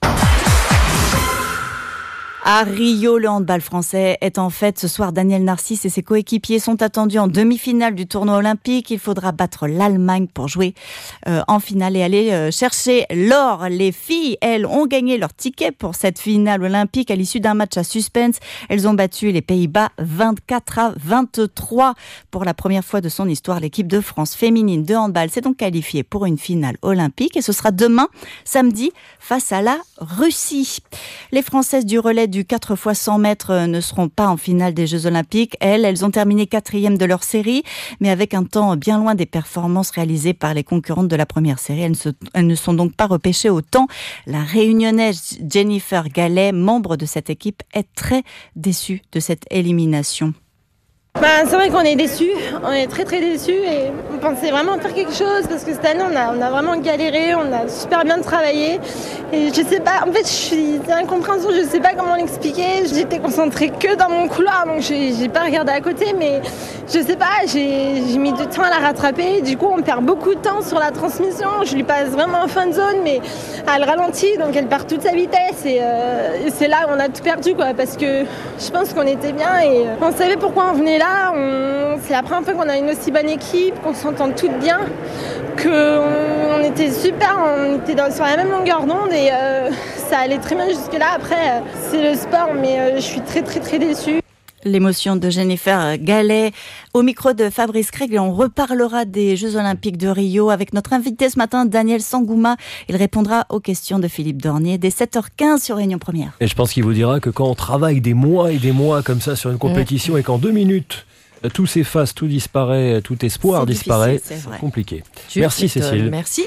À Rio, le handball français est en fête. Ce soir, Daniel Narcisse et ses coéquipiers sont attendus en demi-finale du tournoi olympique. Il faudra battre l'Allemagne pour jouer euh, en finale et aller euh, chercher l'or. Les filles, elles, ont gagné leur ticket pour cette finale olympique à l'issue d'un match à suspense. Elles ont battu les Pays-Bas vingt-quatre à vingt-trois. Pour la première fois de son histoire, l'équipe de France féminine de handball s'est donc qualifiée pour une finale olympique et ce sera demain, samedi, face à la Russie. Les Françaises du relais du quatre fois cent mètres ne seront pas en finale des Jeux Olympiques. Elles, elles ont terminé quatrième de leur série, mais avec un temps bien loin des performances réalisées par les concurrentes de la première série. Elles ne, se, elles ne sont donc pas repêchées au temps. La réunionnaise Jennifer Gallet, membre de cette équipe, est très déçue de cette élimination. Bah, c'est vrai qu'on est déçus, on est très très déçus et on pensait vraiment faire quelque chose parce que cette année on a, on a vraiment galéré, on a super bien travaillé et je sais pas, en fait je suis c'est incompréhension, je sais pas comment l'expliquer, j'étais concentrée que dans mon couloir donc j'ai, j'ai pas regardé à côté mais je sais pas, j'ai, j'ai mis du temps à la rattraper, du coup on perd beaucoup de temps sur la transmission, je lui passe vraiment en fin de zone mais elle ralentit donc elle perd toute sa vitesse et, euh, et c'est là où on a tout perdu quoi parce que je pense qu'on était bien et on savait pourquoi on venait là. On... C'est la première fois qu'on a une aussi bonne équipe, qu'on s'entend toutes bien, qu'on on était super, on était dans, sur la même longueur d'onde et euh, ça allait très bien jusque-là. Après, euh, c'est le sport, mais euh, je suis très très très déçue. L'émotion de Jennifer Gallet. Au micro de Fabrice Craig, on reparlera des Jeux Olympiques de Rio avec notre invité ce matin, Daniel Sangouma. Il répondra aux questions de Philippe Dornier dès sept heures quinze sur Réunion Première. Et je pense qu'il vous dira que quand on travaille des mois et des mois comme ça sur une compétition mmh. et qu'en deux minutes, tout s'efface, tout disparaît, tout espoir c'est disparaît, c'est, c'est compliqué. Tu Merci Cécile. Merci.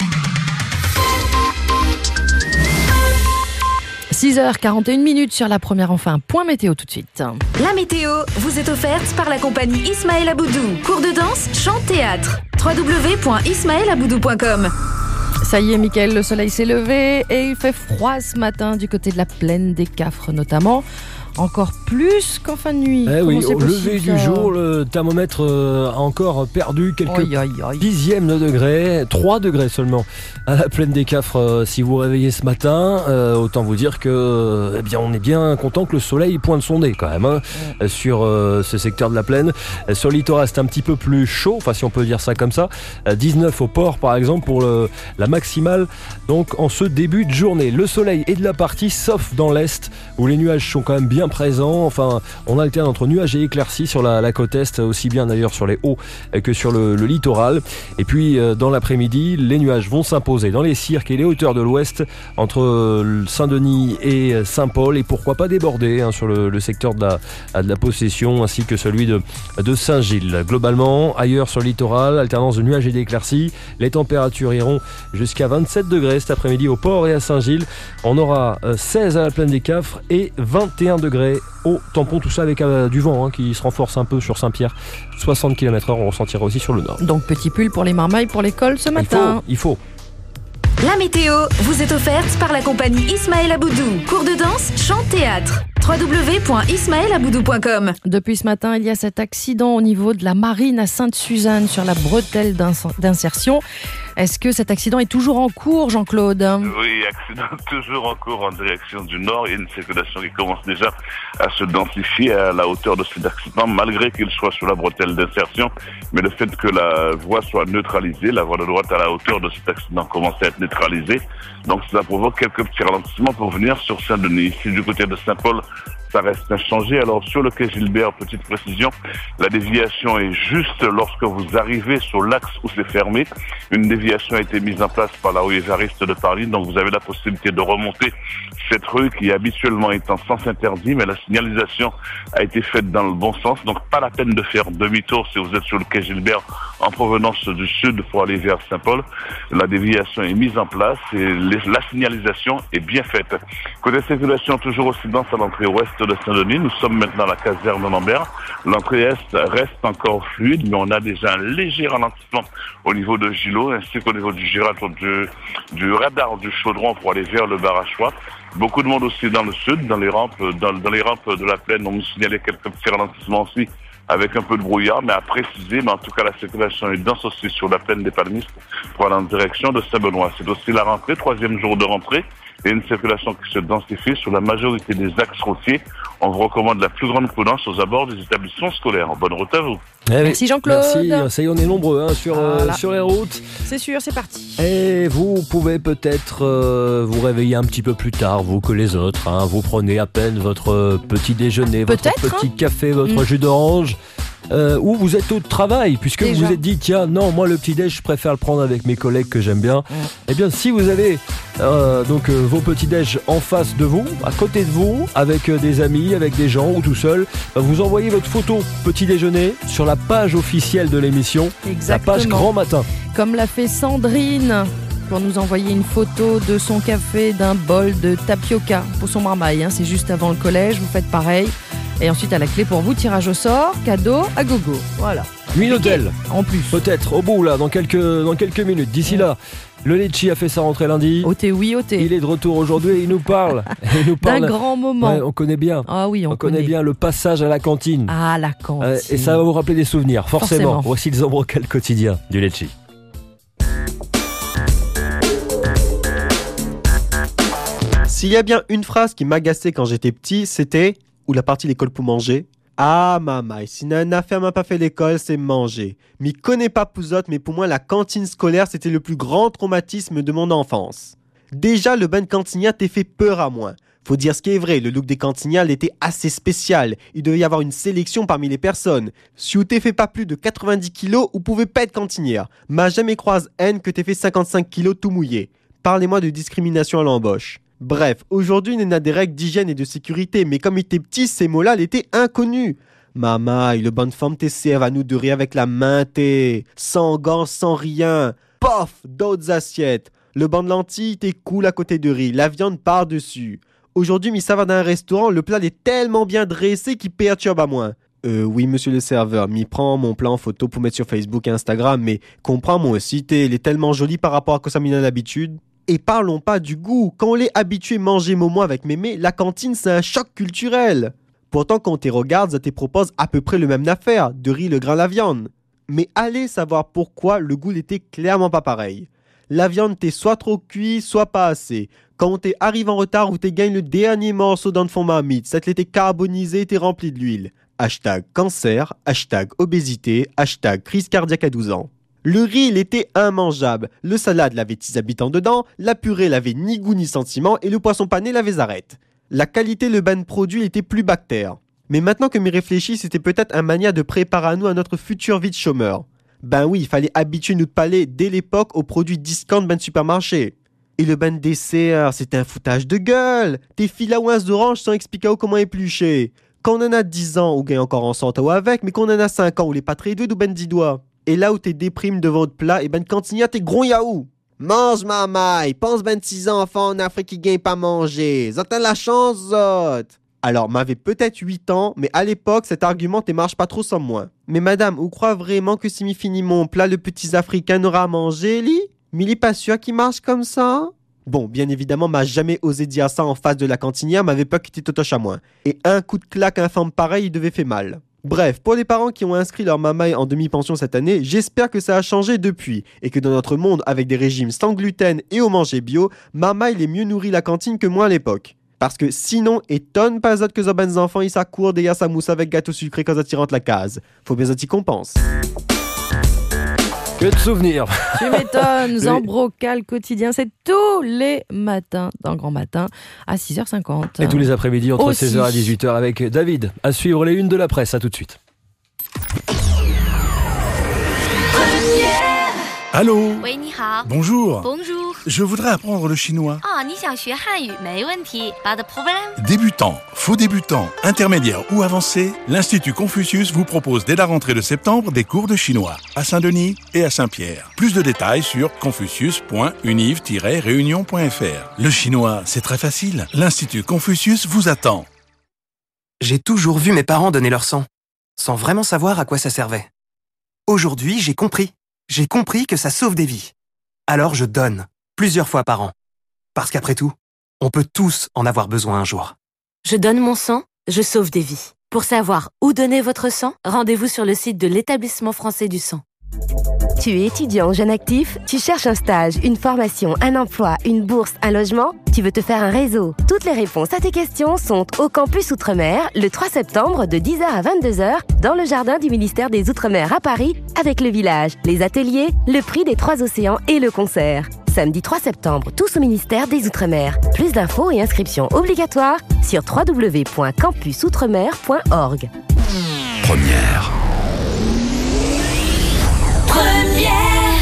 six heures quarante et une minutes sur la première, enfin, point météo tout de suite. La météo vous est offerte par la compagnie Ismaël Aboudou. Cours de danse, chant, théâtre. w w w point ismaël aboudou point com. Ça y est, Mickaël, le soleil s'est levé et il fait froid ce matin du côté de la plaine des Cafres notamment. Encore plus qu'en fin de nuit. Eh oui, au lever du jour, le thermomètre euh, a encore perdu quelques aïe, aïe, aïe. dixièmes de degrés, trois degrés seulement à la plaine des Cafres. Euh, si vous vous réveillez ce matin, euh, autant vous dire que, euh, eh bien, on est bien content que le soleil pointe son nez quand même hein, ouais. sur euh, ce secteur de la plaine. Euh, sur le littoral, c'est un petit peu plus chaud, enfin si on peut dire ça comme ça. Euh, dix-neuf au port, par exemple, pour le, la maximale. Donc en ce début de journée, le soleil est de la partie, sauf dans l'est où les nuages sont quand même bien présent, enfin on alterne entre nuages et éclaircies sur la, la côte est, aussi bien d'ailleurs sur les hauts que sur le, le littoral. Et puis euh, dans l'après-midi, les nuages vont s'imposer dans les cirques et les hauteurs de l'ouest entre euh, Saint-Denis et Saint-Paul et pourquoi pas déborder hein, sur le, le secteur de la, de la Possession ainsi que celui de, de Saint-Gilles. Globalement, ailleurs sur le littoral, alternance de nuages et d'éclaircies, les températures iront jusqu'à vingt-sept degrés cet après-midi au port et à Saint-Gilles. On aura euh, seize à la plaine des Cafres et vingt et un degrés au tampon, tout ça avec euh, du vent hein, qui se renforce un peu sur Saint-Pierre. soixante kilomètres heure, on ressentira aussi sur le nord. Donc petit pull pour les marmailles pour l'école ce matin. Il faut, il faut. La météo vous est offerte par la compagnie Ismaël Aboudou. Cours de danse, chant, théâtre. w w w point ismaël aboudou point com. Depuis ce matin, il y a cet accident au niveau de la marine à Sainte-Suzanne sur la bretelle d'insertion. Est-ce que cet accident est toujours en cours, Jean-Claude ? Oui, accident toujours en cours en direction du nord. Il y a une circulation qui commence déjà à se densifier à la hauteur de cet accident, malgré qu'il soit sur la bretelle d'insertion. Mais le fait que la voie soit neutralisée, la voie de droite à la hauteur de cet accident commence à être neutralisée. Donc cela provoque quelques petits ralentissements pour venir sur Saint-Denis. Ici, du côté de Saint-Paul, ça reste inchangé. Alors sur le quai Gilbert, petite précision, la déviation est juste lorsque vous arrivez sur l'axe où c'est fermé. Une déviation a été mise en place par la rue Évariste de Paris, donc vous avez la possibilité de remonter cette rue qui habituellement est en sens interdit, mais la signalisation a été faite dans le bon sens, donc pas la peine de faire demi-tour si vous êtes sur le quai Gilbert en provenance du sud pour aller vers Saint-Paul. La déviation est mise en place et la signalisation est bien faite. Côté circulation, toujours aussi dense à l'entrée ouest de Saint-Denis. Nous sommes maintenant à la caserne de Lambert. L'entrée est reste encore fluide, mais on a déjà un léger ralentissement au niveau de Gillot, ainsi qu'au niveau du giratoire du, du radar du Chaudron pour aller vers le Barachois. Beaucoup de monde aussi dans le sud, dans les rampes, dans, dans les rampes de la plaine. On nous signalait quelques petits ralentissements aussi, avec un peu de brouillard, mais à préciser, mais en tout cas la circulation est dense aussi sur la plaine des Palmistes pour aller en direction de Saint-Benoît. C'est aussi la rentrée, troisième jour de rentrée, et une circulation qui se densifie sur la majorité des axes routiers. On vous recommande la plus grande prudence aux abords des établissements scolaires. Bonne route à vous. Eh oui. Merci Jean-Claude. Merci, ça y est, on est nombreux hein, sur, voilà. euh, sur les routes. C'est sûr, c'est parti. Et vous pouvez peut-être euh, vous réveiller un petit peu plus tard, vous que les autres. Hein. Vous prenez à peine votre petit déjeuner, votre petit hein. café, votre mmh. jus d'orange. Euh, ou vous êtes au travail, puisque Déjà. vous vous êtes dit, tiens, non, moi le petit-déj, je préfère le prendre avec mes collègues que j'aime bien. Mmh. Eh bien, si vous avez euh, donc euh, vos petits-déj en face de vous, à côté de vous, avec euh, des amis, avec des gens ou tout seul, bah, vous envoyez votre photo petit-déjeuner sur la page officielle de l'émission, Exactement. la page Grand Matin. Comme l'a fait Sandrine, pour nous envoyer une photo de son café, d'un bol de tapioca pour son marmaille. Hein. C'est juste avant le collège, vous faites pareil. Et ensuite, à la clé pour vous, tirage au sort, cadeau à gogo. Voilà. Nuit d'hôtel. En plus. Peut-être, au bout, là, dans quelques, dans quelques minutes. D'ici là, le Litchi a fait sa rentrée lundi. Oté, oui, Oté. Il est de retour aujourd'hui et il nous parle. Il nous parle d'un grand moment. Ouais, on connaît bien. Ah oui, on, on connaît. connaît bien le passage à la cantine. Ah, la cantine. Euh, et ça va vous rappeler des souvenirs, forcément. forcément. Voici le Zambrocal quotidien du Litchi. S'il y a bien une phrase qui m'agaçait quand j'étais petit, c'était « Ou la partie l'école pour manger ?» Ah, maman, si une affaire m'a pas fait l'école, c'est manger. M'y connais pas pouzotte, mais pour moi, la cantine scolaire, c'était le plus grand traumatisme de mon enfance. Déjà, le bain cantinière t'est fait peur à moi. Faut dire ce qui est vrai, le look des cantinières était assez spécial. Il devait y avoir une sélection parmi les personnes. Si vous t'es fait pas plus de quatre-vingt-dix kilos, vous pouvez pas être cantinière. M'a jamais croise haine que t'aies fait cinquante-cinq kilos tout mouillé. Parlez-moi de discrimination à l'embauche. Bref, aujourd'hui, il y a des règles d'hygiène et de sécurité, mais comme il était petit, ces mots-là l'étaient inconnus. Mamaï, le bonne femme te serve à nous de rire avec la main, t'es sans gants, sans rien. Pof, d'autres assiettes. Le banc de lentilles, t'es cool à côté de riz, la viande par-dessus. Aujourd'hui, mais ça va dans un restaurant, le plat est tellement bien dressé qu'il perturbe à moins. Euh, oui, monsieur le serveur, m'y prend mon plat en photo pour mettre sur Facebook et Instagram, mais comprends moi aussi, t'es, il est tellement joli par rapport à quoi ça m'y a l'habitude. Et parlons pas du goût. Quand on l'est habitué à manger momo avec mémé, la cantine c'est un choc culturel. Pourtant quand on te regarde, ça te propose à peu près le même affaire, de riz, le grain, la viande. Mais allez savoir pourquoi le goût n'était clairement pas pareil. La viande t'est soit trop cuite, soit pas assez. Quand on t'est arrivé en retard ou t'es gagné le dernier morceau dans le fond marmite, ça te l'était carbonisé et t'es rempli de l'huile. Hashtag cancer, hashtag obésité, hashtag crise cardiaque à douze ans. Le riz, il était immangeable. Le salade l'avait dix habitants dedans, la purée l'avait ni goût ni sentiment et le poisson pané l'avait zarette. La qualité, le ban produit était plus bactère. Mais maintenant que m'y réfléchis, c'était peut-être un mania de préparer à nous à notre future vie de chômeur. Ben oui, il fallait habituer notre palais dès l'époque aux produits discount ban supermarché. Et le ban dessert, c'était un foutage de gueule. Des filaouins d'orange sans expliquer comment éplucher. Quand on en a dix ans, ou gagne encore en cent ou avec, mais quand on en a cinq ans, ou les pas très deux, ou ben dix doigts. Et là où t'es déprime devant votre plat, et ben cantinière t'es gros yaou. Mange mamaï, pense vingt-six enfants en Afrique qui gagnent pas manger. Zot t'as la chance, zot. Alors, m'avait peut-être huit ans, mais à l'époque, cet argument te marche pas trop sans moi. Mais madame, vous croyez vraiment que si m'y finit mon plat, le petit Africain n'aura à manger, li? Mais il est pas sûr qu'il marche comme ça? Bon, bien évidemment, m'a jamais osé dire ça en face de la cantinière, m'avait peur qu'il était totoche à moi. Et un coup de claque infâme pareil, il devait faire mal. Bref, pour les parents qui ont inscrit leur mamaï en demi-pension cette année, j'espère que ça a changé depuis et que dans notre monde avec des régimes sans gluten et au manger bio, mamaï est mieux nourri la cantine que moi à l'époque. Parce que sinon, étonne pas autres que les ben enfants ils s'accourent des sa mousse avec gâteau sucré quand ils rentrent la case. Faut bien qu'on pense. Que de souvenirs. Tu m'étonnes, Zambrocal quotidien, c'est tous les matins, dans Grand Matin, à six heures cinquante. Et tous les après-midi, entre Aussi. seize heures et dix-huit heures, avec David. À suivre les unes de la presse, à tout de suite. Allô? Oui, ni hao. Bonjour. Bonjour. Je voudrais apprendre le chinois. Ah, ni xiang xue hanyu, mei wenti, pas de problème. Débutant, faux débutant, intermédiaire ou avancé, l'Institut Confucius vous propose dès la rentrée de septembre des cours de chinois à Saint-Denis et à Saint-Pierre. Plus de détails sur confucius point univ tiret réunion point f r. Le chinois, c'est très facile. L'Institut Confucius vous attend. J'ai toujours vu mes parents donner leur sang, sans vraiment savoir à quoi ça servait. Aujourd'hui, j'ai compris. J'ai compris que ça sauve des vies. Alors je donne, plusieurs fois par an. Parce qu'après tout, on peut tous en avoir besoin un jour. Je donne mon sang, je sauve des vies. Pour savoir où donner votre sang, rendez-vous sur le site de l'Établissement français du sang. Tu es étudiant, jeune actif, tu cherches un stage, une formation, un emploi, une bourse, un logement, tu veux te faire un réseau. Toutes les réponses à tes questions sont au Campus Outre-mer le trois septembre de dix heures à vingt-deux heures dans le jardin du ministère des Outre-mer à Paris avec le village, les ateliers, le prix des trois océans et le concert. Samedi trois septembre, tous au ministère des Outre-mer. Plus d'infos et inscriptions obligatoires sur w w w point campus outremer point org. Première. Première.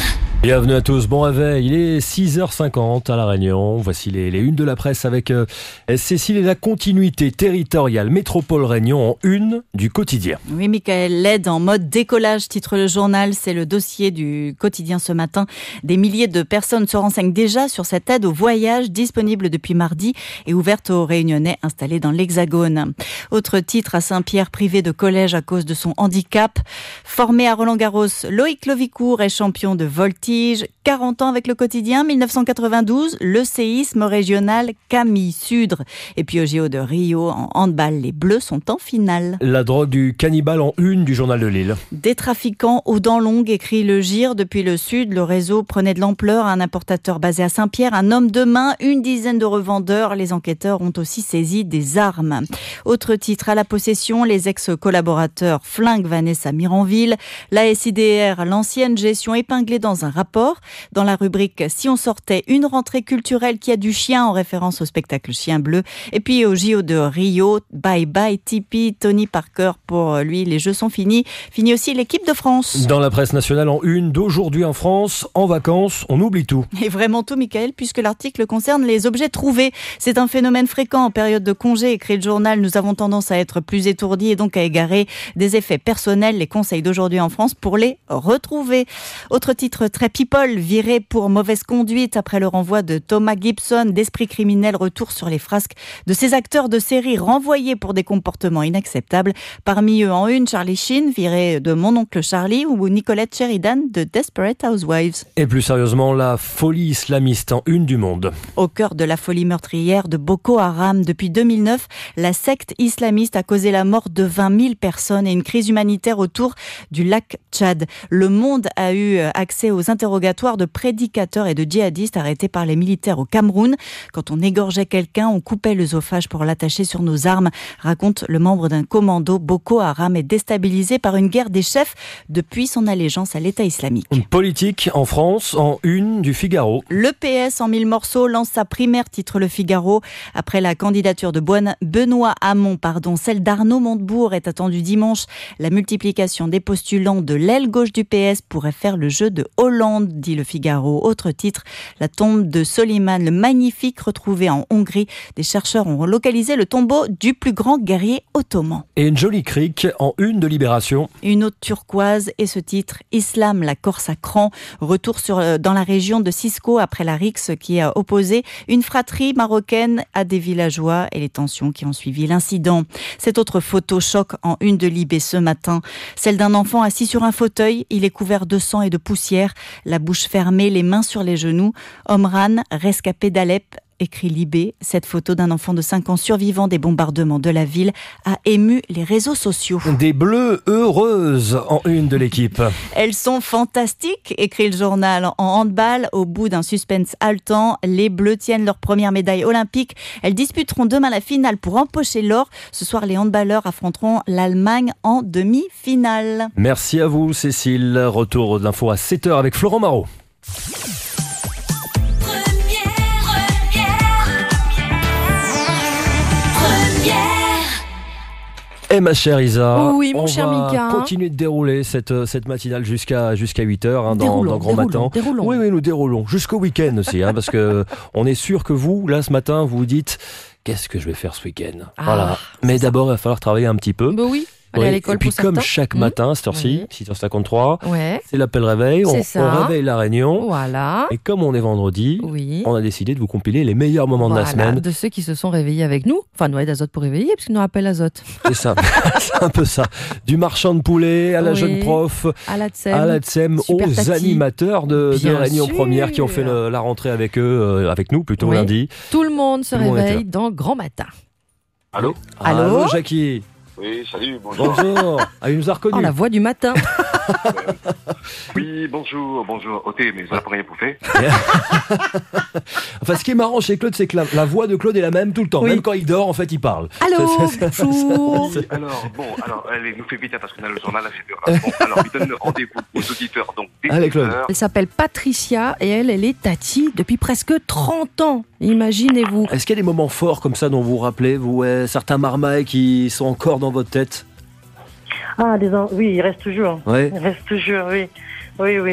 Bienvenue à tous, bon réveil, il est six heures cinquante à La Réunion. Voici les, les unes de la presse avec euh, Cécile et la continuité territoriale Métropole Réunion en une du quotidien. Oui, Michael, l'aide en mode décollage, titre le journal, c'est le dossier du quotidien ce matin. Des milliers de personnes se renseignent déjà sur cette aide au voyage disponible depuis mardi et ouverte aux Réunionnais installés dans l'Hexagone. Autre titre à Saint-Pierre, privé de collège à cause de son handicap. Formé à Roland-Garros, Loïc Lovicourt est champion de voltige. quarante ans avec le quotidien, dix-neuf cent quatre-vingt-douze, le séisme régional Camille Sudre. Et puis au J O de Rio, en handball, les Bleus sont en finale. La drogue du cannibale en une du journal de Lille. Des trafiquants aux dents longues, écrit le G I R. Depuis le sud, le réseau prenait de l'ampleur. Un importateur basé à Saint-Pierre, un homme de main, une dizaine de revendeurs. Les enquêteurs ont aussi saisi des armes. Autre titre à la possession, les ex-collaborateurs flinguent Vanessa Miranville. La S I D R, l'ancienne gestion épinglée dans un rapport. Dans la rubrique « Si on sortait une rentrée culturelle qui a du chien » en référence au spectacle Chien Bleu. Et puis au J O de Rio, bye bye Tipeee, Tony Parker, pour lui les jeux sont finis. Fini aussi l'équipe de France. Dans la presse nationale en une d'aujourd'hui en France, en vacances, on oublie tout. Et vraiment tout, Michael, puisque l'article concerne les objets trouvés. C'est un phénomène fréquent en période de congé, écrit le journal. Nous avons tendance à être plus étourdis et donc à égarer des effets personnels. Les conseils d'aujourd'hui en France pour les retrouver. Autre titre très people, viré pour mauvaise conduite après le renvoi de Thomas Gibson d'Esprit criminel, retour sur les frasques de ces acteurs de série renvoyés pour des comportements inacceptables. Parmi eux en une, Charlie Sheen, viré de Mon oncle Charlie, ou Nicolette Sheridan de Desperate Housewives. Et plus sérieusement, la folie islamiste en une du Monde. Au cœur de la folie meurtrière de Boko Haram, depuis deux mille neuf, la secte islamiste a causé la mort de vingt mille personnes et une crise humanitaire autour du lac Tchad. Le Monde a eu accès aux interrogatoires de prédicateurs et de djihadistes arrêtés par les militaires au Cameroun. Quand on égorgeait quelqu'un, on coupait l'œsophage pour l'attacher sur nos armes, raconte le membre d'un commando. Boko Haram est déstabilisé par une guerre des chefs depuis son allégeance à l'État islamique. Une politique en France en une du Figaro. Le P S en mille morceaux lance sa primaire, titre le Figaro. Après la candidature de Benoît Hamon, pardon, celle d'Arnaud Montebourg est attendue dimanche. La multiplication des postulants de l'aile gauche du P S pourrait faire le jeu de Hollande, dit le Figaro. Autre titre, la tombe de Soliman, le magnifique, retrouvé en Hongrie. Des chercheurs ont localisé le tombeau du plus grand guerrier ottoman. Et une jolie crique en une de Libération. Une eau turquoise et ce titre, Islam, la Corse à cran. Retour sur, dans la région de Cisco après la rixe qui a opposé une fratrie marocaine à des villageois et les tensions qui ont suivi l'incident. Cette autre photo choc en une de Libé ce matin, celle d'un enfant assis sur un fauteuil. Il est couvert de sang et de poussière, la bouche fermée, les mains sur les genoux. Omran, rescapé d'Alep, écrit Libé. Cette photo d'un enfant de cinq ans survivant des bombardements de la ville a ému les réseaux sociaux. Des Bleues heureuses en une de l'équipe. Elles sont fantastiques, écrit le journal. En handball, au bout d'un suspense haletant, les Bleus tiennent leur première médaille olympique. Elles disputeront demain la finale pour empocher l'or. Ce soir, les handballeurs affronteront l'Allemagne en demi-finale. Merci à vous, Cécile. Retour de l'info à sept heures avec Florent Marot. Et ma chère Isa, oh oui, mon on cher va Mika. continuer de dérouler cette, cette matinale jusqu'à jusqu'à huit heures hein, dans, déroulons, dans Grand déroulons, Matin. Déroulons. Oui, oui, nous déroulons jusqu'au week-end aussi, hein, parce que on est sûr que vous, là, ce matin, vous vous dites qu'est-ce que je vais faire ce week-end. Ah, voilà. Mais d'abord, il va falloir travailler un petit peu. Bah oui. Aller Ouais. à l'école Et puis pour comme certains. chaque Mmh. matin, à cette heure-ci, Oui. six heures cinquante-trois, Ouais. c'est l'appel réveil, on, C'est ça. on réveille la Réunion. Voilà. Et comme on est vendredi, Oui. on a décidé de vous compiler les meilleurs moments Voilà, de la semaine. de ceux qui se sont réveillés avec nous. Enfin, nous aide Azote pour réveiller, puisqu'il nous rappelle Azote. C'est ça, c'est un peu ça. Du marchand de poulet à la Oui. jeune prof, À la Tsem. à la Tsem, Super aux Tati. animateurs de, de Bien Réunion sûr. Première qui ont fait le- la rentrée avec eux, euh, avec nous plutôt Oui. lundi. Tout le monde se Tout le monde réveille était dans Grand Matin. Allô Allô Allô, Jackie. Oui, salut, bonjour. Bonjour. Ah, il nous a reconnus. Oh, la voix du matin. Oui, bonjour, bonjour. Ôtez mes appareils bouffés. Enfin, ce qui est marrant chez Claude, c'est que la, la voix de Claude est la même tout le temps. Oui. Même quand il dort, en fait, il parle. Allô, C'est- c'est- c'est- bonjour. Oui, alors, bon, alors, allez, nous fait vite hein, parce qu'on a le journal à sept heures. Bon, alors, il donne le rendez-vous aux auditeurs, donc, dès Allez, six Claude. heures. Elle s'appelle Patricia et elle, elle est Tati depuis presque trente ans. Imaginez-vous. Est-ce qu'il y a des moments forts comme ça dont vous vous rappelez, vous, ouais, certains marmailles qui sont encore dans votre tête? Ah, des en- oui, il reste toujours. Ouais. Il reste toujours, oui. Oui, oui.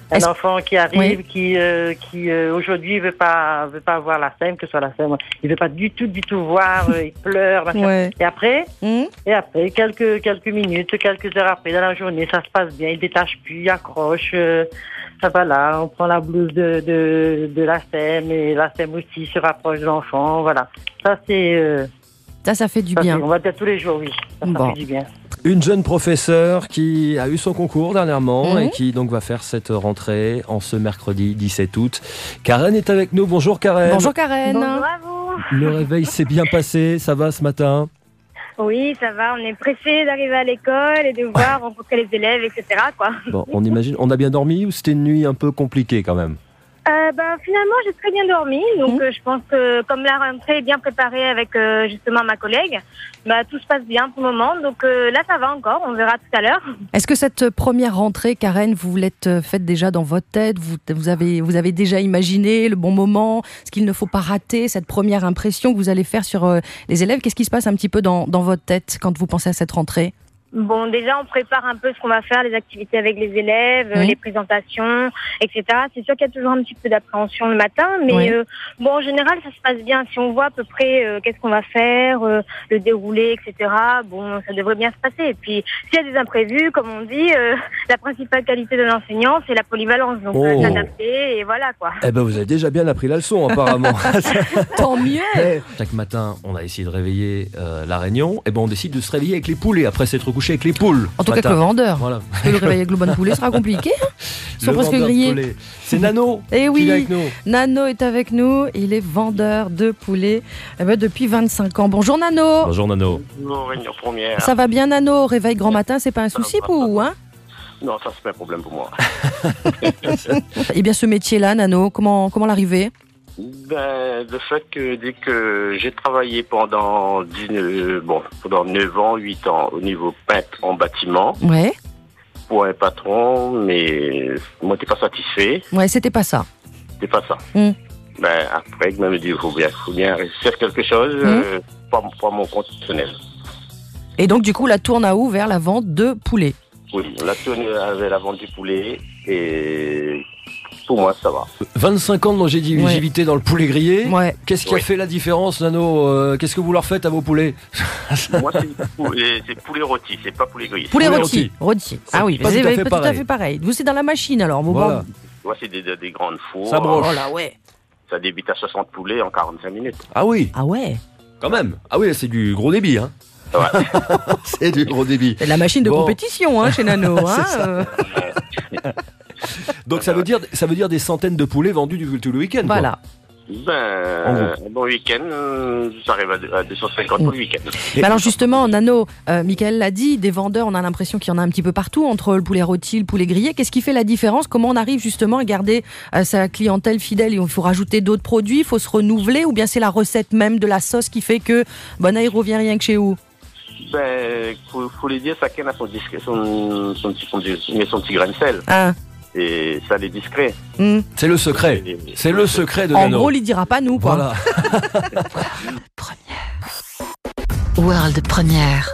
Un Est-ce... enfant qui arrive, oui. qui, euh, qui euh, aujourd'hui veut pas, veut pas voir la scène, que ce soit la scène, il veut pas du tout, du tout voir, euh, il pleure, machin. Ouais. Et après, mmh. et après, quelques, quelques minutes, quelques heures après, dans la journée, ça se passe bien, il détache plus, il accroche, euh, ça va là, on prend la blouse de, de, de la sème, et la sème aussi se rapproche de l'enfant, voilà. Ça, c'est, euh, ça, ça fait du ça, bien. On va dire tous les jours, oui. Ça, bon. ça fait du bien. Une jeune professeure qui a eu son concours dernièrement mmh. et qui donc va faire cette rentrée en ce mercredi dix-sept août. Karen est avec nous. Bonjour Karen. Bonjour Karen. Bonjour à vous. Le réveil s'est bien passé, ça va ce matin? Oui, ça va. On est pressés d'arriver à l'école et de voir rencontrer les élèves, et cetera. Quoi. Bon, on imagine. On a bien dormi ou c'était une nuit un peu compliquée quand même? Euh, bah, finalement, j'ai très bien dormi. Donc, mmh. euh, je pense que comme la rentrée est bien préparée avec euh, justement ma collègue, bah, tout se passe bien pour le moment. Donc euh, là, ça va encore. On verra tout à l'heure. Est-ce que cette première rentrée, Karen, vous l'êtes faite déjà dans votre tête? vous, vous, avez, vous avez déjà imaginé le bon moment, ce qu'il ne faut pas rater, cette première impression que vous allez faire sur euh, les élèves? Qu'est-ce qui se passe un petit peu dans, dans votre tête quand vous pensez à cette rentrée? Bon, déjà, on prépare un peu ce qu'on va faire, les activités avec les élèves, mmh. les présentations, et cetera. C'est sûr qu'il y a toujours un petit peu d'appréhension le matin, mais oui. euh, bon, en général, ça se passe bien. Si on voit à peu près euh, qu'est-ce qu'on va faire, euh, le déroulé, et cetera, bon, ça devrait bien se passer. Et puis, s'il y a des imprévus, comme on dit, euh, la principale qualité de l'enseignant, c'est la polyvalence. Donc, oh. euh, s'adapter, et voilà, quoi. Eh ben, vous avez déjà bien appris la leçon, apparemment. Tant mieux. Eh, chaque matin, on a essayé de réveiller euh, la Réunion. Et ben, on décide de se réveiller avec les poulets après s'être couché avec les poules. En tout cas, avec le vendeur. Voilà. Parce que le réveil avec le bon poulet sera compliqué. Hein. Ils sont le presque grillés. C'est Nano. Et oui, qui est avec nous. Nano est avec nous. Il est vendeur de poulets eh ben, depuis vingt-cinq ans. Bonjour Nano. Bonjour Nano. Bonjour Réunion Première. Ça va bien Nano? Réveil grand matin, c'est pas un souci pour vous, hein? Non, ça c'est pas un problème pour moi. Eh bien, ce métier-là, Nano, comment, comment l'arriver? Ben, le fait que dès que j'ai travaillé pendant dix-neuf, bon, pendant neuf ans, huit ans au niveau peintre en bâtiment. Ouais. Pour un patron, mais moi j'étais pas satisfait. Ouais, c'était pas ça. C'était pas ça. Mm. Ben, après, il m'a dit, il faut bien, faut bien faire quelque chose mm. euh, pour, pour mon compte personnel. Et donc, du coup, la tourne a ouvert la vente de poulets. Oui, la tourne avait la vente du poulet et pour moi, ça va. vingt-cinq ans de longévité ouais. dans le poulet grillé. Ouais. Qu'est-ce qui oui. a fait la différence, Nano? euh, Qu'est-ce que vous leur faites à vos poulets? Moi, c'est poulet, c'est poulet rôti, c'est pas poulet grillé. Poulet rôti. rôti. Ah oui, pas, tout, à fait pas tout à fait pareil. Vous, c'est dans la machine alors. Bon, voilà. Moi, c'est des, des grandes fours. Ça broche. Oh là, ouais. Ça débite à soixante poulets en quarante-cinq minutes. Ah oui. Ah ouais. Quand même. Ah oui, c'est du gros débit, hein. Ouais. C'est du gros débit. C'est la machine de bon. compétition, hein, chez Nano. Hein, euh... Donc ça veut dire, ça veut dire des centaines de poulets vendus du, tout le week-end. Voilà. Ben, un bon week-end, ça arrive à deux cent cinquante mmh. pour le week-end. Mais alors justement, Nano, euh, Michael l'a dit, des vendeurs, on a l'impression qu'il y en a un petit peu partout, entre le poulet rôti, le poulet grillé. Qu'est-ce qui fait la différence? Comment on arrive justement à garder euh, sa clientèle fidèle? Il faut rajouter d'autres produits, il faut se renouveler, ou bien c'est la recette même de la sauce qui fait que bon, il revient rien que chez vous? Ben, faut, faut les dire, chacun a son, disque, son, son, son, son, son petit grain de sel. Ah. Et ça, les discrets. Mmh. C'est le secret. C'est le secret de En Nano. gros, il dira pas nous, quoi. Voilà. Première. World Première.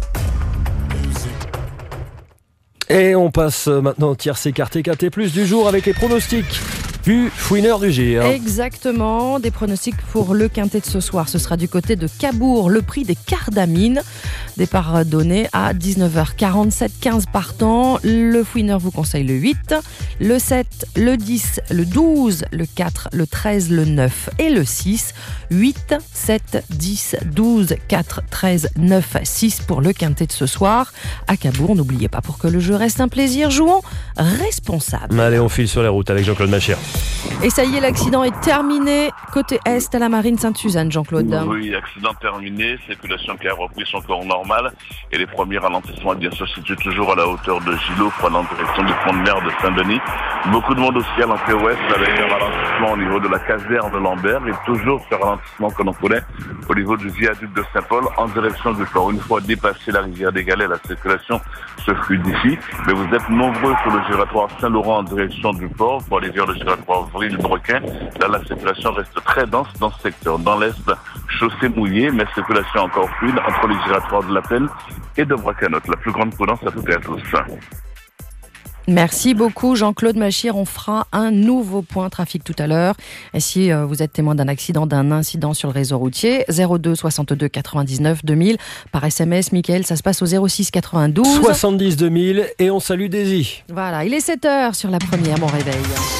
Et on passe maintenant au tiercé quarté quarté plus du jour avec les pronostics du fouineur du Gir. Exactement, des pronostics pour le quintet de ce soir. Ce sera du côté de Cabourg, le prix des cardamines. Départ donné à dix-neuf heures quarante-sept, quinze partants. Le fouineur vous conseille le huit, le sept, le dix, le douze, le quatre, le treize, le neuf et le six. huit, sept, dix, douze, quatre, treize, neuf, six pour le quintet de ce soir. À Cabourg, n'oubliez pas, pour que le jeu reste un plaisir, jouons responsable. Allez, on file sur les routes avec Jean-Claude Machir. Et ça y est, l'accident est terminé. Côté Est, à la Marine Sainte-Suzanne, Jean-Claude. Oui, accident terminé, circulation qui a repris son cours normal. Et les premiers ralentissements, bien sûr, se situent toujours à la hauteur de Gillot, prenant direction du pont de mer de Saint-Denis. Beaucoup de monde aussi à l'entrée ouest, avec un ralentissement au niveau de la caserne de Lambert. Et toujours ce ralentissement que l'on connaît au niveau du viaduc de Saint-Paul, en direction du port. Une fois dépassé la rivière des Galets, la circulation se fluidifie. Mais vous êtes nombreux sur le giratoire Saint-Laurent en direction du port pour aller vers le giratoire Vrille-Broquin. Là, la circulation reste très dense dans ce secteur. Dans l'est, chaussée mouillée, mais circulation encore fluide entre les giratoires de la Plaine et de Bracanotte. La plus grande prudence à toutes et à tous. Merci beaucoup Jean-Claude Machir. On fera un nouveau point trafic tout à l'heure. Et si euh, vous êtes témoin d'un accident, d'un incident sur le réseau routier, zéro deux soixante-deux quatre-vingt-dix-neuf deux mille. Par S M S, Mickaël, ça se passe au zéro six quatre-vingt-douze soixante-dix deux mille et on salue Daisy. Voilà, il est sept heures sur la première, mon réveil.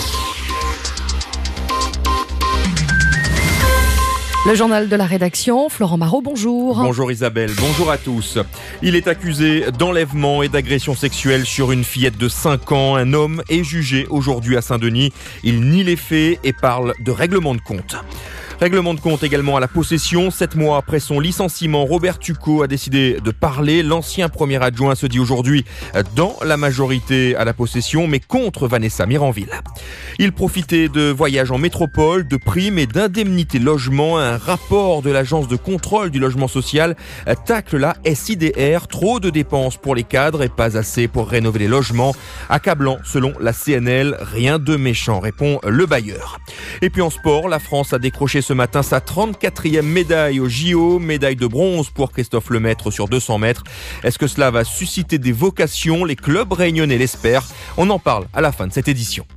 Le journal de la rédaction, Florent Marot, bonjour. Bonjour Isabelle, bonjour à tous. Il est accusé d'enlèvement et d'agression sexuelle sur une fillette de cinq ans. Un homme est jugé aujourd'hui à Saint-Denis. Il nie les faits et parle de règlement de compte. Règlement de compte également à la possession. Sept mois après son licenciement, Robert Tucot a décidé de parler. L'ancien premier adjoint se dit aujourd'hui dans la majorité à la possession, mais contre Vanessa Miranville. Il profitait de voyages en métropole, de primes et d'indemnités logement. Un rapport de l'agence de contrôle du logement social tacle la S I D R. Trop de dépenses pour les cadres et pas assez pour rénover les logements. Accablant selon la C N L. Rien de méchant, répond le bailleur. Et puis en sport, la France a décroché ce matin sa trente-quatrième médaille au J O, médaille de bronze pour Christophe Lemaître sur deux cents mètres. Est-ce que cela va susciter des vocations ? Les clubs réunionnais l'espèrent. On en parle à la fin de cette édition.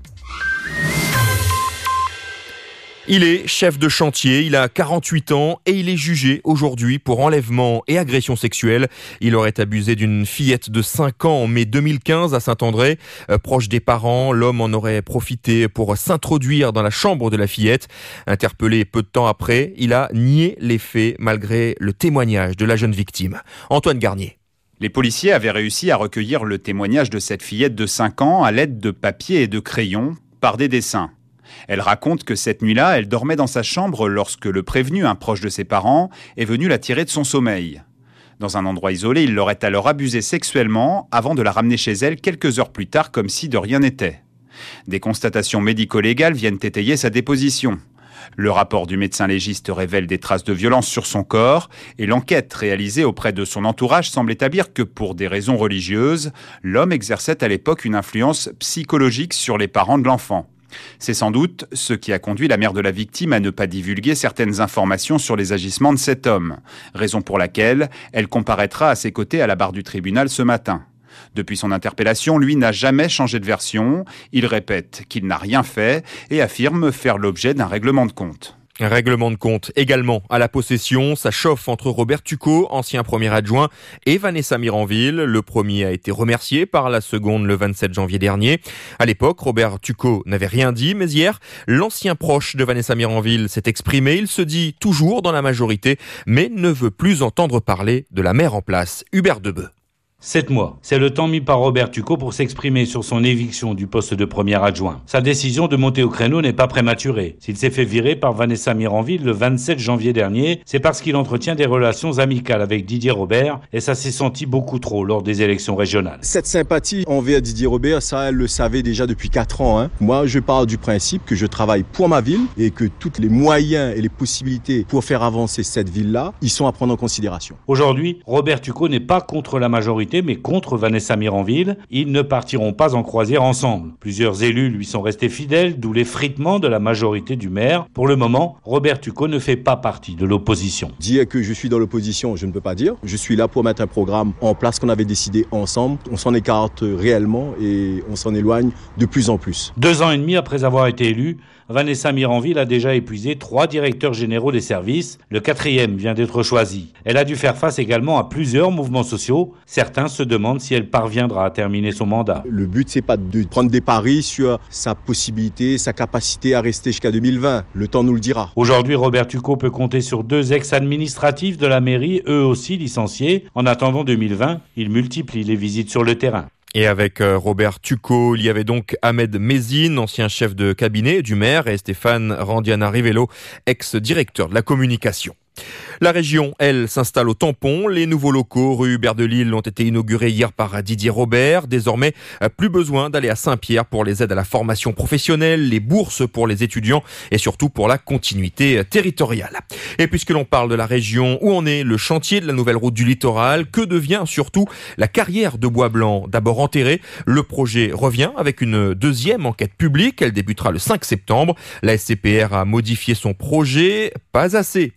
Il est chef de chantier, il a quarante-huit ans et il est jugé aujourd'hui pour enlèvement et agression sexuelle. Il aurait abusé d'une fillette de cinq ans en mai deux mille quinze à Saint-André. Euh, proche des parents, l'homme en aurait profité pour s'introduire dans la chambre de la fillette. Interpellé peu de temps après, il a nié les faits malgré le témoignage de la jeune victime. Antoine Garnier. Les policiers avaient réussi à recueillir le témoignage de cette fillette de cinq ans à l'aide de papier et de crayons par des dessins. Elle raconte que cette nuit-là, elle dormait dans sa chambre lorsque le prévenu, un proche de ses parents, est venu la tirer de son sommeil. Dans un endroit isolé, il l'aurait alors abusée sexuellement avant de la ramener chez elle quelques heures plus tard comme si de rien n'était. Des constatations médico-légales viennent étayer sa déposition. Le rapport du médecin légiste révèle des traces de violence sur son corps et l'enquête réalisée auprès de son entourage semble établir que pour des raisons religieuses, l'homme exerçait à l'époque une influence psychologique sur les parents de l'enfant. C'est sans doute ce qui a conduit la mère de la victime à ne pas divulguer certaines informations sur les agissements de cet homme, raison pour laquelle elle comparaîtra à ses côtés à la barre du tribunal ce matin. Depuis son interpellation, lui n'a jamais changé de version. Il répète qu'il n'a rien fait et affirme faire l'objet d'un règlement de compte. Un règlement de compte également à la possession. Ça chauffe entre Robert Tucot, ancien premier adjoint, et Vanessa Miranville. Le premier a été remercié par la seconde le vingt-sept janvier dernier. À l'époque, Robert Tucot n'avait rien dit, mais hier, l'ancien proche de Vanessa Miranville s'est exprimé. Il se dit toujours dans la majorité, mais ne veut plus entendre parler de la maire en place, Hubert Debeu. Sept mois. C'est le temps mis par Robert Tucot pour s'exprimer sur son éviction du poste de premier adjoint. Sa décision de monter au créneau n'est pas prématurée. S'il s'est fait virer par Vanessa Miranville le vingt-sept janvier dernier, c'est parce qu'il entretient des relations amicales avec Didier Robert et ça s'est senti beaucoup trop lors des élections régionales. Cette sympathie envers Didier Robert, ça, elle le savait déjà depuis quatre ans. Hein. Moi, je pars du principe que je travaille pour ma ville et que tous les moyens et les possibilités pour faire avancer cette ville-là, ils sont à prendre en considération. Aujourd'hui, Robert Tucot n'est pas contre la majorité, mais contre Vanessa Miranville. Ils ne partiront pas en croisière ensemble. Plusieurs élus lui sont restés fidèles, d'où l'effritement de la majorité du maire. Pour le moment, Robert Tucot ne fait pas partie de l'opposition. Dire que je suis dans l'opposition, je ne peux pas dire. Je suis là pour mettre un programme en place qu'on avait décidé ensemble. On s'en écarte réellement et on s'en éloigne de plus en plus. Deux ans et demi après avoir été élu, Vanessa Miranville a déjà épuisé trois directeurs généraux des services. Le quatrième vient d'être choisi. Elle a dû faire face également à plusieurs mouvements sociaux. Certains se demandent si elle parviendra à terminer son mandat. Le but, c'est pas de prendre des paris sur sa possibilité, sa capacité à rester jusqu'à deux mille vingt. Le temps nous le dira. Aujourd'hui, Robert Tucot peut compter sur deux ex-administratifs de la mairie, eux aussi licenciés. En attendant deux mille vingt, il multiplie les visites sur le terrain. Et avec Robert Tucot, il y avait donc Ahmed Mézine, ancien chef de cabinet du maire, et Stéphane Randiana Rivello, ex-directeur de la communication. La région, elle, s'installe au tampon. Les nouveaux locaux rue Hubert de Lille ont été inaugurés hier par Didier Robert. Désormais, plus besoin d'aller à Saint-Pierre pour les aides à la formation professionnelle, les bourses pour les étudiants et surtout pour la continuité territoriale. Et puisque l'on parle de la région, où en est le chantier de la nouvelle route du littoral? Que devient surtout la carrière de Bois Blanc? D'abord enterrée, le projet revient avec une deuxième enquête publique. Elle débutera le cinq septembre. La S C P R a modifié son projet. Pas assez pour le collectif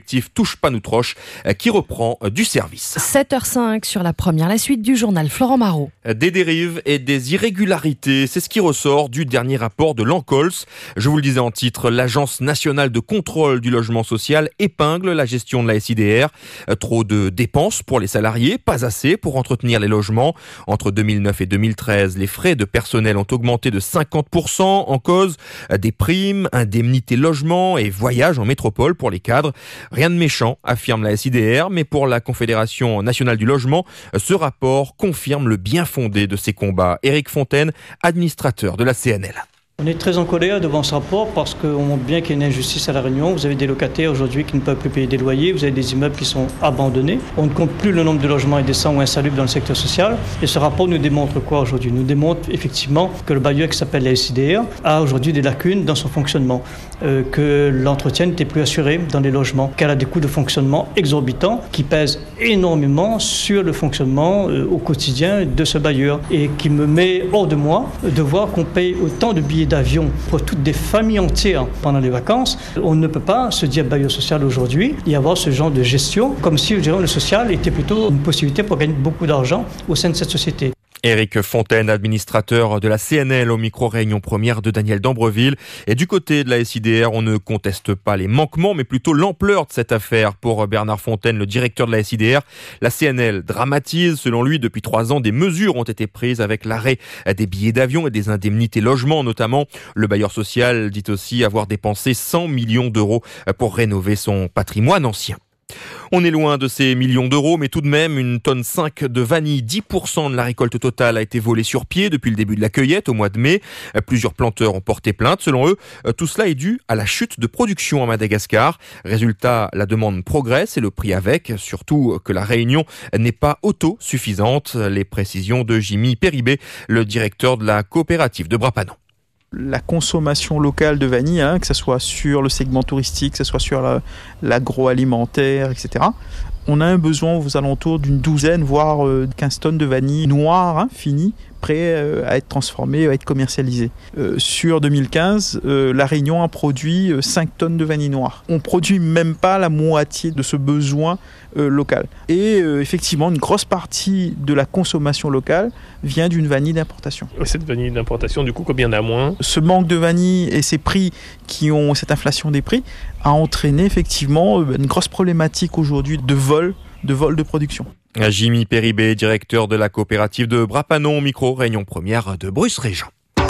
collectif Touche pas nous troche qui reprend du service. sept heures cinq sur la première, la suite du journal. Florent Marot. Des dérives et des irrégularités, c'est ce qui ressort du dernier rapport de l'Ancols. Je vous le disais en titre, l'Agence nationale de contrôle du logement social épingle la gestion de la S I D R. Trop de dépenses pour les salariés, pas assez pour entretenir les logements. Entre deux mille neuf et deux mille treize, les frais de personnel ont augmenté de cinquante pour cent, en cause des primes, indemnités logement et voyages en métropole pour les cadres. Rien de méchant, affirme la S I D R, mais pour la Confédération nationale du logement, ce rapport confirme le bien fondé de ces combats. Éric Fontaine, administrateur de la C N L. On est très en colère devant ce rapport parce qu'on montre bien qu'il y a une injustice à La Réunion. Vous avez des locataires aujourd'hui qui ne peuvent plus payer des loyers, vous avez des immeubles qui sont abandonnés. On ne compte plus le nombre de logements indécents ou insalubres dans le secteur social. Et ce rapport nous démontre quoi aujourd'hui ? Nous démontre effectivement que le bailleur qui s'appelle la S I D R a aujourd'hui des lacunes dans son fonctionnement, euh, que l'entretien n'était plus assuré dans les logements, qu'elle a des coûts de fonctionnement exorbitants qui pèsent énormément sur le fonctionnement euh, au quotidien de ce bailleur et qui me met hors de moi de voir qu'on paye autant de billets d'avion pour toutes des familles entières pendant les vacances. On ne peut pas se dire bailleur social aujourd'hui et avoir ce genre de gestion comme si je dirais, le social était plutôt une possibilité pour gagner beaucoup d'argent au sein de cette société. Éric Fontaine, administrateur de la C N L au micro-réunion première de Daniel d'Ambreville. Et du côté de la S I D R, on ne conteste pas les manquements, mais plutôt l'ampleur de cette affaire. Pour Bernard Fontaine, le directeur de la S I D R, la C N L dramatise. Selon lui, depuis trois ans, des mesures ont été prises avec l'arrêt des billets d'avion et des indemnités logement, notamment. Le bailleur social dit aussi avoir dépensé cent millions d'euros pour rénover son patrimoine ancien. On est loin de ces millions d'euros, mais tout de même, une tonne cinq de vanille, dix pour cent de la récolte totale a été volée sur pied depuis le début de la cueillette au mois de mai. Plusieurs planteurs ont porté plainte. Selon eux, tout cela est dû à la chute de production à Madagascar. Résultat, la demande progresse et le prix avec, surtout que la Réunion n'est pas autosuffisante. Les précisions de Jimmy Péribé, le directeur de la coopérative de Brapanon. La consommation locale de vanille, hein, que ce soit sur le segment touristique, que ce soit sur la, l'agroalimentaire, et cetera. On a un besoin aux alentours d'une douzaine, voire euh, quinze tonnes de vanille noire, hein, finie, prêt euh, à être transformée, à être commercialisée. Euh, sur deux mille quinze, euh, la Réunion a produit euh, cinq tonnes de vanille noire. On ne produit même pas la moitié de ce besoin euh, local. Et euh, effectivement, une grosse partie de la consommation locale vient d'une vanille d'importation. Cette vanille d'importation, du coup, combien il y en a moins ? Ce manque de vanille et ces prix qui ont, cette inflation des prix, a entraîné effectivement une grosse problématique aujourd'hui de vol, de vol de production. Jimmy Péribé, directeur de la coopérative de Brapanon, micro, réunion première de Bruce Régent.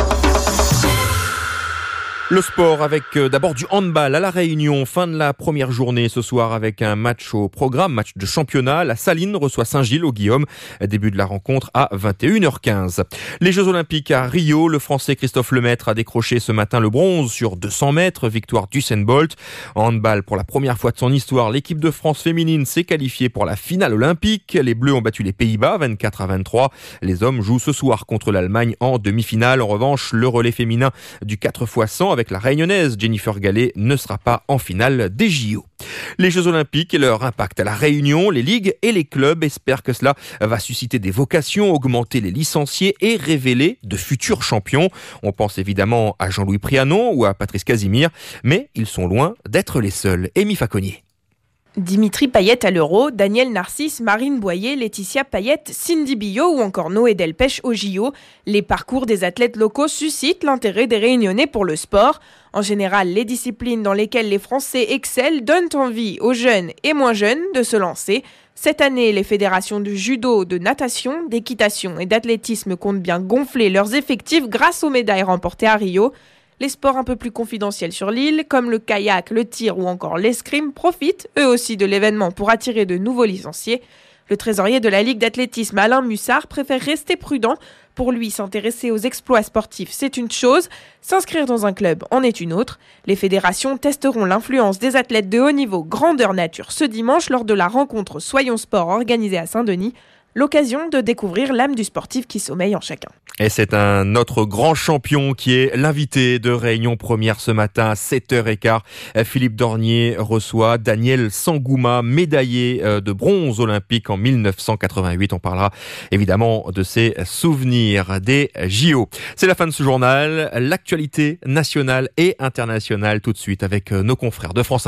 Le sport avec euh, d'abord du handball à La Réunion, fin de la première journée ce soir avec un match au programme, match de championnat. La Saline reçoit Saint-Gilles au Guillaume, début de la rencontre à vingt et une heures quinze. Les Jeux Olympiques à Rio, le Français Christophe Lemaitre a décroché ce matin le bronze sur deux cents mètres, victoire d'Usain Bolt. En handball, pour la première fois de son histoire, l'équipe de France féminine s'est qualifiée pour la finale olympique. Les Bleus ont battu les Pays-Bas vingt-quatre à vingt-trois. Les hommes jouent ce soir contre l'Allemagne en demi-finale. En revanche, le relais féminin du quatre fois cent avec la Réunionnaise Jennifer Gallet ne sera pas en finale des J O. Les Jeux Olympiques et leur impact à La Réunion, les ligues et les clubs espèrent que cela va susciter des vocations, augmenter les licenciés et révéler de futurs champions. On pense évidemment à Jean-Louis Prianon ou à Patrice Casimir, mais ils sont loin d'être les seuls. Amy Faconnier. Dimitri Payet à l'Euro, Daniel Narcisse, Marine Boyer, Laetitia Payet, Cindy Billot ou encore Noé Delpech au J O. Les parcours des athlètes locaux suscitent l'intérêt des Réunionnais pour le sport. En général, les disciplines dans lesquelles les Français excellent donnent envie aux jeunes et moins jeunes de se lancer. Cette année, les fédérations de judo, de natation, d'équitation et d'athlétisme comptent bien gonfler leurs effectifs grâce aux médailles remportées à Rio. Les sports un peu plus confidentiels sur l'île, comme le kayak, le tir ou encore l'escrime, profitent eux aussi de l'événement pour attirer de nouveaux licenciés. Le trésorier de la Ligue d'athlétisme, Alain Mussard, préfère rester prudent. Pour lui, s'intéresser aux exploits sportifs, c'est une chose. S'inscrire dans un club en est une autre. Les fédérations testeront l'influence des athlètes de haut niveau grandeur nature ce dimanche lors de la rencontre Soyons Sport organisée à Saint-Denis. L'occasion de découvrir l'âme du sportif qui sommeille en chacun. Et c'est un autre grand champion qui est l'invité de Réunion Première ce matin à sept heures quinze. Philippe Dornier reçoit Daniel Sangouma, médaillé de bronze olympique en mille neuf cent quatre-vingt-huit. On parlera évidemment de ses souvenirs des J O. C'est la fin de ce journal. L'actualité nationale et internationale tout de suite avec nos confrères de France Info.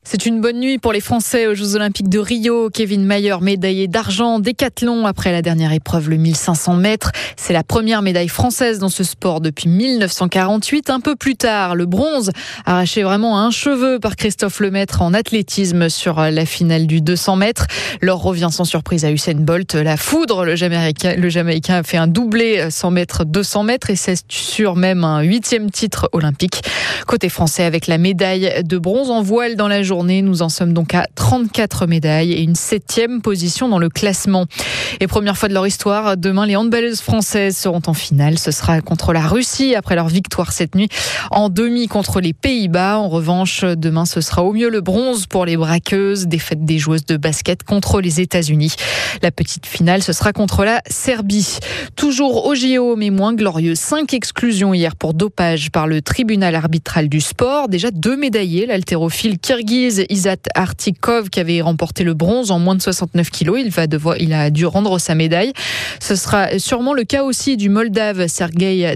C'est une bonne nuit pour les Français aux Jeux Olympiques de Rio. Kevin Mayer, médaillé d'argent décathlon après la dernière épreuve, le mille cinq cents mètres. C'est la première médaille française dans ce sport depuis mille neuf cent quarante-huit. Un peu plus tard, le bronze, arraché vraiment à un cheveu par Christophe Lemaître en athlétisme sur la finale du deux cents mètres. L'or revient sans surprise à Usain Bolt. La foudre, le Jamaïcain, le Jamaïcain a fait un doublé cent mètres, deux cents mètres et s'assure même un huitième titre olympique. Côté français, avec la médaille de bronze en voile dans la journée, nous en sommes donc à trente-quatre médailles et une septième position dans le classement. Et première fois de leur histoire, demain les handballeuses françaises seront en finale. Ce sera contre la Russie après leur victoire cette nuit en demi contre les Pays-Bas. En revanche, demain ce sera au mieux le bronze pour les braqueuses, défaite des joueuses de basket contre les États-Unis. La petite finale, ce sera contre la Serbie. Toujours au J O, mais moins glorieux. Cinq exclusions hier pour dopage par le tribunal arbitral du sport. Déjà deux médaillés, l'haltérophile kirghize Izat Artikov qui avait remporté le bronze en moins de soixante-neuf kilos. Il va devoir, il a dû rendre sa médaille. Ce sera sûrement le cas aussi du Moldave Sergei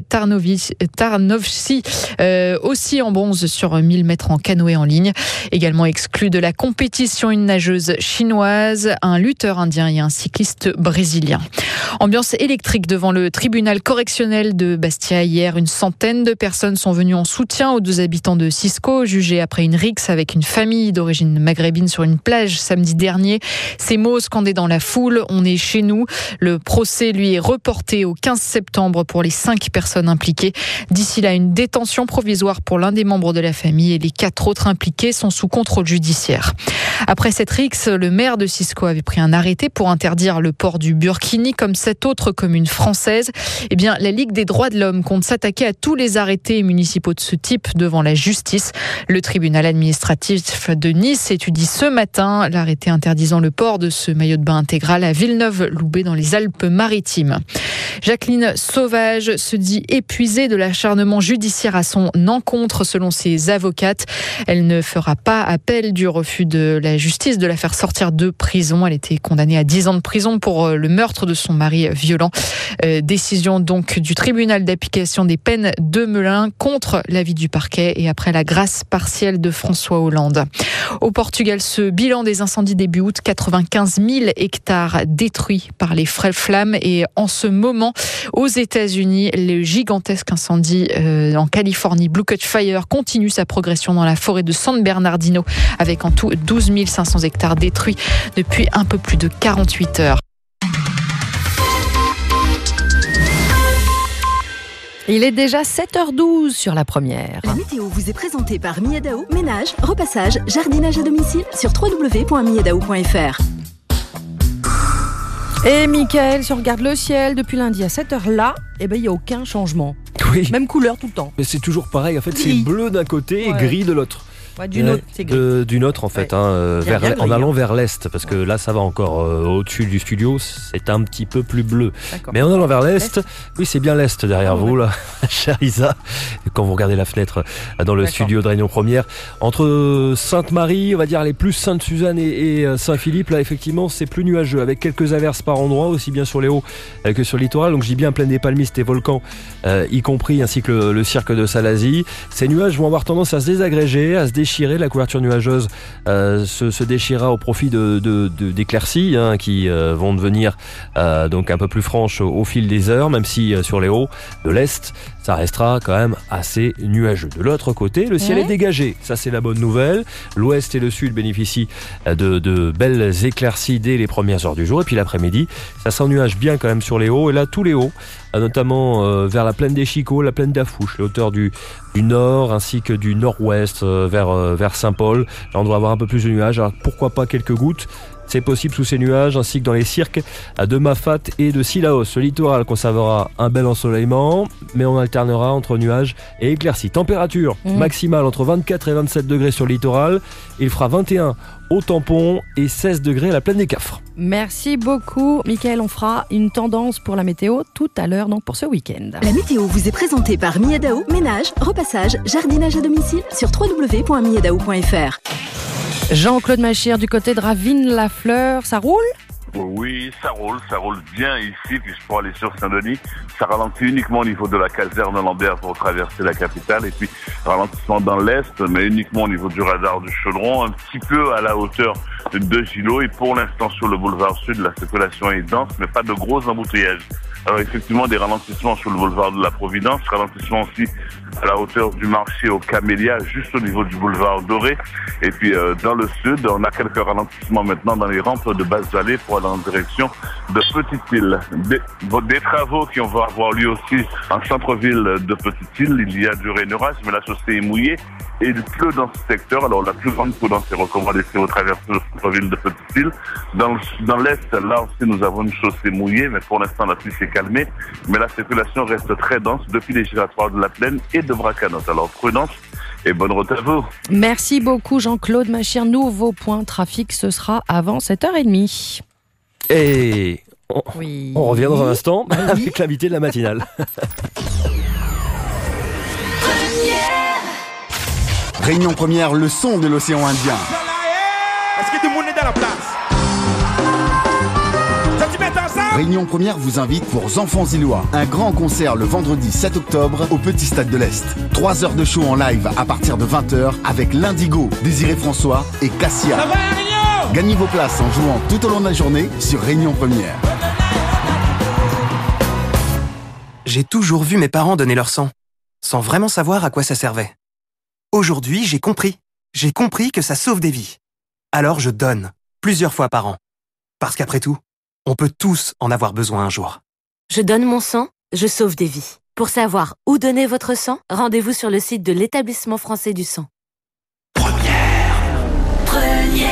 Tarnovski, euh, aussi en bronze sur mille mètres en canoë en ligne. Également exclu de la compétition, une nageuse chinoise, un lutteur indien et un cycliste brésilien. Ambiance électrique devant le tribunal correctionnel de Bastia hier. Une centaine de personnes sont venues en soutien aux deux habitants de Cisco, jugés après une rixe avec une famille d'origine maghrébine sur une plage samedi dernier. Ces mots scandés dans la foule, on est chez nous. Le procès, lui, est reporté au quinze septembre pour les cinq personnes impliquées. D'ici là, une détention provisoire pour l'un des membres de la famille et les quatre autres impliqués sont sous contrôle judiciaire. Après cette rixe, le maire de Cisco avait pris un arrêté pour interdire le port du burkini comme cette autre commune française. Eh bien, la Ligue des droits de l'homme compte s'attaquer à tous les arrêtés municipaux de ce type devant la justice. Le tribunal administratif de Nice étudie ce matin l'arrêté interdisant le port de ce maillot de bain intégral à Villeneuve-Loubet dans les Alpes-Maritimes. Jacqueline Sauvage se dit épuisée de l'acharnement judiciaire à son encontre selon ses avocates. Elle ne fera pas appel du refus de la justice de la faire sortir de prison. Elle était condamnée à dix ans de prison pour le meurtre de son mari violent. Euh, décision donc du tribunal d'application des peines de Melun contre l'avis du parquet et après la grâce partielle de François Hollande. Au Portugal, ce bilan des incendies début août, quatre-vingt-quinze mille hectares détruits par les flammes. Et en ce moment, aux États-Unis, le gigantesque incendie euh, en Californie, Blue Cut Fire, continue sa progression dans la forêt de San Bernardino, avec en tout douze mille cinq cents hectares détruits depuis un peu plus de quarante-huit heures. Il est déjà sept heures douze sur la première. La météo vous est présentée par Miedao, ménage, repassage, jardinage à domicile sur w w w point miedao point f r. Et Mickaël, si on regarde le ciel depuis lundi à cette heure-là, eh ben, il n'y a aucun changement. Oui. Même couleur tout le temps. Mais c'est toujours pareil, en fait, Gris. c'est bleu d'un côté et Ouais. gris de l'autre. Ouais, d'une autre, c'est gris. De- d'une autre en fait, Ouais. hein, euh, Bien, vers, bien en gris, allant hein. vers l'est, parce que là ça va encore euh, au-dessus du studio, c'est un petit peu plus bleu. D'accord. Mais en allant vers l'est, oui c'est bien l'est derrière Ah, vous là, chère Isa, quand vous regardez la fenêtre euh, dans le D'accord. studio de Réunion Première, entre Sainte-Marie, on va dire les plus Sainte-Suzanne et, et euh, Saint-Philippe, là effectivement c'est plus nuageux, avec quelques averses par endroits, aussi bien sur les hauts euh, que sur le littoral, donc je dis bien Plaine des Palmistes et Volcans, euh, y compris, ainsi que le, le cirque de Salazie. Ces nuages vont avoir tendance à se désagréger, à se déchirer, la couverture nuageuse euh, se, se déchirera au profit de, de, de, d'éclaircies hein, qui euh, vont devenir euh, donc un peu plus franches au, au fil des heures, même si euh, sur les hauts de l'est, ça restera quand même assez nuageux. De l'autre côté, le ciel Ouais. est dégagé, ça c'est la bonne nouvelle. L'ouest et le sud bénéficient euh, de, de belles éclaircies dès les premières heures du jour, et puis l'après-midi, ça s'ennuage bien quand même sur les hauts, et là tous les hauts, euh, notamment euh, vers la plaine des Chicots, la plaine d'Afouche, les hauteurs du, du nord ainsi que du nord-ouest euh, vers, euh, vers Saint-Paul. Là on doit avoir un peu plus de nuages, alors pourquoi pas quelques gouttes. C'est possible sous ces nuages, ainsi que dans les cirques de Mafat et de Sillaos. Le littoral conservera un bel ensoleillement, mais on alternera entre nuages et éclaircies. Température Mmh. maximale entre vingt-quatre et vingt-sept degrés sur le littoral. Il fera vingt et un au tampon et seize degrés à la plaine des Cafres. Merci beaucoup, Mickaël. On fera une tendance pour la météo tout à l'heure, donc pour ce week-end. La météo vous est présentée par Miedao, ménage, repassage, jardinage à domicile sur w w w point miedao point f r. Jean-Claude Machir du côté de Ravine-la-Fleur, ça roule ? Oui, ça roule, ça roule bien ici, puis pour aller sur Saint-Denis, ça ralentit uniquement au niveau de la caserne Lambert pour traverser la capitale, et puis ralentissement dans l'Est, mais uniquement au niveau du radar du Chaudron, un petit peu à la hauteur de Gillot, et pour l'instant sur le boulevard Sud, la circulation est dense, mais pas de gros embouteillages. Alors effectivement, des ralentissements sur le boulevard de la Providence, ralentissement aussi à la hauteur du marché au Camélia, juste au niveau du boulevard Doré. Et puis euh, dans le sud, on a quelques ralentissements maintenant dans les rampes de Basse-Vallée pour aller en direction de Petite-Île. Des, des travaux qui vont avoir lieu aussi en centre-ville de Petite-Île. Il y a du rainurage, mais la chaussée est mouillée et il pleut dans ce secteur. Alors la plus grande prudence est recommandée au travers de la centre-ville de Petite-Île. Dans, dans l'est, là aussi, nous avons une chaussée mouillée, mais pour l'instant, la pluie s'est calmée. Mais la circulation reste très dense depuis les giratoires de la Plaine et de Bracanotte. Alors prudence et bonne route à vous. Merci beaucoup Jean-Claude Machir. Nouveau point trafic, ce sera avant sept heures trente. Et on, oui. on revient dans un instant oui. avec l'invité de la matinale. Réunion première, le son de l'océan Indien. Est-ce que tout le monde est dans la place? Réunion première vous invite pour Enfants Illois. Un grand concert le vendredi sept octobre au Petit Stade de l'Est. Trois heures de show en live à partir de vingt heures avec l'Indigo, Désiré François et Cassia. Gagnez vos places en jouant tout au long de la journée sur Réunion première. J'ai toujours vu mes parents donner leur sang, sans vraiment savoir à quoi ça servait. Aujourd'hui, j'ai compris. J'ai compris que ça sauve des vies. Alors je donne, plusieurs fois par an. Parce qu'après tout, on peut tous en avoir besoin un jour. Je donne mon sang, je sauve des vies. Pour savoir où donner votre sang, rendez-vous sur le site de l'Établissement français du sang. Première. Première.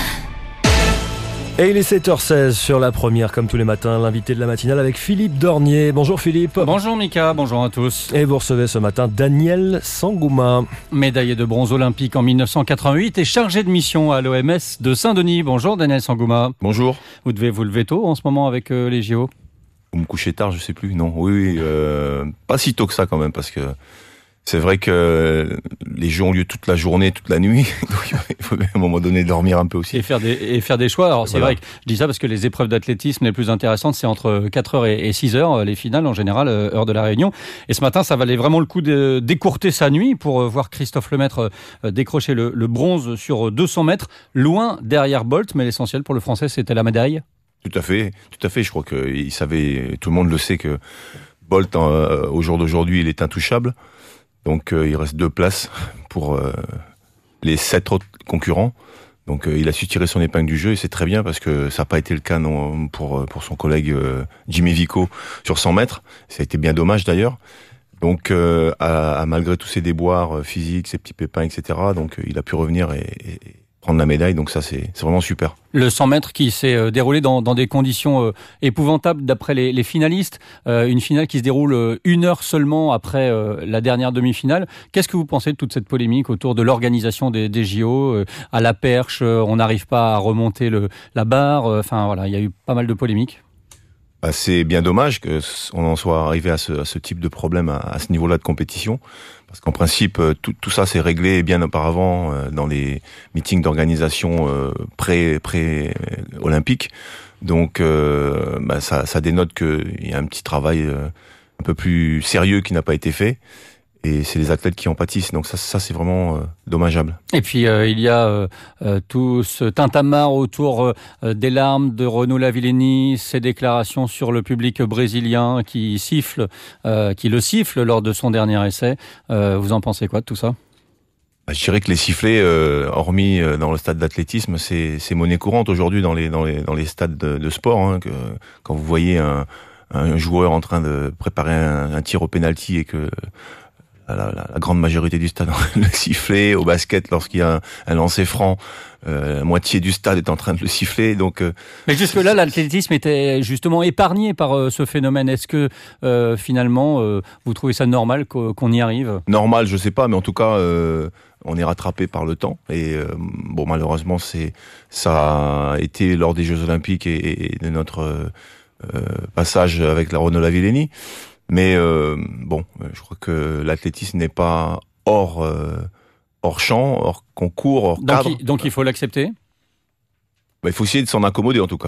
Et il est sept heures seize sur la première, comme tous les matins, l'invité de la matinale avec Philippe Dornier. Bonjour Philippe. Bonjour Mika, bonjour à tous. Et vous recevez ce matin Daniel Sangouma. Médaillé de bronze olympique en mille neuf cent quatre-vingt-huit et chargé de mission à l'O M S de Saint-Denis. Bonjour Daniel Sangouma. Bonjour. Vous devez vous lever tôt en ce moment avec euh, les J O? Vous me couchez tard, je sais plus. Non, oui, oui euh, pas si tôt que ça quand même, parce que c'est vrai que les jeux ont lieu toute la journée, toute la nuit. Donc il faut à un moment donné dormir un peu aussi. Et faire des, et faire des choix. Alors c'est voilà. vrai que je dis ça parce que les épreuves d'athlétisme les plus intéressantes, c'est entre quatre heures et six heures, les finales en général, heure de la Réunion. Et ce matin, ça valait vraiment le coup de, d'écourter sa nuit pour voir Christophe Lemaître décrocher le, le bronze sur deux cents mètres, loin derrière Bolt. Mais l'essentiel pour le Français, c'était la médaille. Tout à fait, tout à fait. Je crois qu'il savait, tout le monde le sait, que Bolt, euh, au jour d'aujourd'hui, il est intouchable. Donc euh, il reste deux places pour euh, les sept autres concurrents. Donc euh, il a su tirer son épingle du jeu et c'est très bien parce que ça n'a pas été le cas non, pour, pour son collègue euh, Jimmy Vico sur cent mètres. Ça a été bien dommage d'ailleurs. Donc euh, à, à, malgré tous ses déboires physiques, ses petits pépins, et cetera, donc euh, il a pu revenir et, et prendre la médaille. Donc ça c'est, c'est vraiment super. Le cent mètres qui s'est euh, déroulé dans, dans des conditions euh, épouvantables d'après les, les finalistes. Euh, une finale qui se déroule euh, une heure seulement après euh, la dernière demi-finale. Qu'est-ce que vous pensez de toute cette polémique autour de l'organisation des, des J O euh, à la perche, euh, on n'arrive pas à remonter le, la barre. Enfin euh, voilà, il y a eu pas mal de polémiques. Bah, c'est bien dommage qu'on en soit arrivé à ce, à ce type de problème à, à ce niveau-là de compétition. Parce qu'en principe, tout, tout ça s'est réglé bien auparavant euh, dans les meetings d'organisation euh, pré, pré-olympiques. Donc, euh, bah, ça, ça dénote qu'il y a un petit travail euh, un peu plus sérieux qui n'a pas été fait. Et c'est les athlètes qui en pâtissent. Donc ça, ça c'est vraiment euh, dommageable. Et puis, euh, il y a euh, euh, tout ce tintamarre autour euh, des larmes de Renaud Lavillenie, ses déclarations sur le public brésilien qui siffle, euh, qui le siffle lors de son dernier essai. Euh, vous en pensez quoi de tout ça ? Bah, je dirais que les sifflets, euh, hormis euh, dans le stade d'athlétisme, c'est, c'est monnaie courante aujourd'hui dans les, dans les, dans les stades de, de sport. Hein, que, quand vous voyez un, un joueur en train de préparer un, un tir au pénalty et que La, la, la grande majorité du stade le siffler, au basket lorsqu'il y a un, un lancer franc, euh, la moitié du stade est en train de le siffler. Donc, euh, mais jusque-là, l'athlétisme était justement épargné par euh, ce phénomène. Est-ce que euh, finalement, euh, vous trouvez ça normal qu'on, qu'on y arrive ? Normal, je sais pas, mais en tout cas, euh, on est rattrapé par le temps. Et euh, bon, malheureusement, c'est ça a été lors des Jeux Olympiques et, et de notre euh, passage avec la Renaud Lavillenie. Mais euh, bon, je crois que l'athlétisme n'est pas hors euh, hors champ, hors concours, hors donc cadre. Il, donc il faut l'accepter. Bah, il faut essayer de s'en accommoder en tout cas.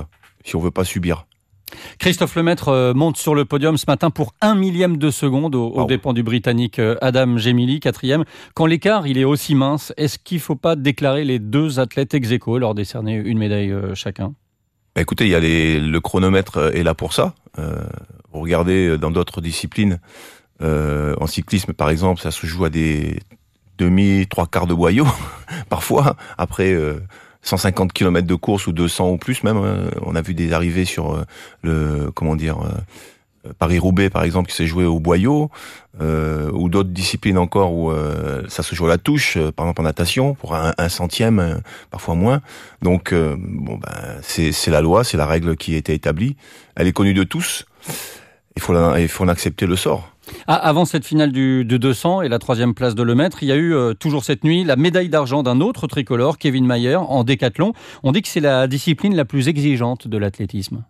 si on veut pas subir. Christophe Lemaître monte sur le podium ce matin pour un millième de seconde aux, aux dépens du Britannique Adam Gemili, quatrième. Quand l'écart il est aussi mince, est-ce qu'il ne faut pas déclarer les deux athlètes ex aequo, leur décerner une médaille chacun ? Écoutez, il y a les, le chronomètre est là pour ça. Euh, vous regardez dans d'autres disciplines, euh, en cyclisme par exemple, ça se joue à des demi, trois quarts de boyau, parfois, après... Euh, cent cinquante kilomètres de course ou deux cents ou plus même. Hein. On a vu des arrivées sur euh, le comment dire euh, Paris-Roubaix par exemple qui s'est joué au boyau, euh, ou d'autres disciplines encore où euh, ça se joue à la touche, euh, par exemple en natation pour un, un centième, euh, parfois moins. Donc euh, bon ben c'est c'est la loi, c'est la règle qui a été établie. Elle est connue de tous. Il faut la, il faut en accepter le sort. Ah, avant cette finale du, du deux cents et la troisième place de Lemaître, il y a eu euh, toujours cette nuit la médaille d'argent d'un autre tricolore, Kevin Mayer, en décathlon. On dit que c'est la discipline la plus exigeante de l'athlétisme.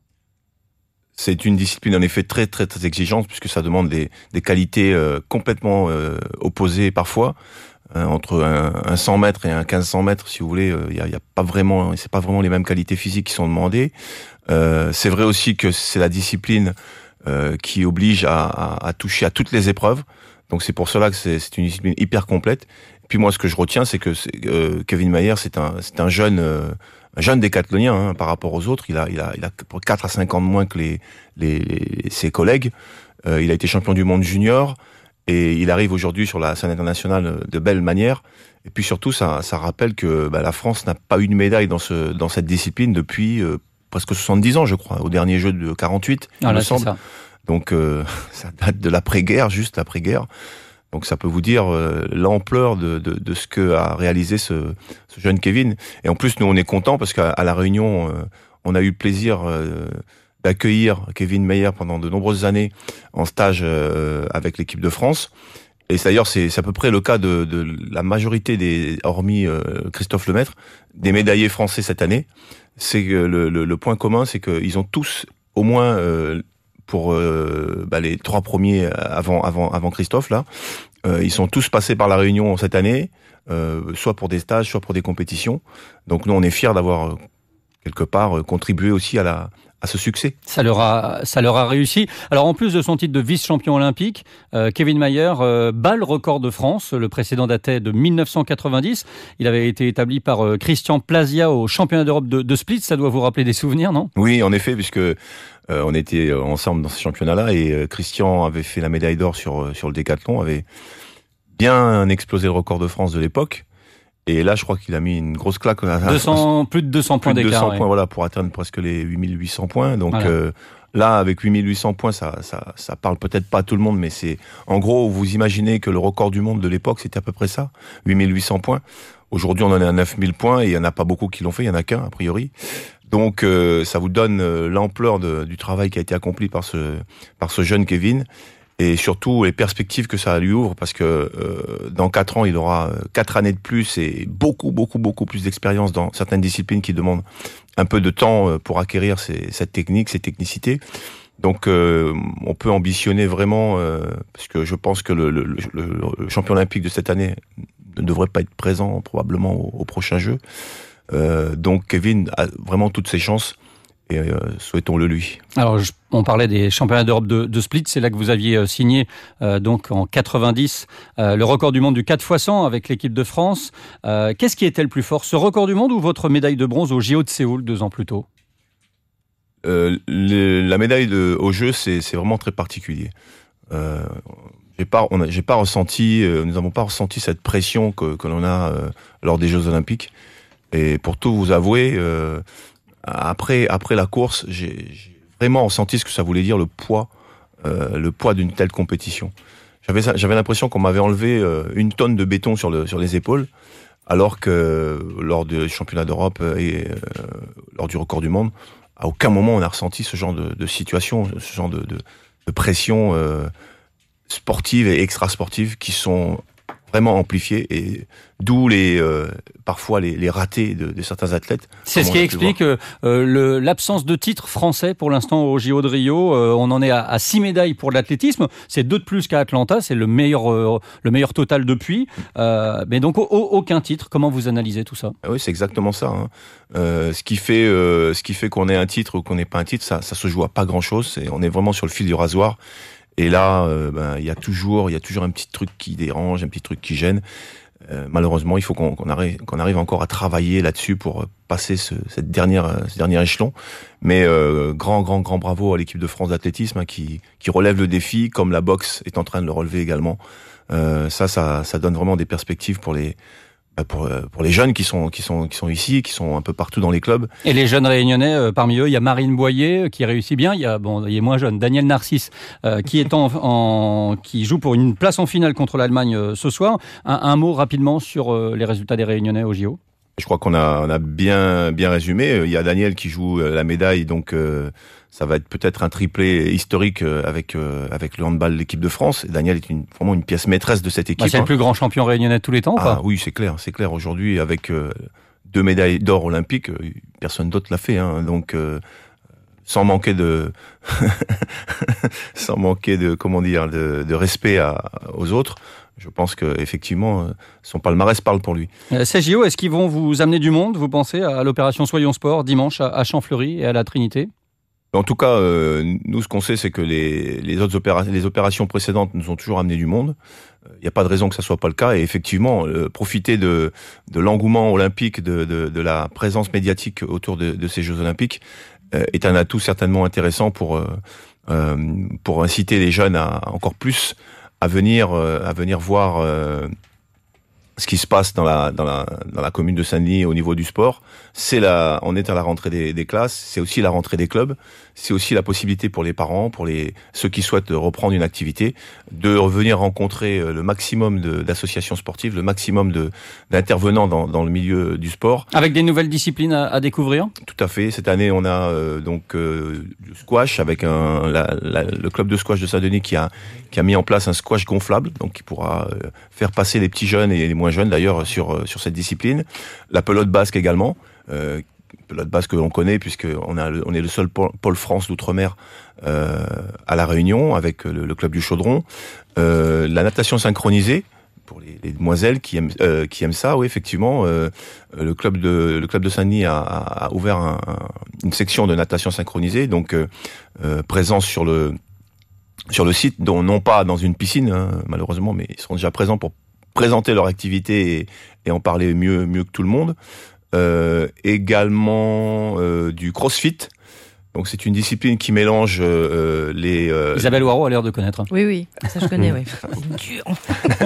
C'est une discipline en effet très très très exigeante puisque ça demande des, des qualités euh, complètement euh, opposées parfois. Euh, entre un, un cent mètres et un quinze cents mètres, si vous voulez, il euh, y, a, y a pas vraiment, c'est pas vraiment les mêmes qualités physiques qui sont demandées. Euh, c'est vrai aussi que c'est la discipline Euh, qui oblige à, à, à toucher à toutes les épreuves. Donc c'est pour cela que c'est, c'est une discipline hyper complète. Et puis moi, ce que je retiens, c'est que c'est, euh, Kevin Mayer, c'est un, c'est un jeune, euh, un jeune décathlonien hein, par rapport aux autres. Il a, il a, il a quatre à cinq ans de moins que les, les, les ses collègues. Euh, il a été champion du monde junior et il arrive aujourd'hui sur la scène internationale de belle manière. Et puis surtout, ça, ça rappelle que bah, la France n'a pas eu de médaille dans ce, dans cette discipline depuis euh, presque soixante-dix ans, je crois, au dernier jeu de quarante-huit, ah, il là, me semble. Ça. Donc, euh, ça date de l'après-guerre, juste l'après-guerre. Donc, ça peut vous dire euh, l'ampleur de, de, de ce que a réalisé ce, ce jeune Kevin. Et en plus, nous, on est contents parce qu'à à La Réunion, euh, on a eu le plaisir euh, d'accueillir Kevin Mayer pendant de nombreuses années en stage euh, avec l'équipe de France. Et d'ailleurs, c'est, c'est à peu près le cas de, de la majorité des, hormis euh, Christophe Lemaître, des médaillés français cette année. C'est que le, le, le point commun, c'est qu'ils ont tous, au moins euh, pour euh, bah, les trois premiers avant avant avant Christophe là, euh, ils sont tous passés par La Réunion cette année, euh, soit pour des stages, soit pour des compétitions. Donc nous, on est fiers d'avoir quelque part contribué aussi à la à ce succès. Ça leur a, ça leur a réussi. Alors en plus de son titre de vice-champion olympique, euh, Kevin Mayer euh, bat le record de France. Le précédent datait de dix-neuf cent quatre-vingt-dix. Il avait été établi par euh, Christian Plazia au championnat d'Europe de, de Split. Ça doit vous rappeler des souvenirs, non ? Oui, en effet, puisque euh, on était ensemble dans ce championnat-là et euh, Christian avait fait la médaille d'or sur sur le décathlon, avait bien explosé le record de France de l'époque. Et là, je crois qu'il a mis une grosse claque. deux cents, plus de deux cents points d'écart. deux cents ouais. points, voilà, pour atteindre presque les huit mille huit cents points. Donc voilà. euh, là, avec huit mille huit cents points, ça, ça, ça parle peut-être pas à tout le monde, mais c'est, en gros, vous imaginez que le record du monde de l'époque, c'était à peu près ça, huit mille huit cents points. Aujourd'hui, on en est à neuf mille points et il y en a pas beaucoup qui l'ont fait, il y en a qu'un, a priori. Donc, euh, ça vous donne euh, l'ampleur de, du travail qui a été accompli par ce, par ce jeune Kevin. Et surtout les perspectives que ça lui ouvre, parce que euh, dans quatre ans, il aura quatre années de plus et beaucoup, beaucoup, beaucoup plus d'expérience dans certaines disciplines qui demandent un peu de temps pour acquérir ces, cette technique, ces technicités. Donc, euh, on peut ambitionner vraiment, euh, parce que je pense que le, le, le, le champion olympique de cette année ne devrait pas être présent probablement au, au prochain jeu. Euh, donc, Kevin a vraiment toutes ses chances. Et euh, souhaitons-le lui. Alors, je, on parlait des championnats d'Europe de, de Split, c'est là que vous aviez euh, signé euh, donc en quatre-vingt-dix euh, le record du monde du quatre fois cent avec l'équipe de France. Euh, qu'est-ce qui était le plus fort, ce record du monde ou votre médaille de bronze au J O de Séoul deux ans plus tôt ? euh, les, La médaille de, au jeu, c'est, c'est vraiment très particulier. Euh, j'ai pas, on a, j'ai pas ressenti, euh, nous n'avons pas ressenti cette pression que, que l'on a euh, lors des Jeux Olympiques. Et pour tout vous avouer. Euh, Après, après la course, j'ai, j'ai vraiment ressenti ce que ça voulait dire le poids, euh, le poids d'une telle compétition. J'avais, j'avais l'impression qu'on m'avait enlevé euh, une tonne de béton sur le, sur les épaules, alors que lors du championnat d'Europe et euh, lors du record du monde, à aucun moment on a ressenti ce genre de, de situation, ce genre de, de, de pression euh, sportive et extra-sportive qui sont vraiment amplifié et d'où les euh, parfois les, les ratés de, de certains athlètes. C'est ce qui explique euh, le, l'absence de titre français pour l'instant au J O de Rio. Euh, on en est à, à six médailles pour l'athlétisme. C'est deux de plus qu'à Atlanta. C'est le meilleur euh, le meilleur total depuis. Euh, mais donc au, aucun titre. Comment vous analysez tout ça? Ah oui, c'est exactement ça. Hein. Euh, ce qui fait euh, ce qui fait qu'on ait un titre ou qu'on n'ait pas un titre, ça ça se joue à pas grand chose. C'est, on est vraiment sur le fil du rasoir. Et là, euh, ben, il y a toujours, il y a toujours un petit truc qui dérange, un petit truc qui gêne. Euh, malheureusement, il faut qu'on, qu'on arrive, qu'on arrive encore à travailler là-dessus pour passer ce, cette dernière, ce dernier échelon. Mais euh, grand, grand, grand bravo à l'équipe de France d'athlétisme hein, qui, qui relève le défi, comme la boxe est en train de le relever également. Euh, ça, ça, ça donne vraiment des perspectives pour les. Pour, pour les jeunes qui sont qui sont qui sont ici, qui sont un peu partout dans les clubs. Et les jeunes réunionnais, euh, parmi eux, il y a Marine Boyer qui réussit bien. Il y a bon, il est moins jeune, Daniel Narcisse euh, qui est en, en qui joue pour une place en finale contre l'Allemagne euh, ce soir. Un, un mot rapidement sur euh, les résultats des Réunionnais au J O. Je crois qu'on a on a bien bien résumé. Il y a Daniel qui joue la médaille, donc euh, ça va être peut-être un triplé historique avec euh, avec le handball de l'équipe de France. Et Daniel est une, vraiment une pièce maîtresse de cette équipe. Bah, c'est le plus grand champion réunionnais de tous les temps. Ah quoi. Oui, c'est clair, c'est clair. Aujourd'hui, avec euh, deux médailles d'or olympiques, personne d'autre l'a fait. Hein, donc euh, sans manquer de sans manquer de comment dire de, de respect à, aux autres. Je pense que effectivement, son palmarès parle pour lui. Euh, ces J O, est-ce qu'ils vont vous amener du monde, vous pensez, à l'opération Soyons Sport dimanche à Champfleury et à la Trinité? En tout cas, euh, nous, ce qu'on sait, c'est que les, les autres opérations, les opérations précédentes nous ont toujours amené du monde. Il n'y a pas de raison que ça soit pas le cas. Et effectivement, euh, profiter de, de l'engouement olympique, de, de, de la présence médiatique autour de, de ces Jeux olympiques euh, est un atout certainement intéressant pour euh, euh, pour inciter les jeunes à encore plus à venir à venir voir euh, ce qui se passe dans la dans la dans la commune de Saint-Denis au niveau du sport. C'est la on est à la rentrée des, des classes, c'est aussi la rentrée des clubs, c'est aussi la possibilité pour les parents, pour les ceux qui souhaitent reprendre une activité, de revenir rencontrer le maximum de, d'associations sportives, le maximum de d'intervenants dans dans le milieu du sport. Avec des nouvelles disciplines à, à découvrir. Tout à fait. Cette année, on a euh, donc euh, le squash avec un la, la, le club de squash de Saint-Denis qui a qui a mis en place un squash gonflable, donc qui pourra euh, faire passer les petits jeunes et les moins jeunes d'ailleurs sur sur cette discipline. La pelote basque également. Euh, pelote basque que l'on connaît puisque on a le, on est le seul pôle France d'outre-mer euh, à la Réunion avec le, le club du Chaudron. Euh, la natation synchronisée pour les, les demoiselles qui aiment euh, qui aiment ça, oui effectivement. Euh, le club de le club de Saint-Denis a, a, a ouvert un, un, une section de natation synchronisée, donc euh, euh, présence sur le sur le site, dont non pas dans une piscine hein, malheureusement, mais ils seront déjà présents pour présenter leur activité et, et en parler mieux mieux que tout le monde. Euh, également euh, du crossfit. Donc c'est une discipline qui mélange euh, les... Euh, Isabelle Waro a l'air de connaître. Oui, oui, ça je connais, oui. C'est dur.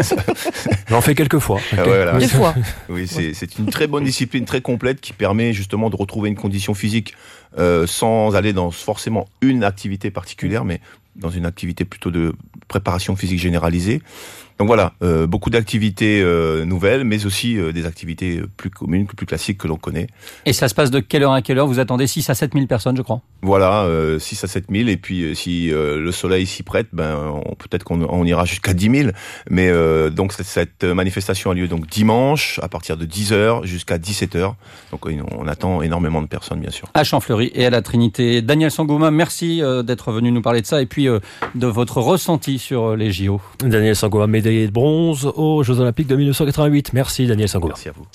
J'en fais quelques fois. Ah, ouais, voilà. Deux fois. Oui, c'est, c'est une très bonne discipline, très complète, qui permet justement de retrouver une condition physique euh, sans aller dans forcément une activité particulière, mais dans une activité plutôt de préparation physique généralisée. Donc voilà, euh, beaucoup d'activités euh, nouvelles, mais aussi euh, des activités plus communes, plus classiques que l'on connaît. Et ça se passe de quelle heure à quelle heure? Vous attendez six à sept mille personnes, je crois. Voilà, euh, six à sept mille, et puis euh, si euh, le soleil s'y prête, ben on, peut-être qu'on on ira jusqu'à dix mille. Mais euh, donc cette, cette manifestation a lieu donc dimanche à partir de dix heures jusqu'à dix-sept heures. Donc on attend énormément de personnes, bien sûr. À Champfleury et à la Trinité. Daniel Sangouma, merci euh, d'être venu nous parler de ça et puis euh, de votre ressenti sur euh, les J O. Daniel Sangouma, médaillé de bronze aux Jeux Olympiques de mille neuf cent quatre-vingt-huit. Merci Daniel Sangouma. Merci à vous.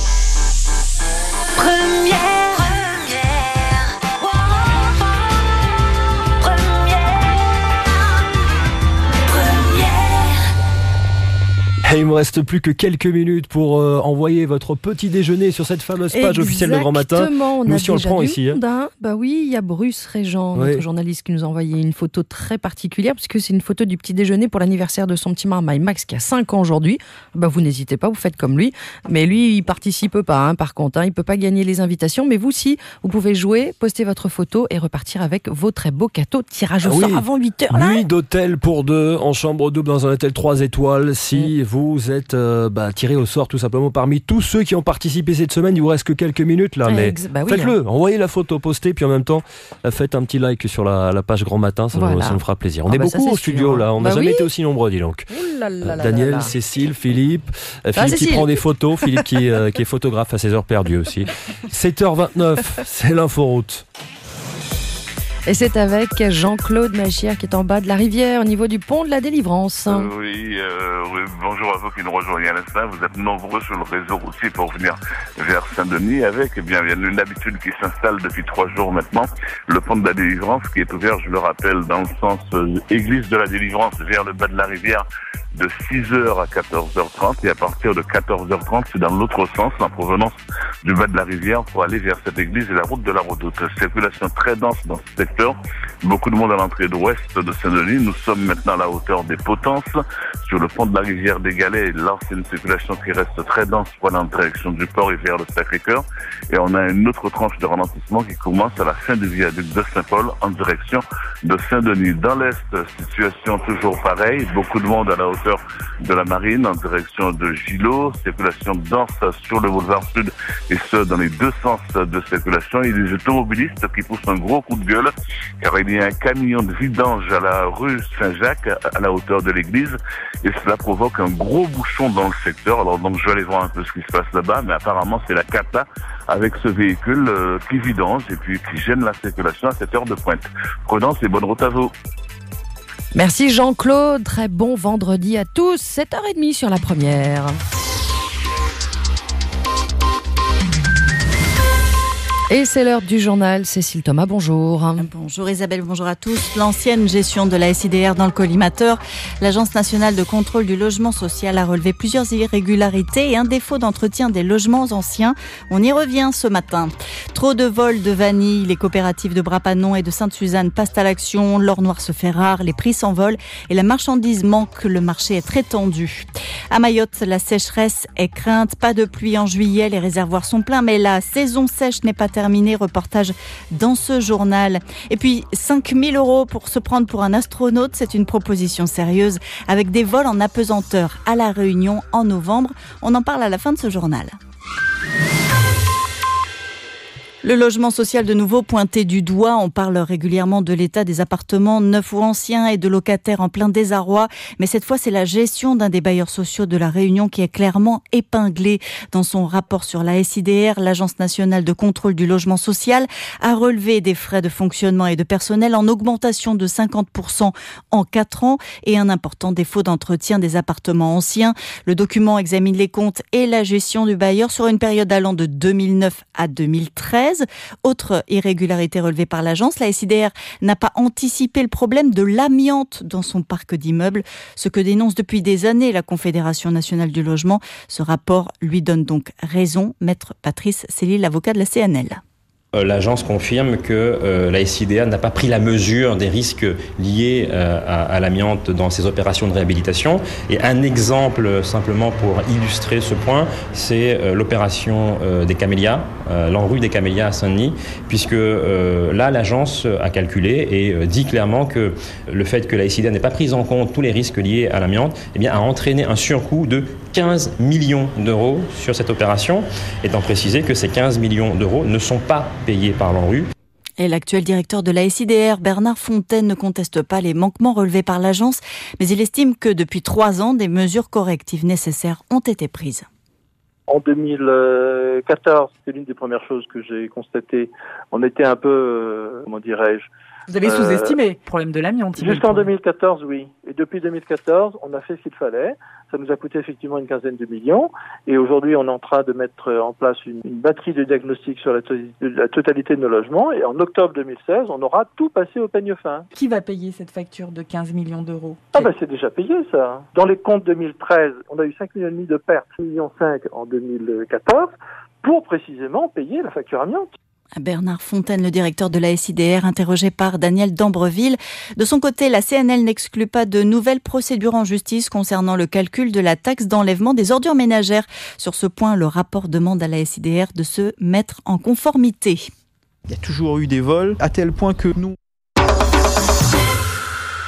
Première, première, wow, première, Et il me reste plus que quelques minutes pour euh, envoyer votre petit déjeuner sur cette fameuse page Exactement, officielle de Grand Matin. On Nous a aussi on le prend ici. Monde, hein. Bah oui, il y a Bruce Régent, oui. notre journaliste, qui nous a envoyé une photo très particulière, puisque c'est une photo du petit déjeuner pour l'anniversaire de son petit marmaille Max qui a cinq ans aujourd'hui. Bah vous n'hésitez pas, vous faites comme lui. Mais lui, il participe pas, hein, par contre, hein, il peut pas gagner les invitations. Mais vous, si, vous pouvez jouer, poster votre photo et repartir avec vos très beaux gâteaux. Tirage au ah, sort oui. avant huit heures. Là. Nuit d'hôtel pour deux en chambre double dans un hôtel trois étoiles. Si mmh. vous vous êtes euh, bah, tiré au sort tout simplement parmi tous ceux qui ont participé cette semaine. Il vous reste que quelques minutes là, mais Ex- bah oui, faites-le, hein. envoyez la photo, postez, puis en même temps faites un petit like sur la, la page Grand Matin, ça, Voilà. nous, ça nous fera plaisir. On Ah est bah beaucoup ça, c'est au studio sûr. là, on n'a Bah jamais oui. été aussi nombreux, dis donc. Ouh là là là Daniel, là là. Cécile, Philippe, euh, Ah, Philippe qui Cécile. prend des photos, Philippe qui, euh, qui est photographe à ses heures perdues aussi. sept heures vingt-neuf, c'est l'inforoute. Et c'est avec Jean-Claude Machir qui est en bas de la rivière au niveau du pont de la Délivrance. Euh, oui, euh, oui, bonjour à vous qui nous rejoignez à l'instant. Vous êtes nombreux sur le réseau routier pour venir vers Saint-Denis avec, eh bien, il y a une habitude qui s'installe depuis trois jours maintenant. Le pont de la Délivrance qui est ouvert, je le rappelle, dans le sens euh, église de la Délivrance vers le bas de la rivière de six heures à quatorze heures trente et à partir de quatorze heures trente, c'est dans l'autre sens, en provenance du bas de la rivière pour aller vers cette église et la route de la Redoute. Circulation très dense dans ce secteur. Beaucoup de monde à l'entrée d'ouest de Saint-Denis. Nous sommes maintenant à la hauteur des Potences, sur le pont de la rivière des Galets. Là, c'est une circulation qui reste très dense pour aller en direction du port et vers le Sacré-Cœur. Et on a une autre tranche de ralentissement qui commence à la fin du viaduc de Saint-Paul en direction de Saint-Denis. Dans l'est, situation toujours pareille. Beaucoup de monde à la hauteur de la Marine en direction de Gillot. Circulation dense sur le boulevard Sud et ce, dans les deux sens de circulation. Il y a des automobilistes qui poussent un gros coup de gueule car il y a un camion de vidange à la rue Saint-Jacques à la hauteur de l'église et cela provoque un gros bouchon dans le secteur. Alors donc je vais aller voir un peu ce qui se passe là-bas, mais apparemment c'est la cata avec ce véhicule euh, qui vidange et puis qui gêne la circulation à cette heure de pointe. Prudence et bonne route à vous. Merci Jean-Claude, très bon vendredi à tous, sept heures trente sur la première. Et c'est l'heure du journal. Cécile Thomas, bonjour. Bonjour Isabelle, bonjour à tous. L'ancienne gestion de la S I D R dans le collimateur, l'Agence nationale de contrôle du logement social a relevé plusieurs irrégularités et un défaut d'entretien des logements anciens. On y revient ce matin. Trop de vols de vanille, les coopératives de Brapanon et de Sainte-Suzanne passent à l'action, l'or noir se fait rare, les prix s'envolent et la marchandise manque, le marché est très tendu. À Mayotte, la sécheresse est crainte, pas de pluie en juillet, les réservoirs sont pleins, mais la saison sèche n'est pas terminé, reportage dans ce journal. Et puis cinq mille euros pour se prendre pour un astronaute, c'est une proposition sérieuse avec des vols en apesanteur à La Réunion en novembre. On en parle à la fin de ce journal. Le logement social de nouveau pointé du doigt. On parle régulièrement de l'état des appartements neufs ou anciens et de locataires en plein désarroi. Mais cette fois, c'est la gestion d'un des bailleurs sociaux de La Réunion qui est clairement épinglée. Dans son rapport sur la S I D R, l'Agence nationale de contrôle du logement social a relevé des frais de fonctionnement et de personnel en augmentation de cinquante pour cent en quatre ans et un important défaut d'entretien des appartements anciens. Le document examine les comptes et la gestion du bailleur sur une période allant de deux mille neuf à deux mille treize. Autre irrégularité relevée par l'agence, la S I D R n'a pas anticipé le problème de l'amiante dans son parc d'immeubles, ce que dénonce depuis des années la Confédération nationale du logement. Ce rapport lui donne donc raison. Maître Patrice Céline, l'avocat de la C N L. L'agence confirme que euh, la S I D R n'a pas pris la mesure des risques liés euh, à, à l'amiante dans ses opérations de réhabilitation. Et un exemple simplement pour illustrer ce point, c'est euh, l'opération euh, des Camélias, euh, l'ANRU des Camélias à Saint-Denis, puisque euh, là l'agence a calculé et euh, dit clairement que le fait que la S I D R n'ait pas pris en compte tous les risques liés à l'amiante, eh bien, a entraîné un surcoût de quinze millions d'euros sur cette opération, étant précisé que ces quinze millions d'euros ne sont pas payés par l'ANRU. Et l'actuel directeur de la S I D R, Bernard Fontaine, ne conteste pas les manquements relevés par l'agence, mais il estime que depuis trois ans, des mesures correctives nécessaires ont été prises. En deux mille quatorze, c'est l'une des premières choses que j'ai constatées. On était un peu, euh, comment dirais-je, Vous avez sous-estimé le problème de l'amiante. Jusqu'en deux mille quatorze, oui. Et depuis deux mille quatorze, on a fait ce qu'il fallait. Ça nous a coûté effectivement une quinzaine de millions. Et aujourd'hui, on est en train de mettre en place une, une batterie de diagnostic sur la, to- la totalité de nos logements. Et en octobre deux mille seize, on aura tout passé au peigne fin. Qui va payer cette facture de quinze millions d'euros? Ah ben c'est déjà payé ça. Dans les comptes deux mille treize, on a eu cinq millions et demi de pertes, six virgule cinq millions en deux mille quatorze, pour précisément payer la facture amiante. Bernard Fontaine, le directeur de la S I D R, interrogé par Daniel d'Ambreville. De son côté, la C N L n'exclut pas de nouvelles procédures en justice concernant le calcul de la taxe d'enlèvement des ordures ménagères. Sur ce point, le rapport demande à la S I D R de se mettre en conformité. Il y a toujours eu des vols, à tel point que nous...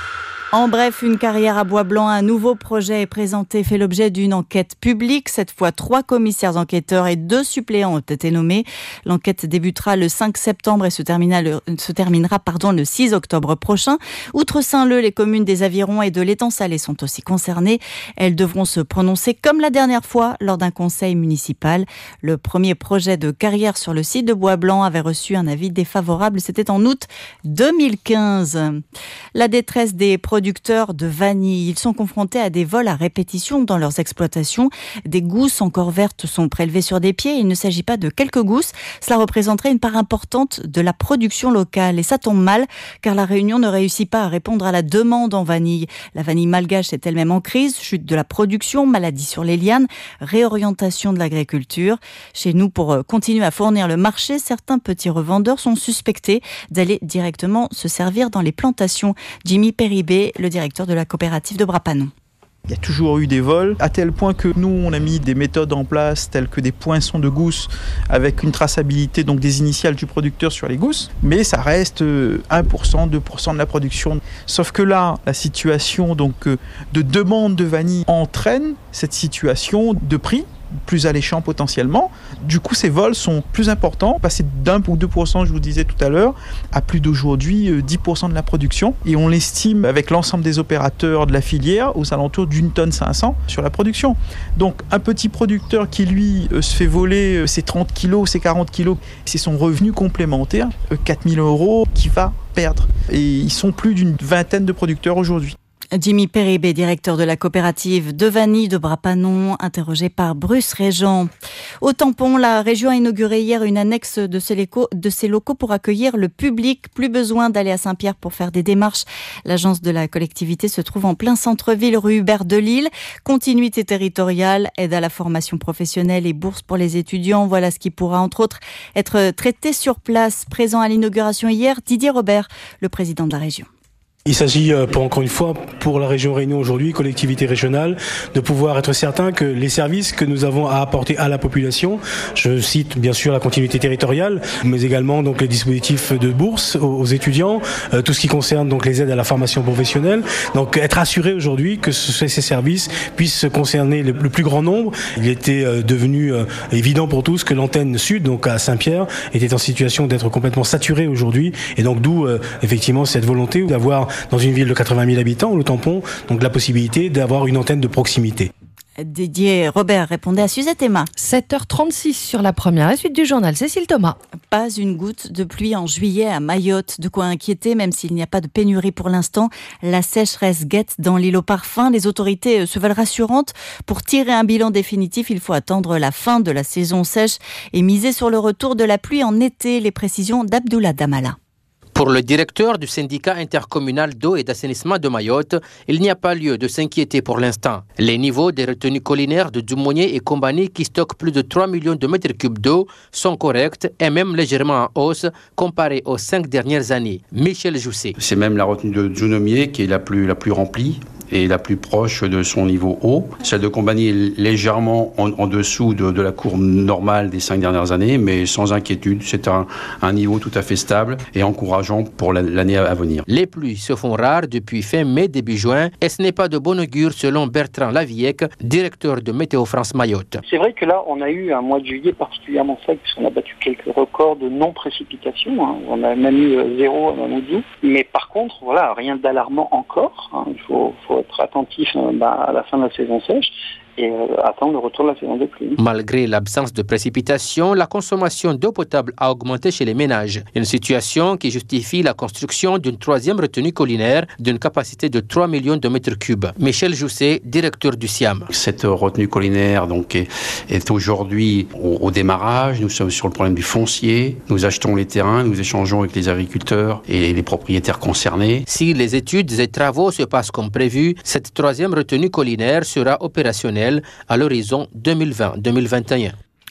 En bref, une carrière à Bois-Blanc, un nouveau projet est présenté, fait l'objet d'une enquête publique. Cette fois, trois commissaires enquêteurs et deux suppléants ont été nommés. L'enquête débutera le cinq septembre et se terminera, le, se terminera pardon, le six octobre prochain. Outre Saint-Leu, les communes des Avirons et de l'Étang-Salé sont aussi concernées. Elles devront se prononcer comme la dernière fois lors d'un conseil municipal. Le premier projet de carrière sur le site de Bois-Blanc avait reçu un avis défavorable. C'était en août deux mille quinze. La détresse des producteurs producteurs de vanille. Ils sont confrontés à des vols à répétition dans leurs exploitations. Des gousses encore vertes sont prélevées sur des pieds. Il ne s'agit pas de quelques gousses. Cela représenterait une part importante de la production locale. Et ça tombe mal, car la Réunion ne réussit pas à répondre à la demande en vanille. La vanille malgache est elle-même en crise. Chute de la production, maladie sur les lianes, réorientation de l'agriculture. Chez nous, pour continuer à fournir le marché, certains petits revendeurs sont suspectés d'aller directement se servir dans les plantations. Jimmy Péribé, le directeur de la coopérative de Brapanon. Il y a toujours eu des vols, à tel point que nous, on a mis des méthodes en place telles que des poinçons de gousses avec une traçabilité, donc des initiales du producteur sur les gousses, mais ça reste un pour cent, deux pour cent de la production. Sauf que là, la situation donc, de demande de vanille entraîne cette situation de prix plus alléchant potentiellement. Du coup, ces vols sont plus importants, passer d'un ou deux pour cent, je vous disais tout à l'heure, à plus d'aujourd'hui dix pour cent de la production. Et on l'estime, avec l'ensemble des opérateurs de la filière, aux alentours d'une tonne cinq cents sur la production. Donc, un petit producteur qui, lui, se fait voler ses trente kilos, ses quarante kilos, c'est son revenu complémentaire, quatre mille euros, qu'il va perdre. Et ils sont plus d'une vingtaine de producteurs aujourd'hui. Jimmy Péribé, directeur de la coopérative de vanille de Brapanon, interrogé par Bruce Régent. Au Tampon, la région a inauguré hier une annexe de ses locaux, de ses locaux pour accueillir le public. Plus besoin d'aller à Saint-Pierre pour faire des démarches. L'agence de la collectivité se trouve en plein centre-ville, rue Hubert de Lille. Continuité territoriale, aide à la formation professionnelle et bourse pour les étudiants. Voilà ce qui pourra, entre autres, être traité sur place. Présent à l'inauguration hier, Didier Robert, le président de la région. Il s'agit, pour encore une fois, pour la région Réunion aujourd'hui, collectivité régionale, de pouvoir être certain que les services que nous avons à apporter à la population, je cite bien sûr la continuité territoriale, mais également donc les dispositifs de bourse aux étudiants, euh, tout ce qui concerne donc les aides à la formation professionnelle. Donc être assuré aujourd'hui que ce, ces services puissent concerner le, le plus grand nombre. Il était euh, devenu euh, évident pour tous que l'antenne sud, donc à Saint-Pierre, était en situation d'être complètement saturée aujourd'hui, et donc d'où euh, effectivement cette volonté d'avoir dans une ville de quatre-vingt mille habitants, le Tampon, donc la possibilité d'avoir une antenne de proximité. Didier Robert répondait à Suzette Emma. sept heures trente-six sur la première. La suite du journal, Cécile Thomas. Pas une goutte de pluie en juillet à Mayotte. De quoi inquiéter, même s'il n'y a pas de pénurie pour l'instant. La sécheresse guette dans l'île aux parfums. Les autorités se veulent rassurantes. Pour tirer un bilan définitif, il faut attendre la fin de la saison sèche et miser sur le retour de la pluie en été. Les précisions d'Abdoullah Damala. Pour le directeur du syndicat intercommunal d'eau et d'assainissement de Mayotte, il n'y a pas lieu de s'inquiéter pour l'instant. Les niveaux des retenues collinaires de Dumonier et compagnie, qui stockent plus de trois millions de mètres cubes d'eau, sont corrects et même légèrement en hausse comparé aux cinq dernières années. Michel Jousset. C'est même la retenue de Dumonier qui est la plus, la plus remplie et la plus proche de son niveau haut. Celle de compagnie est légèrement en, en dessous de, de la courbe normale des cinq dernières années, mais sans inquiétude, c'est un, un niveau tout à fait stable et encourageant pour la, l'année à venir. Les pluies se font rares depuis fin mai, début juin, et ce n'est pas de bon augure selon Bertrand Lavillec, directeur de Météo France Mayotte. C'est vrai que là, on a eu un mois de juillet particulièrement sec, puisqu'on a battu quelques records de non-précipitation. Hein. On a même eu zéro à Mamoudzou. Mais par contre, voilà, rien d'alarmant encore. Hein. Il faut, faut être attentif euh, bah, à la fin de la saison sèche et euh, attendre le retour de la saison des pluies. Malgré l'absence de précipitations, la consommation d'eau potable a augmenté chez les ménages. Une situation qui justifie la construction d'une troisième retenue collinaire d'une capacité de trois millions de mètres cubes. Michel Jousset, directeur du SIAM. Cette retenue collinaire donc, est, est aujourd'hui au, au démarrage. Nous sommes sur le problème du foncier. Nous achetons les terrains, nous échangeons avec les agriculteurs et les propriétaires concernés. Si les études et travaux se passent comme prévu, cette troisième retenue collinaire sera opérationnelle à l'horizon deux mille vingt deux mille vingt et un.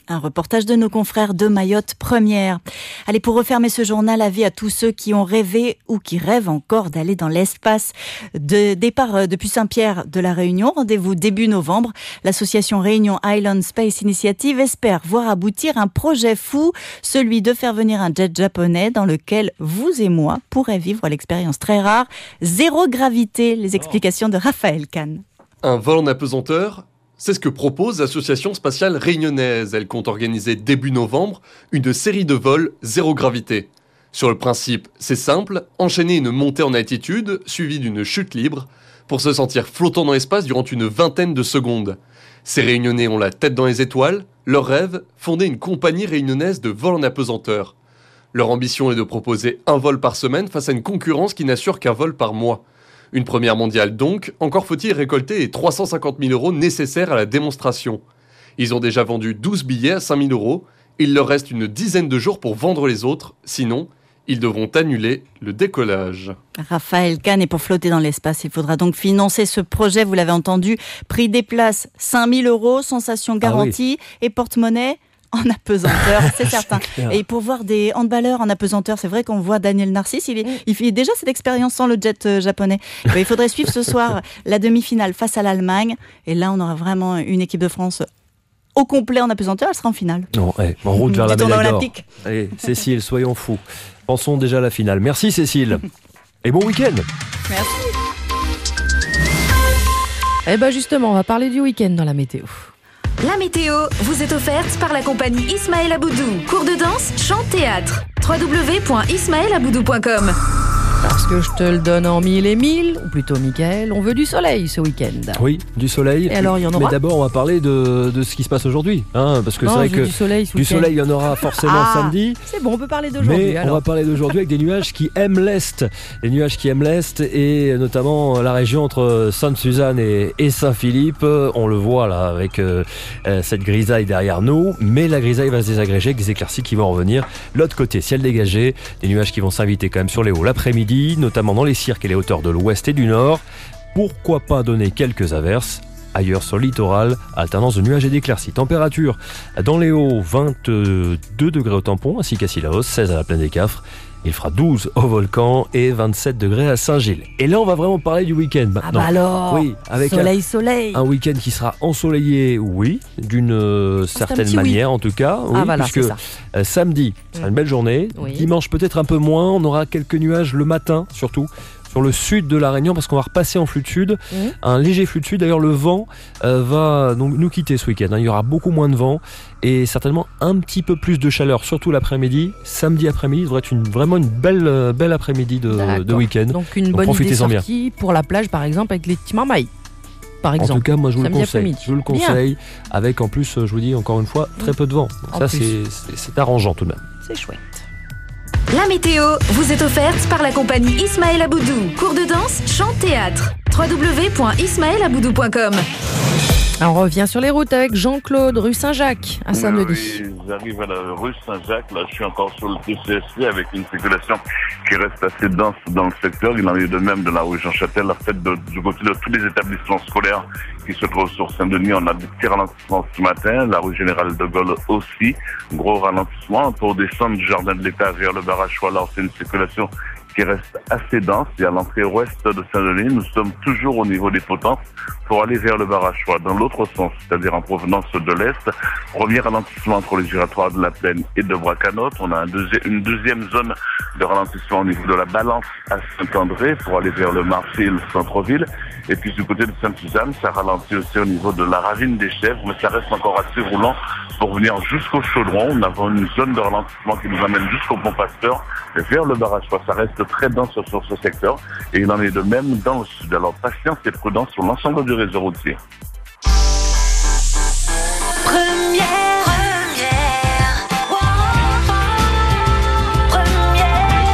Un reportage de nos confrères de Mayotte Première. Allez, pour refermer ce journal, avis à tous ceux qui ont rêvé ou qui rêvent encore d'aller dans l'espace. De départ depuis Saint-Pierre de la Réunion, rendez-vous début novembre. L'association Réunion Island Space Initiative espère voir aboutir un projet fou, celui de faire venir un jet japonais dans lequel vous et moi pourraient vivre l'expérience très rare zéro gravité. Les explications de Raphaël Kahn. Un vol en apesanteur ? C'est ce que propose l'Association spatiale réunionnaise. Elle compte organiser début novembre une série de vols zéro gravité. Sur le principe, c'est simple, enchaîner une montée en altitude suivie d'une chute libre pour se sentir flottant dans l'espace durant une vingtaine de secondes. Ces réunionnais ont la tête dans les étoiles. Leur rêve, fonder une compagnie réunionnaise de vol en apesanteur. Leur ambition est de proposer un vol par semaine face à une concurrence qui n'assure qu'un vol par mois. Une première mondiale donc, encore faut-il récolter les trois cent cinquante mille euros nécessaires à la démonstration. Ils ont déjà vendu douze billets à cinq mille euros, il leur reste une dizaine de jours pour vendre les autres, sinon ils devront annuler le décollage. Raphaël Kahn, et pour flotter dans l'espace, il faudra donc financer ce projet, vous l'avez entendu, prix des places cinq mille euros, sensation garantie ah oui. et porte-monnaie en apesanteur, c'est certain. C'est et pour voir des handballeurs en apesanteur, c'est vrai qu'on voit Daniel Narcisse, il, est, il fait déjà cette expérience sans le jet euh, japonais. Il faudrait suivre ce soir la demi-finale face à l'Allemagne. Et là, on aura vraiment une équipe de France au complet en apesanteur. Elle sera en finale. Non, hey, en route vers la médaille d'or. Allez, Cécile, soyons fous. Pensons déjà à la finale. Merci Cécile. Et bon week-end. Merci. Eh ben justement, on va parler du week-end dans la météo. La météo vous est offerte par la compagnie Ismaël Aboudou. Cours de danse, chant, théâtre. w w w point ismaël aboudou point com. Parce que je te le donne en mille et mille, ou plutôt Mickaël, on veut du soleil ce week-end. Oui, du soleil. Et alors, il y en aura. Mais d'abord, on va parler de, de ce qui se passe aujourd'hui. Hein, parce que non, c'est vrai que du soleil, du soleil, il y en aura forcément ah, samedi. C'est bon, on peut parler d'aujourd'hui. Mais alors. on va parler d'aujourd'hui avec des nuages qui aiment l'Est. Des nuages qui aiment l'Est et notamment la région entre Sainte-Suzanne et, et Saint-Philippe. On le voit là avec euh, cette grisaille derrière nous. Mais la grisaille va se désagréger avec des éclaircies qui vont revenir. L'autre côté, ciel dégagé. Des nuages qui vont s'inviter quand même sur les hauts l'après-midi, notamment dans les cirques et les hauteurs de l'ouest et du nord. Pourquoi pas donner quelques averses ailleurs sur le littoral, alternance de nuages et d'éclaircies. Température dans les hauts, vingt-deux degrés au tampon ainsi qu'à Sillaos, seize à la plaine des Cafres. Il fera douze au Volcan et vingt-sept degrés à Saint-Gilles. Et là, on va vraiment parler du week-end maintenant. Ah bah alors, oui, avec soleil, un, soleil. Un week-end qui sera ensoleillé, oui, d'une euh, certaine manière oui. en tout cas. Oui, ah voilà, puisque c'est ça. Euh, samedi, c'est une belle journée. Oui. Dimanche, peut-être un peu moins. On aura quelques nuages le matin, surtout sur le sud de la Réunion, parce qu'on va repasser en flux de sud. Mmh. Un léger flux de sud. D'ailleurs, le vent euh, va donc nous quitter ce week-end. Hein. Il y aura beaucoup moins de vent et certainement un petit peu plus de chaleur, surtout l'après-midi. Samedi après-midi devrait être une, vraiment une belle, euh, belle après-midi de, de week-end. Donc une donc bonne idée sortie pour la plage, par exemple, avec les petits marmailles. Par exemple. En tout cas, moi je vous le conseille. Après-midi. Je vous le conseille. Bien. Avec en plus, je vous dis encore une fois, très peu de vent. Donc ça, c'est, c'est, c'est arrangeant tout de même. C'est chouette. La météo vous est offerte par la compagnie Ismaël Aboudou. Cours de danse, chant, théâtre. w w w point ismaël aboudou point com. On revient sur les routes avec Jean-Claude, rue Saint-Jacques, à Saint-Denis. Oui, j'arrive à la rue Saint-Jacques. Là, je suis encore sur le T C S C avec une circulation qui reste assez dense dans le secteur. Il en est de même de la rue Jean-Châtel. En fait, de, du côté de tous les établissements scolaires qui se trouvent sur Saint-Denis, on a des petits ralentissements ce matin. La rue Générale de Gaulle aussi. Gros ralentissement. Pour descendre du Jardin de l'État vers le barrage Choix, c'est une circulation qui reste assez dense. Et à l'entrée ouest de Saint-Denis, nous sommes toujours au niveau des potences pour aller vers le barrage Choix. Dans l'autre sens, c'est-à-dire en provenance de l'est, premier ralentissement entre les giratoires de la Plaine et de Bracanotte. On a un deuxi- une deuxième zone de ralentissement au niveau de la Balance à Saint-André pour aller vers le marché et le centre-ville. Et puis du côté de Sainte-Suzanne, ça ralentit aussi au niveau de la ravine des Chèvres, mais ça reste encore assez roulant pour venir jusqu'au Chaudron. Nous avons une zone de ralentissement qui nous amène jusqu'au Pont Pasteur et vers le barrage Choix. Ça reste très dense sur ce secteur et il en est de même dans le sud. Alors patience et prudence sur l'ensemble du réseau routier. Première, première, oh, oh, première,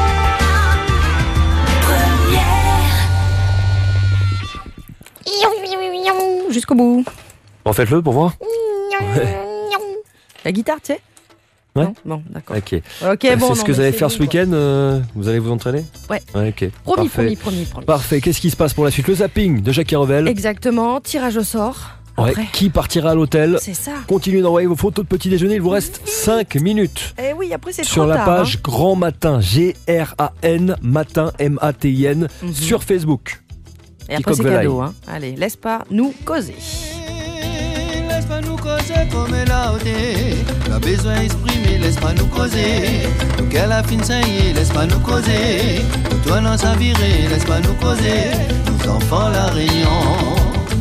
première. Jusqu'au bout. Bon, faites-le pour voir. Ouais. La guitare, tu sais? Ouais. Non bon, d'accord. Ok. Ok, euh, bon. C'est ce que vous allez faire ce week-end euh, Vous allez vous entraîner? Ouais. Ouais, ok. Promis, Parfait. promis, promis, promis. Parfait. Qu'est-ce qui se passe pour la suite? Le zapping de Jackie Revel. Exactement. Tirage au sort. Ouais, après. qui partira à l'hôtel? C'est ça. Continuez d'envoyer vos photos de petit déjeuner, il vous reste cinq minutes. Eh oui, après c'est Sur trop la tard, page hein. Grand Matin, G R A N, Matin, M A T I N, Mhm. sur Facebook. Et après c'est cadeau. Hein. Allez, laisse pas nous causer. Laisse pas nous causer comme là où t'es. On a besoin d'exprimer, laisse pas nous causer. Nous qu'elle a fin ça y est, laisse pas nous causer. Nous toi non ça virer, laisse pas nous causer. Nous enfants la Réunion.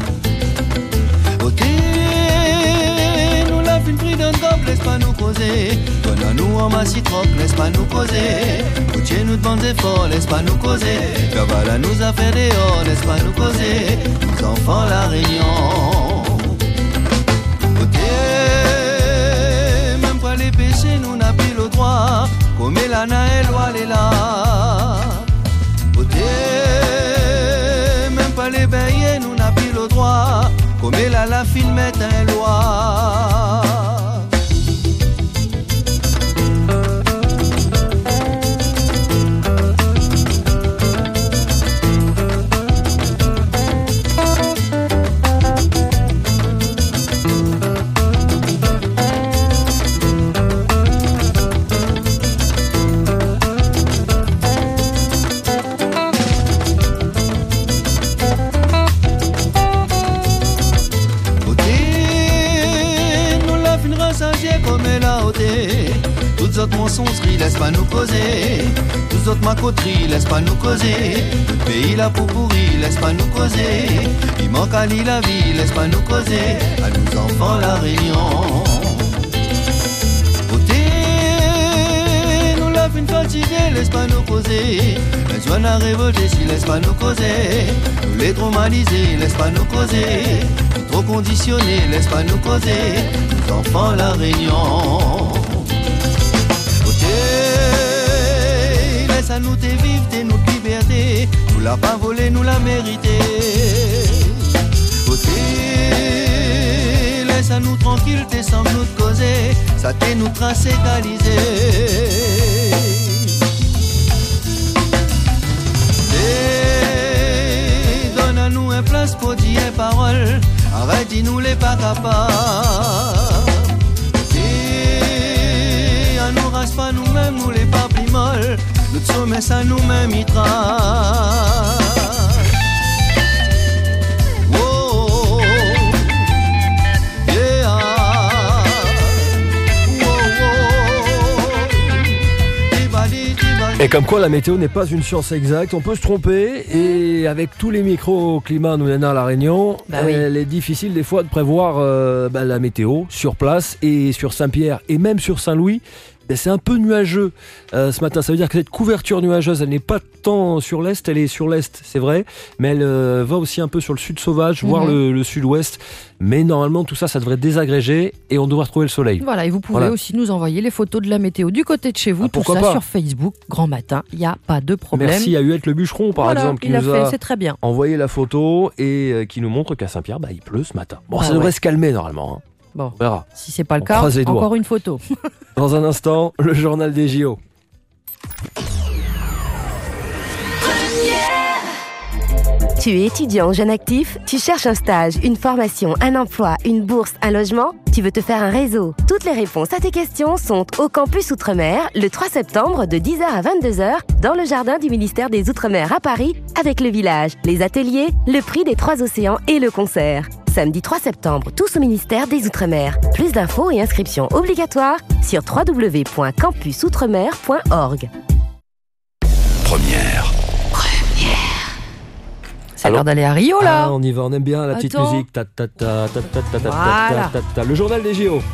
Ô t'es, nous la fin pris d'un cop, laisse pas nous causer. Toi nous en massitroc, laisse pas nous causer. Ô t'es nous demande fort, laisse pas nous causer. La voilà nous a fait dehors, laisse pas nous causer. Nous enfants la Réunion. Même pas les péchés, nous n'a plus le droit. Comme la naël ou elle est là. Côté, même pas les baillés, nous n'a plus le droit. Comme la la fine met un loi. Toutes autres mensongeries, laisse pas nous causer. Toutes autres macoteries, laisse pas nous causer. Le pays la pour pourri, laisse pas nous causer. Il manque à l'île la vie, laisse pas nous causer. À nous enfants la Réunion. Côté, nous la fin fatiguée, laisse pas nous causer. Les jeunes à révolter, si laisse pas nous causer. Nous les traumatiser, laisse pas nous causer. Nous trop conditionnés, laisse pas nous causer. Nous enfants la Réunion. Laisse à nous te vivre, t'es notre liberté. Nous l'a pas volé, nous l'a mérité. Côté, laisse à nous tranquille, t'es sans nous causer. Ça t'est nous trace égalisé. Donne à nous un place pour dire parole. Arrête, dis-nous les pas capables. Et à nous rase pas nous-mêmes, nous les pas plus molles. Notre sommet, ça nous-mêmes, il trace. Oh, yeah. Oh, oh. Et comme quoi la météo n'est pas une science exacte, on peut se tromper et avec tous les micro-climats nous à La Réunion, bah oui. Elle est difficile des fois de prévoir euh, bah, la météo sur place et sur Saint-Pierre et même sur Saint-Louis. Ben c'est un peu nuageux euh, ce matin, ça veut dire que cette couverture nuageuse, elle n'est pas tant sur l'est, elle est sur l'est, c'est vrai, mais elle euh, va aussi un peu sur le sud sauvage, mm-hmm. voire le, le sud-ouest. Mais normalement, tout ça, ça devrait désagréger et on devrait retrouver le soleil. Voilà, et vous pouvez voilà. aussi nous envoyer les photos de la météo du côté de chez vous, ah, tout ça pas. sur Facebook, Grand Matin, il n'y a pas de problème. Merci à Huette le bûcheron, par voilà, exemple, qui il nous a, a fait, c'est très bien. envoyé la photo et euh, qui nous montre qu'à Saint-Pierre, bah, il pleut ce matin. Bon, ah, ça devrait ouais. se calmer normalement. Hein. Bon, on verra. Si c'est pas le on cas, encore une photo. Dans un instant, le journal des J O. Tu es étudiant, jeune actif, tu cherches un stage, une formation, un emploi, une bourse, un logement, tu veux te faire un réseau. Toutes les réponses à tes questions sont au Campus Outre-mer le trois septembre de dix heures à vingt-deux heures dans le jardin du ministère des Outre-mer à Paris avec le village, les ateliers, le prix des trois océans et le concert. Samedi trois septembre, tous au ministère des Outre-mer. Plus d'infos et inscriptions obligatoires sur w w w point campus outremer point org. Première. C'est l'heure d'aller à Rio, là. Ah, on y va, on aime bien la petite Attends. musique. Ta, ta, ta, ta, ta, ta, ta, Voilà. ta, ta, ta. Le journal des J O.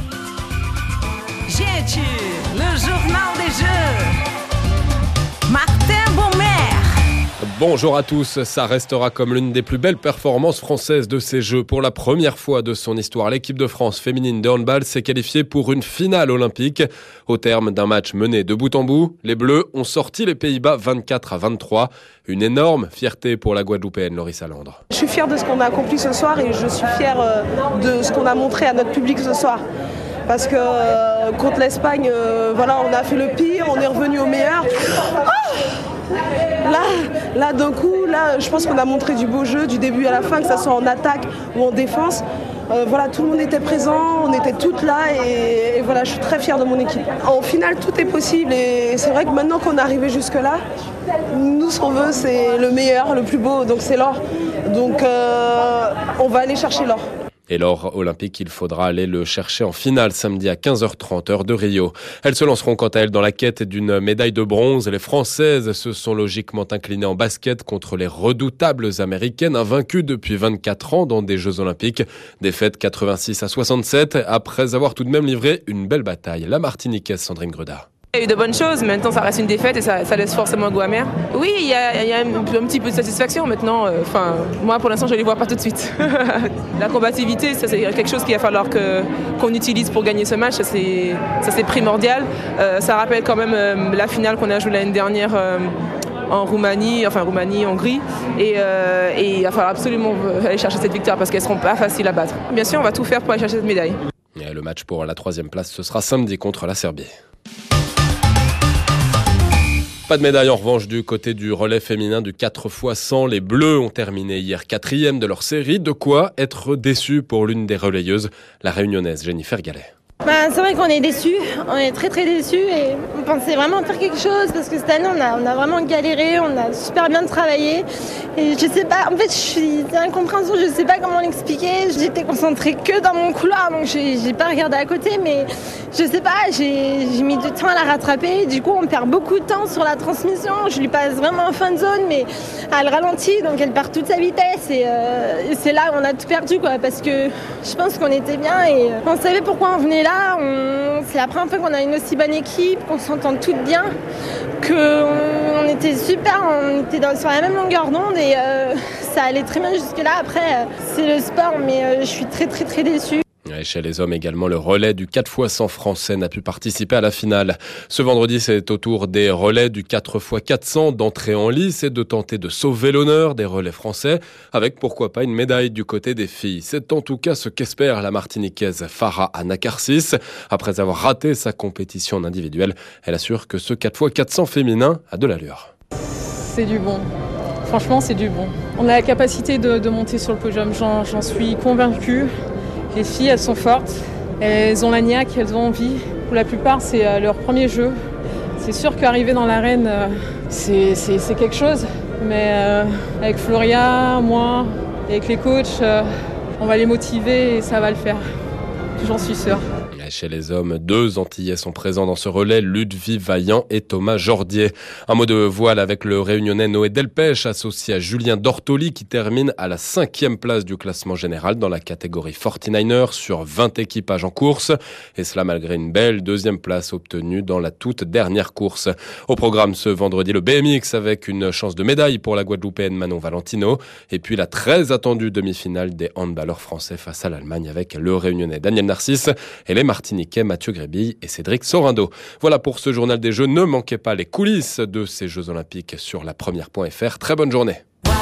Gente, le journal des Jeux. Martin Baumer. Bonjour à tous, ça restera comme l'une des plus belles performances françaises de ces Jeux. Pour la première fois de son histoire, l'équipe de France féminine de handball s'est qualifiée pour une finale olympique. Au terme d'un match mené de bout en bout, les Bleus ont sorti les Pays-Bas vingt-quatre à vingt-trois. Une énorme fierté pour la Guadeloupéenne Laurie Alandre. Je suis fière de ce qu'on a accompli ce soir et je suis fière de ce qu'on a montré à notre public ce soir. Parce que euh, contre l'Espagne, euh, voilà, on a fait le pire, on est revenu au meilleur. Oh Là, là d'un coup, là, je pense qu'on a montré du beau jeu du début à la fin, que ça soit en attaque ou en défense. Euh, voilà, tout le monde était présent, on était toutes là et, et voilà, je suis très fière de mon équipe. En finale, tout est possible et c'est vrai que maintenant qu'on est arrivé jusque-là, nous, ce qu'on veut, c'est le meilleur, le plus beau, donc c'est l'or. Donc, euh, on va aller chercher l'or. Et l'or olympique, il faudra aller le chercher en finale samedi à quinze heures trente heure de Rio. Elles se lanceront quant à elles dans la quête d'une médaille de bronze. Les Françaises se sont logiquement inclinées en basket contre les redoutables Américaines, invaincues depuis vingt-quatre ans dans des Jeux Olympiques. Défaite quatre-vingt-six à soixante-sept, après avoir tout de même livré une belle bataille. La Martiniquaise Sandrine Greda. Il y a eu de bonnes choses, mais maintenant ça reste une défaite et ça, ça laisse forcément un goût amer. Oui, il y a, il y a un, un petit peu de satisfaction maintenant. Enfin, euh, moi pour l'instant je ne les vois pas tout de suite. La combativité, ça, c'est quelque chose qu'il va falloir que, qu'on utilise pour gagner ce match, ça c'est, ça, c'est primordial. Euh, ça rappelle quand même euh, la finale qu'on a jouée l'année dernière euh, en Roumanie, enfin Roumanie, Hongrie. Et, euh, et il va falloir absolument aller chercher cette victoire parce qu'elles ne seront pas faciles à battre. Bien sûr, on va tout faire pour aller chercher cette médaille. Et le match pour la troisième place, ce sera samedi contre la Serbie. Pas de médaille en revanche du côté du relais féminin du quatre fois cent. Les Bleus ont terminé hier quatrième de leur série. De quoi être déçu pour l'une des relayeuses, la réunionnaise Jennifer Gallet. Bah, c'est vrai qu'on est déçus, on est très très déçus et on pensait vraiment faire quelque chose parce que cette année on a, on a vraiment galéré, on a super bien travaillé et je sais pas, en fait je suis c'est incompréhension, je sais pas comment l'expliquer, j'étais concentrée que dans mon couloir donc j'ai, j'ai pas regardé à côté mais je sais pas, j'ai, j'ai mis du temps à la rattraper, du coup on perd beaucoup de temps sur la transmission, je lui passe vraiment en fin de zone mais elle ralentit donc elle perd toute sa vitesse et, euh, et c'est là où on a tout perdu quoi parce que je pense qu'on était bien et on savait pourquoi on venait là. On... C'est la première fois qu'on a une aussi bonne équipe, qu'on s'entend toutes bien, qu'on était super, on était dans, sur la même longueur d'onde et euh, ça allait très bien jusque-là. Après, euh, c'est le sport, mais euh, je suis très très très déçue. Et chez les hommes également, le relais du quatre fois cent français n'a pu participer à la finale. Ce vendredi, c'est au tour des relais du quatre fois quatre cents d'entrer en lice et de tenter de sauver l'honneur des relais français, avec pourquoi pas une médaille du côté des filles. C'est en tout cas ce qu'espère la Martiniquaise Farah Anakarsis. Après avoir raté sa compétition en individuel, elle assure que ce quatre fois quatre cents féminin a de l'allure. C'est du bon. Franchement, c'est du bon. On a la capacité de, de monter sur le podium, j'en, j'en suis convaincue. Les filles, elles sont fortes, elles ont la niaque, elles ont envie. Pour la plupart, c'est leur premier jeu. C'est sûr qu'arriver dans l'arène, c'est, c'est, c'est quelque chose. Mais euh, avec Floria, moi, et avec les coachs, euh, on va les motiver et ça va le faire. J'en suis sûre. Chez les hommes, deux Antillais sont présents dans ce relais, Ludwig Vaillant et Thomas Jordier. Un mot de voile avec le réunionnais Noé Delpech, associé à Julien Dortoli, qui termine à la cinquième place du classement général dans la catégorie forty-niners sur vingt équipages en course. Et cela malgré une belle deuxième place obtenue dans la toute dernière course. Au programme ce vendredi, le B M X avec une chance de médaille pour la Guadeloupéenne Manon Valentino. Et puis la très attendue demi-finale des handballeurs français face à l'Allemagne avec le réunionnais Daniel Narcisse et les Martiniquais Mathieu Grébille et Cédric Sorando. Voilà pour ce journal des Jeux. Ne manquez pas les coulisses de ces Jeux Olympiques sur la première point f r. Très bonne journée.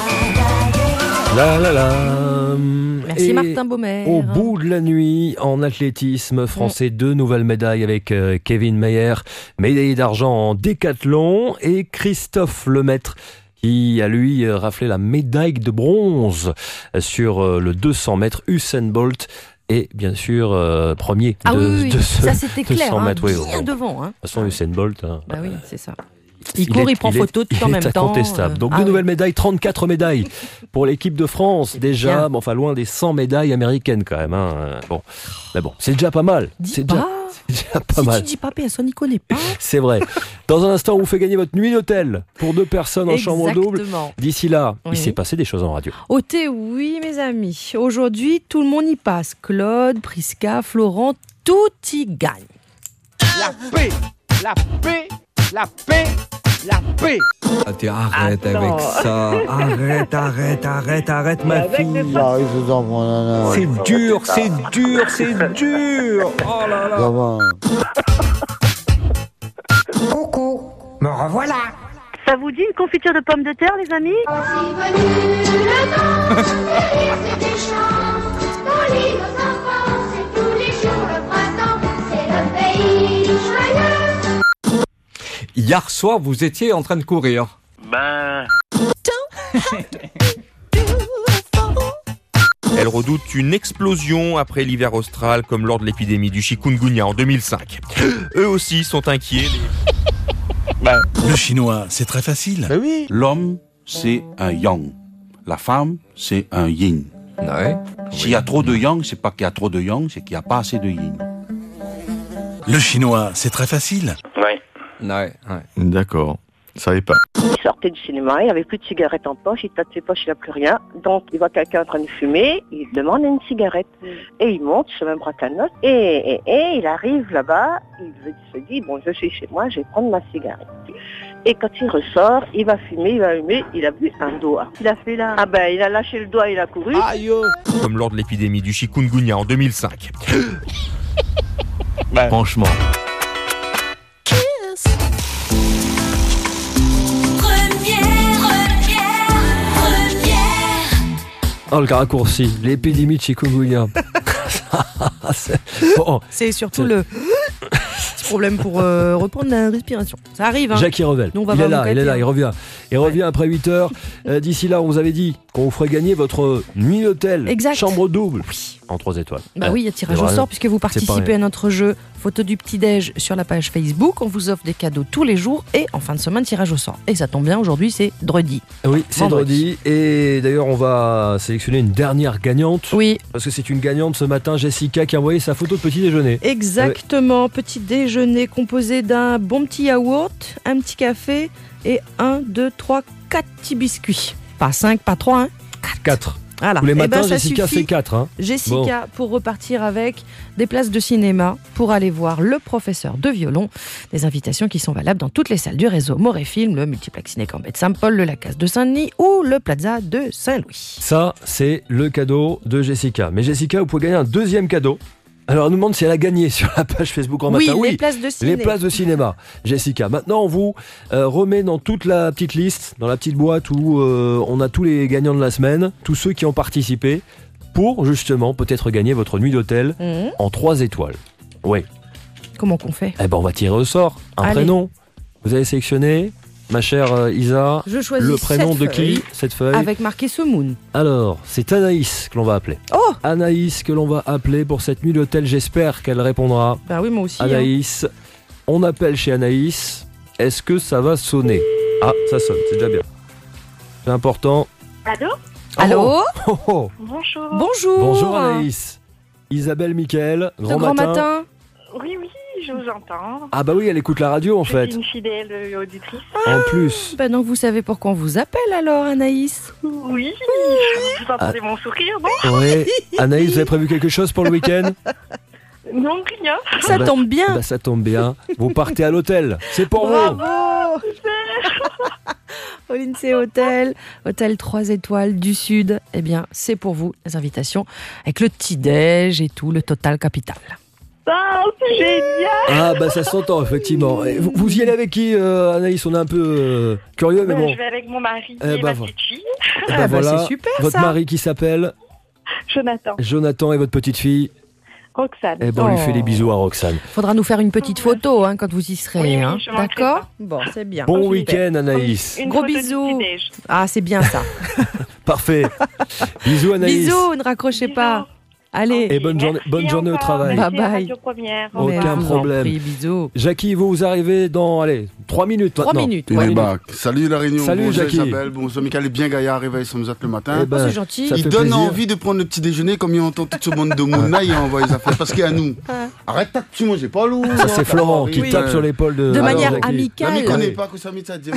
La la la. Merci et Martin Baumer. Au bout de la nuit, en athlétisme français, mmh. deux nouvelles médailles avec euh, Kevin Mayer, médaillé d'argent en décathlon, et Christophe Lemaître, qui a lui raflé la médaille de bronze sur euh, le deux cents mètres. Usain Bolt et bien sûr euh, premier ah de, oui, oui. de ce ça c'était clair, hein, mètres. Oui, bien bon. devant. Hein. De toute façon, Usain Bolt. Hein, bah oui, c'est ça. Il, il court, est, il prend il photo tout est, en même temps. Il est incontestable. Donc euh... deux ah, nouvelles oui. médailles, trente-quatre médailles pour l'équipe de France. Déjà, bon, enfin loin des cent médailles américaines quand même. Hein. Bon, mais bon, c'est déjà pas mal. Dis c'est pas. déjà, c'est déjà pas si mal. tu dis pas, personne n'y connaît pas. C'est vrai. Dans un instant, on vous fait gagner votre nuit d'hôtel pour deux personnes en chambre double. D'ici là, oui. il s'est passé des choses en radio. Au thé, oui, mes amis. Aujourd'hui, tout le monde y passe. Claude, Prisca, Florent, tout y gagne. La paix, la paix, la paix. La paix. Ah, tu arrête Attends. avec ça. Arrête, arrête, arrête, arrête, ma fille. C'est dur, c'est dur, c'est dur. Oh là là. Coucou, me revoilà. Ça vous dit une confiture de pommes de terre, les amis? Hier soir, vous étiez en train de courir. Ben... Elle redoute une explosion après l'hiver austral, comme lors de l'épidémie du chikungunya en deux mille cinq. Eux aussi sont inquiets. Ben, le chinois, c'est très facile. Ben oui. L'homme, c'est un yang. La femme, c'est un yin. Ouais. S'il y a trop de yang, c'est pas qu'il y a trop de yang, c'est qu'il n'y a pas assez de yin. Le chinois, c'est très facile. Ouais. Ouais, ouais. D'accord. Je savais pas. Il sortait du cinéma, il avait plus de cigarettes en poche, il tâte ses poches, il n'a plus rien. Donc il voit quelqu'un en train de fumer, il demande une cigarette. Et il monte sur un braque à notes, et, et, et il arrive là-bas, il se dit, bon, je suis chez moi, je vais prendre ma cigarette. Et quand il ressort, il va fumer, il va allumer, il a vu un doigt. Il a fait là. Ah ben, il a lâché le doigt, il a couru. Aïe. Comme lors de l'épidémie du chikungunya en deux mille cinq. Ben. Franchement. Oh, le raccourci, l'épidémie de chikungunya. c'est... Bon, c'est surtout c'est... le petit problème pour euh, reprendre la respiration. Ça arrive, hein. Jackie Revel, il est là, il est là, il revient. Il ouais. revient après huit heures. Euh, d'ici là, on vous avait dit qu'on vous ferait gagner votre nuit d'hôtel. Exact. Chambre double. Oui. En trois étoiles. Bah ouais. oui, il y a tirage au sort puisque vous participez à notre jeu photo du petit-déj sur la page Facebook. On vous offre des cadeaux tous les jours et en fin de semaine, tirage au sort. Et ça tombe bien, aujourd'hui, c'est dredi. Oui, c'est dredi. Et d'ailleurs, on va sélectionner une dernière gagnante. Oui. Parce que c'est une gagnante ce matin, Jessica, qui a envoyé sa photo de petit déjeuner. Exactement. Ouais. Petit déjeuner composé d'un bon petit yaourt, un petit café et un, deux, trois, quatre petits biscuits. Pas cinq, pas trois, hein. Quatre. Quatre. Voilà. Tous les matins, eh ben, Jessica fait quatre. Hein. Jessica, bon. Pour repartir avec des places de cinéma pour aller voir le professeur de violon. Des invitations qui sont valables dans toutes les salles du réseau Moréfilm, le Multiplex Ciné Cambet de Saint-Paul, le Lacasse de Saint-Denis ou le Plaza de Saint-Louis. Ça, c'est le cadeau de Jessica. Mais Jessica, vous pouvez gagner un deuxième cadeau. Alors, on nous demande si elle a gagné sur la page Facebook en oui, matin. Oui, les places de ciné. Les places de cinéma, Jessica. Maintenant, on vous euh, remet dans toute la petite liste, dans la petite boîte où euh, on a tous les gagnants de la semaine, tous ceux qui ont participé, pour justement peut-être gagner votre nuit d'hôtel mmh. en trois étoiles. Oui. Comment qu'on fait ? Eh ben, on va tirer au sort un Allez. prénom. Vous avez sélectionné, ma chère euh, Isa, je choisis le prénom de feuille, qui cette feuille ? Avec marqué Semoun. Alors, c'est Anaïs que l'on va appeler. Oh ! Anaïs que l'on va appeler pour cette nuit d'hôtel. J'espère qu'elle répondra. Bah oui, moi aussi. Anaïs, hein. On appelle chez Anaïs. Est-ce que ça va sonner ? Ah, ça sonne, c'est déjà bien. C'est important. Allô ? Allô ? Oh, oh. Bonjour. Bonjour. Bonjour Anaïs. Isabelle Mickaël, grand, grand matin. matin. Oui, oui, je vous entends. Ah bah oui, elle écoute la radio en je fait. Je suis une fidèle auditrice. Ah, en plus. Bah donc vous savez pourquoi on vous appelle alors, Anaïs ? Oui, vous entendez ah. mon sourire, non ? Oui. Anaïs, vous avez prévu quelque chose pour le week-end ? Non, rien. Ça bah, tombe bien. Bah ça tombe bien. Vous partez à l'hôtel. C'est pour Bravo. vous. Bravo. Au Lindsay Hôtel, hôtel trois étoiles du Sud. Eh bien, c'est pour vous, les invitations, avec le petit-déj et tout, le total capital. Ah, c'est génial. Ah, bah ça s'entend, effectivement. Vous, vous y allez avec qui, euh, Anaïs ? On est un peu euh, curieux, mais bah, bon. Je vais avec mon mari eh et bah, ma petite fille. Eh bah, ah, bah, voilà. C'est super, votre ça. mari qui s'appelle ? Jonathan. Jonathan et votre petite fille ? Roxane. Eh ben, on oh. lui fait des bisous à Roxane. Faudra nous faire une petite photo hein, quand vous y serez. Oui, hein. je D'accord ? Bon, c'est bien. Bon oh, week-end, Anaïs. Une Gros bisous. Ah, c'est bien ça. Parfait. Bisous, Anaïs. Bisous, ne raccrochez bisous. Pas. Allez. Et bonne journée, bonne journée au travail. Bye bye. Aucun problème. Prie, bisous. Jackie, vous, vous arrivez dans, allez, trois minutes trois maintenant. minutes. Ouais. Bah, salut la Réunion. Salut bonjour Jackie. Isabelle. Bonjour Michael est bien gaillard, réveille son le matin. Eh ben, oh, c'est gentil. Il donne plaisir. Envie de prendre le petit déjeuner comme il entend tout ce monde de Mouna, il envoie les affaires. Parce qu'il y a nous. Arrête, tape, tu manges pas lourd. Ça, c'est Florent qui oui. tape sur l'épaule de. De manière Jackie. amicale. Ne connaît pas que ça met ça dit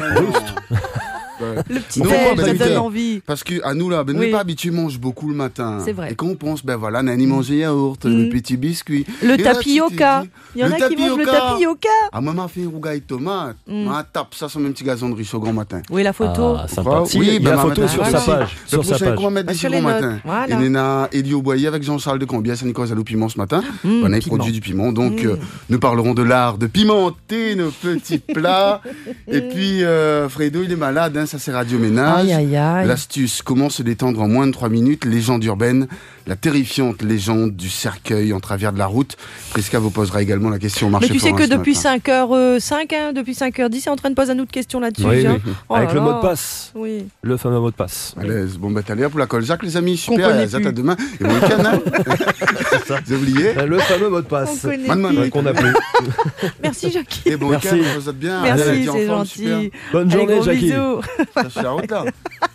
Le petit déj, ça donne envie. Parce que à nous là, ben, oui. on n'est pas habitué, mange beaucoup le matin. C'est vrai. Et quand on pense, ben voilà, Nani mangeait yaourt, mm. le petit biscuit. Le tapioca. Il y en a qui mangent le tapioca. Ah, maman fait une rougaille tomate. Mm. Ma tape ça sur mon petit gazon de riche au grand matin. Oui, la photo. Ah, sympa. Si, oui, ben, la photo est sur sa page. Sur sa page. On va mettre des au matin. Et on a Elio Boyer avec Jean-Charles de Cambiès, Saint-Nicolas à l'eau piment ce matin. On a produit du piment. Donc, nous parlerons de l'art de pimenter nos petits plats. Et puis, Fredo, il est malade, ça c'est Radio Ménage. Aïe, aïe, aïe. L'astuce, comment se détendre en moins de trois minutes, légende urbaine, la terrifiante légende du cercueil en travers de la route. Prisca vous posera également la question au marché Mais tu sais forain que depuis cinq heures cinq, hein, depuis cinq heures dix, c'est en train de poser un autre question là-dessus. Oui, hein. oui. Oh Avec là le là. mot de passe. Oui. Le fameux mot de passe. Allez, bon bah t'allez pour la Coljac les amis, super, connaît à plus. demain. Et bon week-end, hein. Vous avez oublié Le fameux mot de passe. On connaît Man, man, plus. oui, Qu'on n'a plus. Merci Jackie. Et bon Merci. week-end, vous êtes bien. Merci, Allez, c'est en forme, gentil. super. Bonne Allez, journée, gros Jackie. bisous. Ça, c'est la route là.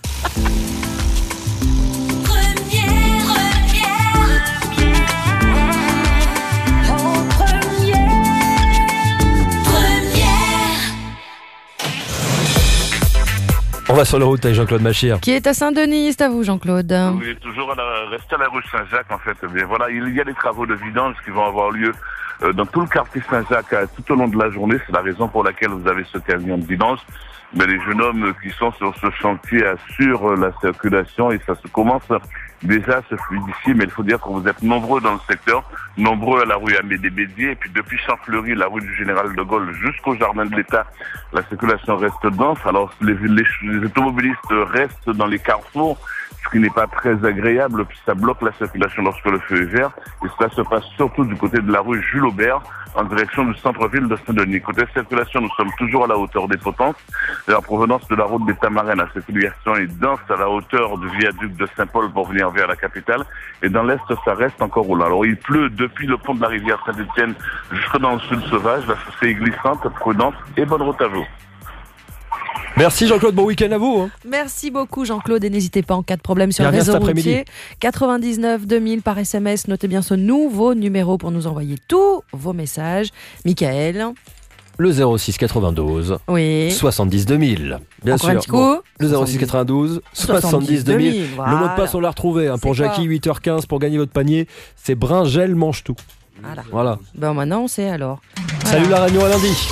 On va sur la route avec Jean-Claude Machir. Qui est à Saint-Denis, c'est à vous Jean-Claude. Oui, toujours à la, rester à la rue Saint-Jacques en fait. Mais voilà, il y a des travaux de vidange qui vont avoir lieu euh, dans tout le quartier Saint-Jacques euh, tout au long de la journée. C'est la raison pour laquelle vous avez ce camion de vidange. Mais les jeunes hommes qui sont sur ce chantier assurent la circulation et ça se commence déjà à se fluidifier. Mais il faut dire que vous êtes nombreux dans le secteur, nombreux à la rue Amédée-Bédier. Et puis depuis Champfleury, la rue du Général de Gaulle jusqu'au Jardin de l'État, la circulation reste dense. Alors les, les, les automobilistes restent dans les carrefours, ce qui n'est pas très agréable, puis ça bloque la circulation lorsque le feu est vert. Et cela se passe surtout du côté de la rue Jules Aubert, en direction du centre-ville de Saint-Denis. Côté circulation, nous sommes toujours à la hauteur des Potences. Et en provenance de la route des Tamarins, la circulation est dense à la hauteur du viaduc de Saint-Paul pour venir vers la capitale. Et dans l'est, ça reste encore roulant. Alors il pleut depuis le pont de la rivière Saint-Étienne jusque dans le sud sauvage. La chaussée est glissante, prudente et bonne route à vous. Merci Jean-Claude, bon week-end à vous. Hein. Merci beaucoup Jean-Claude et n'hésitez pas en cas de problème sur Il le revient réseau cet après-midi. routier quatre-vingt-dix-neuf deux mille par S M S. Notez bien ce nouveau numéro pour nous envoyer tous vos messages. Michael. Le zéro six quatre-vingt-douze Oui. soixante-dix deux mille. Bien Encore sûr. un petit coup. Le zéro six quatre-vingt-douze soixante-dix deux mille. Voilà. Le mot de passe on l'a retrouvé hein, pour C'est Jackie, quoi huit heures quinze pour gagner votre panier. C'est Bringel mange tout. Voilà. Voilà. Ben maintenant on sait alors. Salut Voilà. la Réunion à lundi.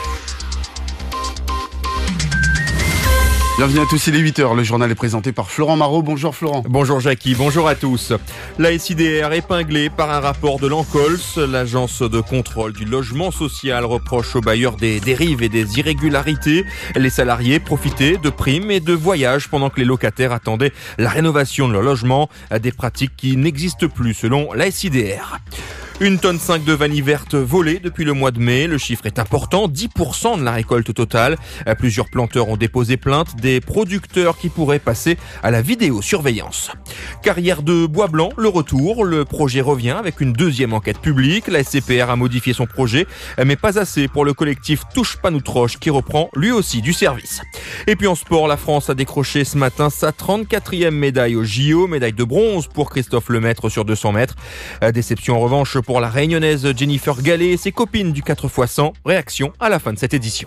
Bienvenue à tous, il est huit heures. Le journal est présenté par Florent Marot. Bonjour Florent. Bonjour Jackie, bonjour à tous. La S I D R épinglée par un rapport de l'Ancols. L'agence de contrôle du logement social reproche aux bailleurs des dérives et des irrégularités. Les salariés profitaient de primes et de voyages pendant que les locataires attendaient la rénovation de leur logement. Des pratiques qui n'existent plus selon la S I D R. Une tonne cinq de vanille verte volée depuis le mois de mai. Le chiffre est important, dix pour cent de la récolte totale. Plusieurs planteurs ont déposé plainte, des producteurs qui pourraient passer à la vidéosurveillance. Carrière de Bois Blanc, le retour. Le projet revient avec une deuxième enquête publique. La S C P R a modifié son projet, mais pas assez pour le collectif Touche pas nous troche qui reprend lui aussi du service. Et puis en sport, la France a décroché ce matin sa trente-quatrième médaille au J O, médaille de bronze pour Christophe Lemaitre sur deux cents mètres. Déception en revanche pour la réunionnaise Jennifer Gallet et ses copines du quatre fois cent. Réaction à la fin de cette édition.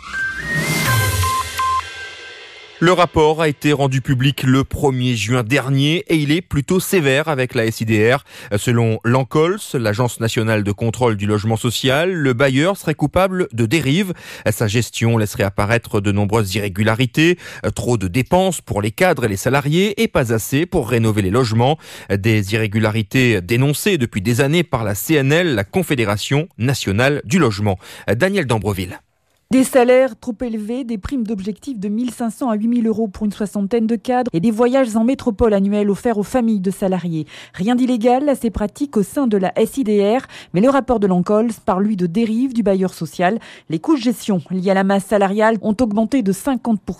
Le rapport a été rendu public le premier juin dernier et il est plutôt sévère avec la S I D R. Selon l'Ancols, l'Agence nationale de contrôle du logement social, le bailleur serait coupable de dérives. Sa gestion laisserait apparaître de nombreuses irrégularités, trop de dépenses pour les cadres et les salariés et pas assez pour rénover les logements. Des irrégularités dénoncées depuis des années par la C N L, la Confédération nationale du logement. Daniel Dambreville. Des salaires trop élevés, des primes d'objectifs de mille cinq cents à huit mille euros pour une soixantaine de cadres et des voyages en métropole annuels offerts aux familles de salariés. Rien d'illégal à ces pratiques au sein de la S I D R, mais le rapport de l'Ancols parle lui de dérive du bailleur social. Les coûts de gestion liés à la masse salariale ont augmenté de cinquante pour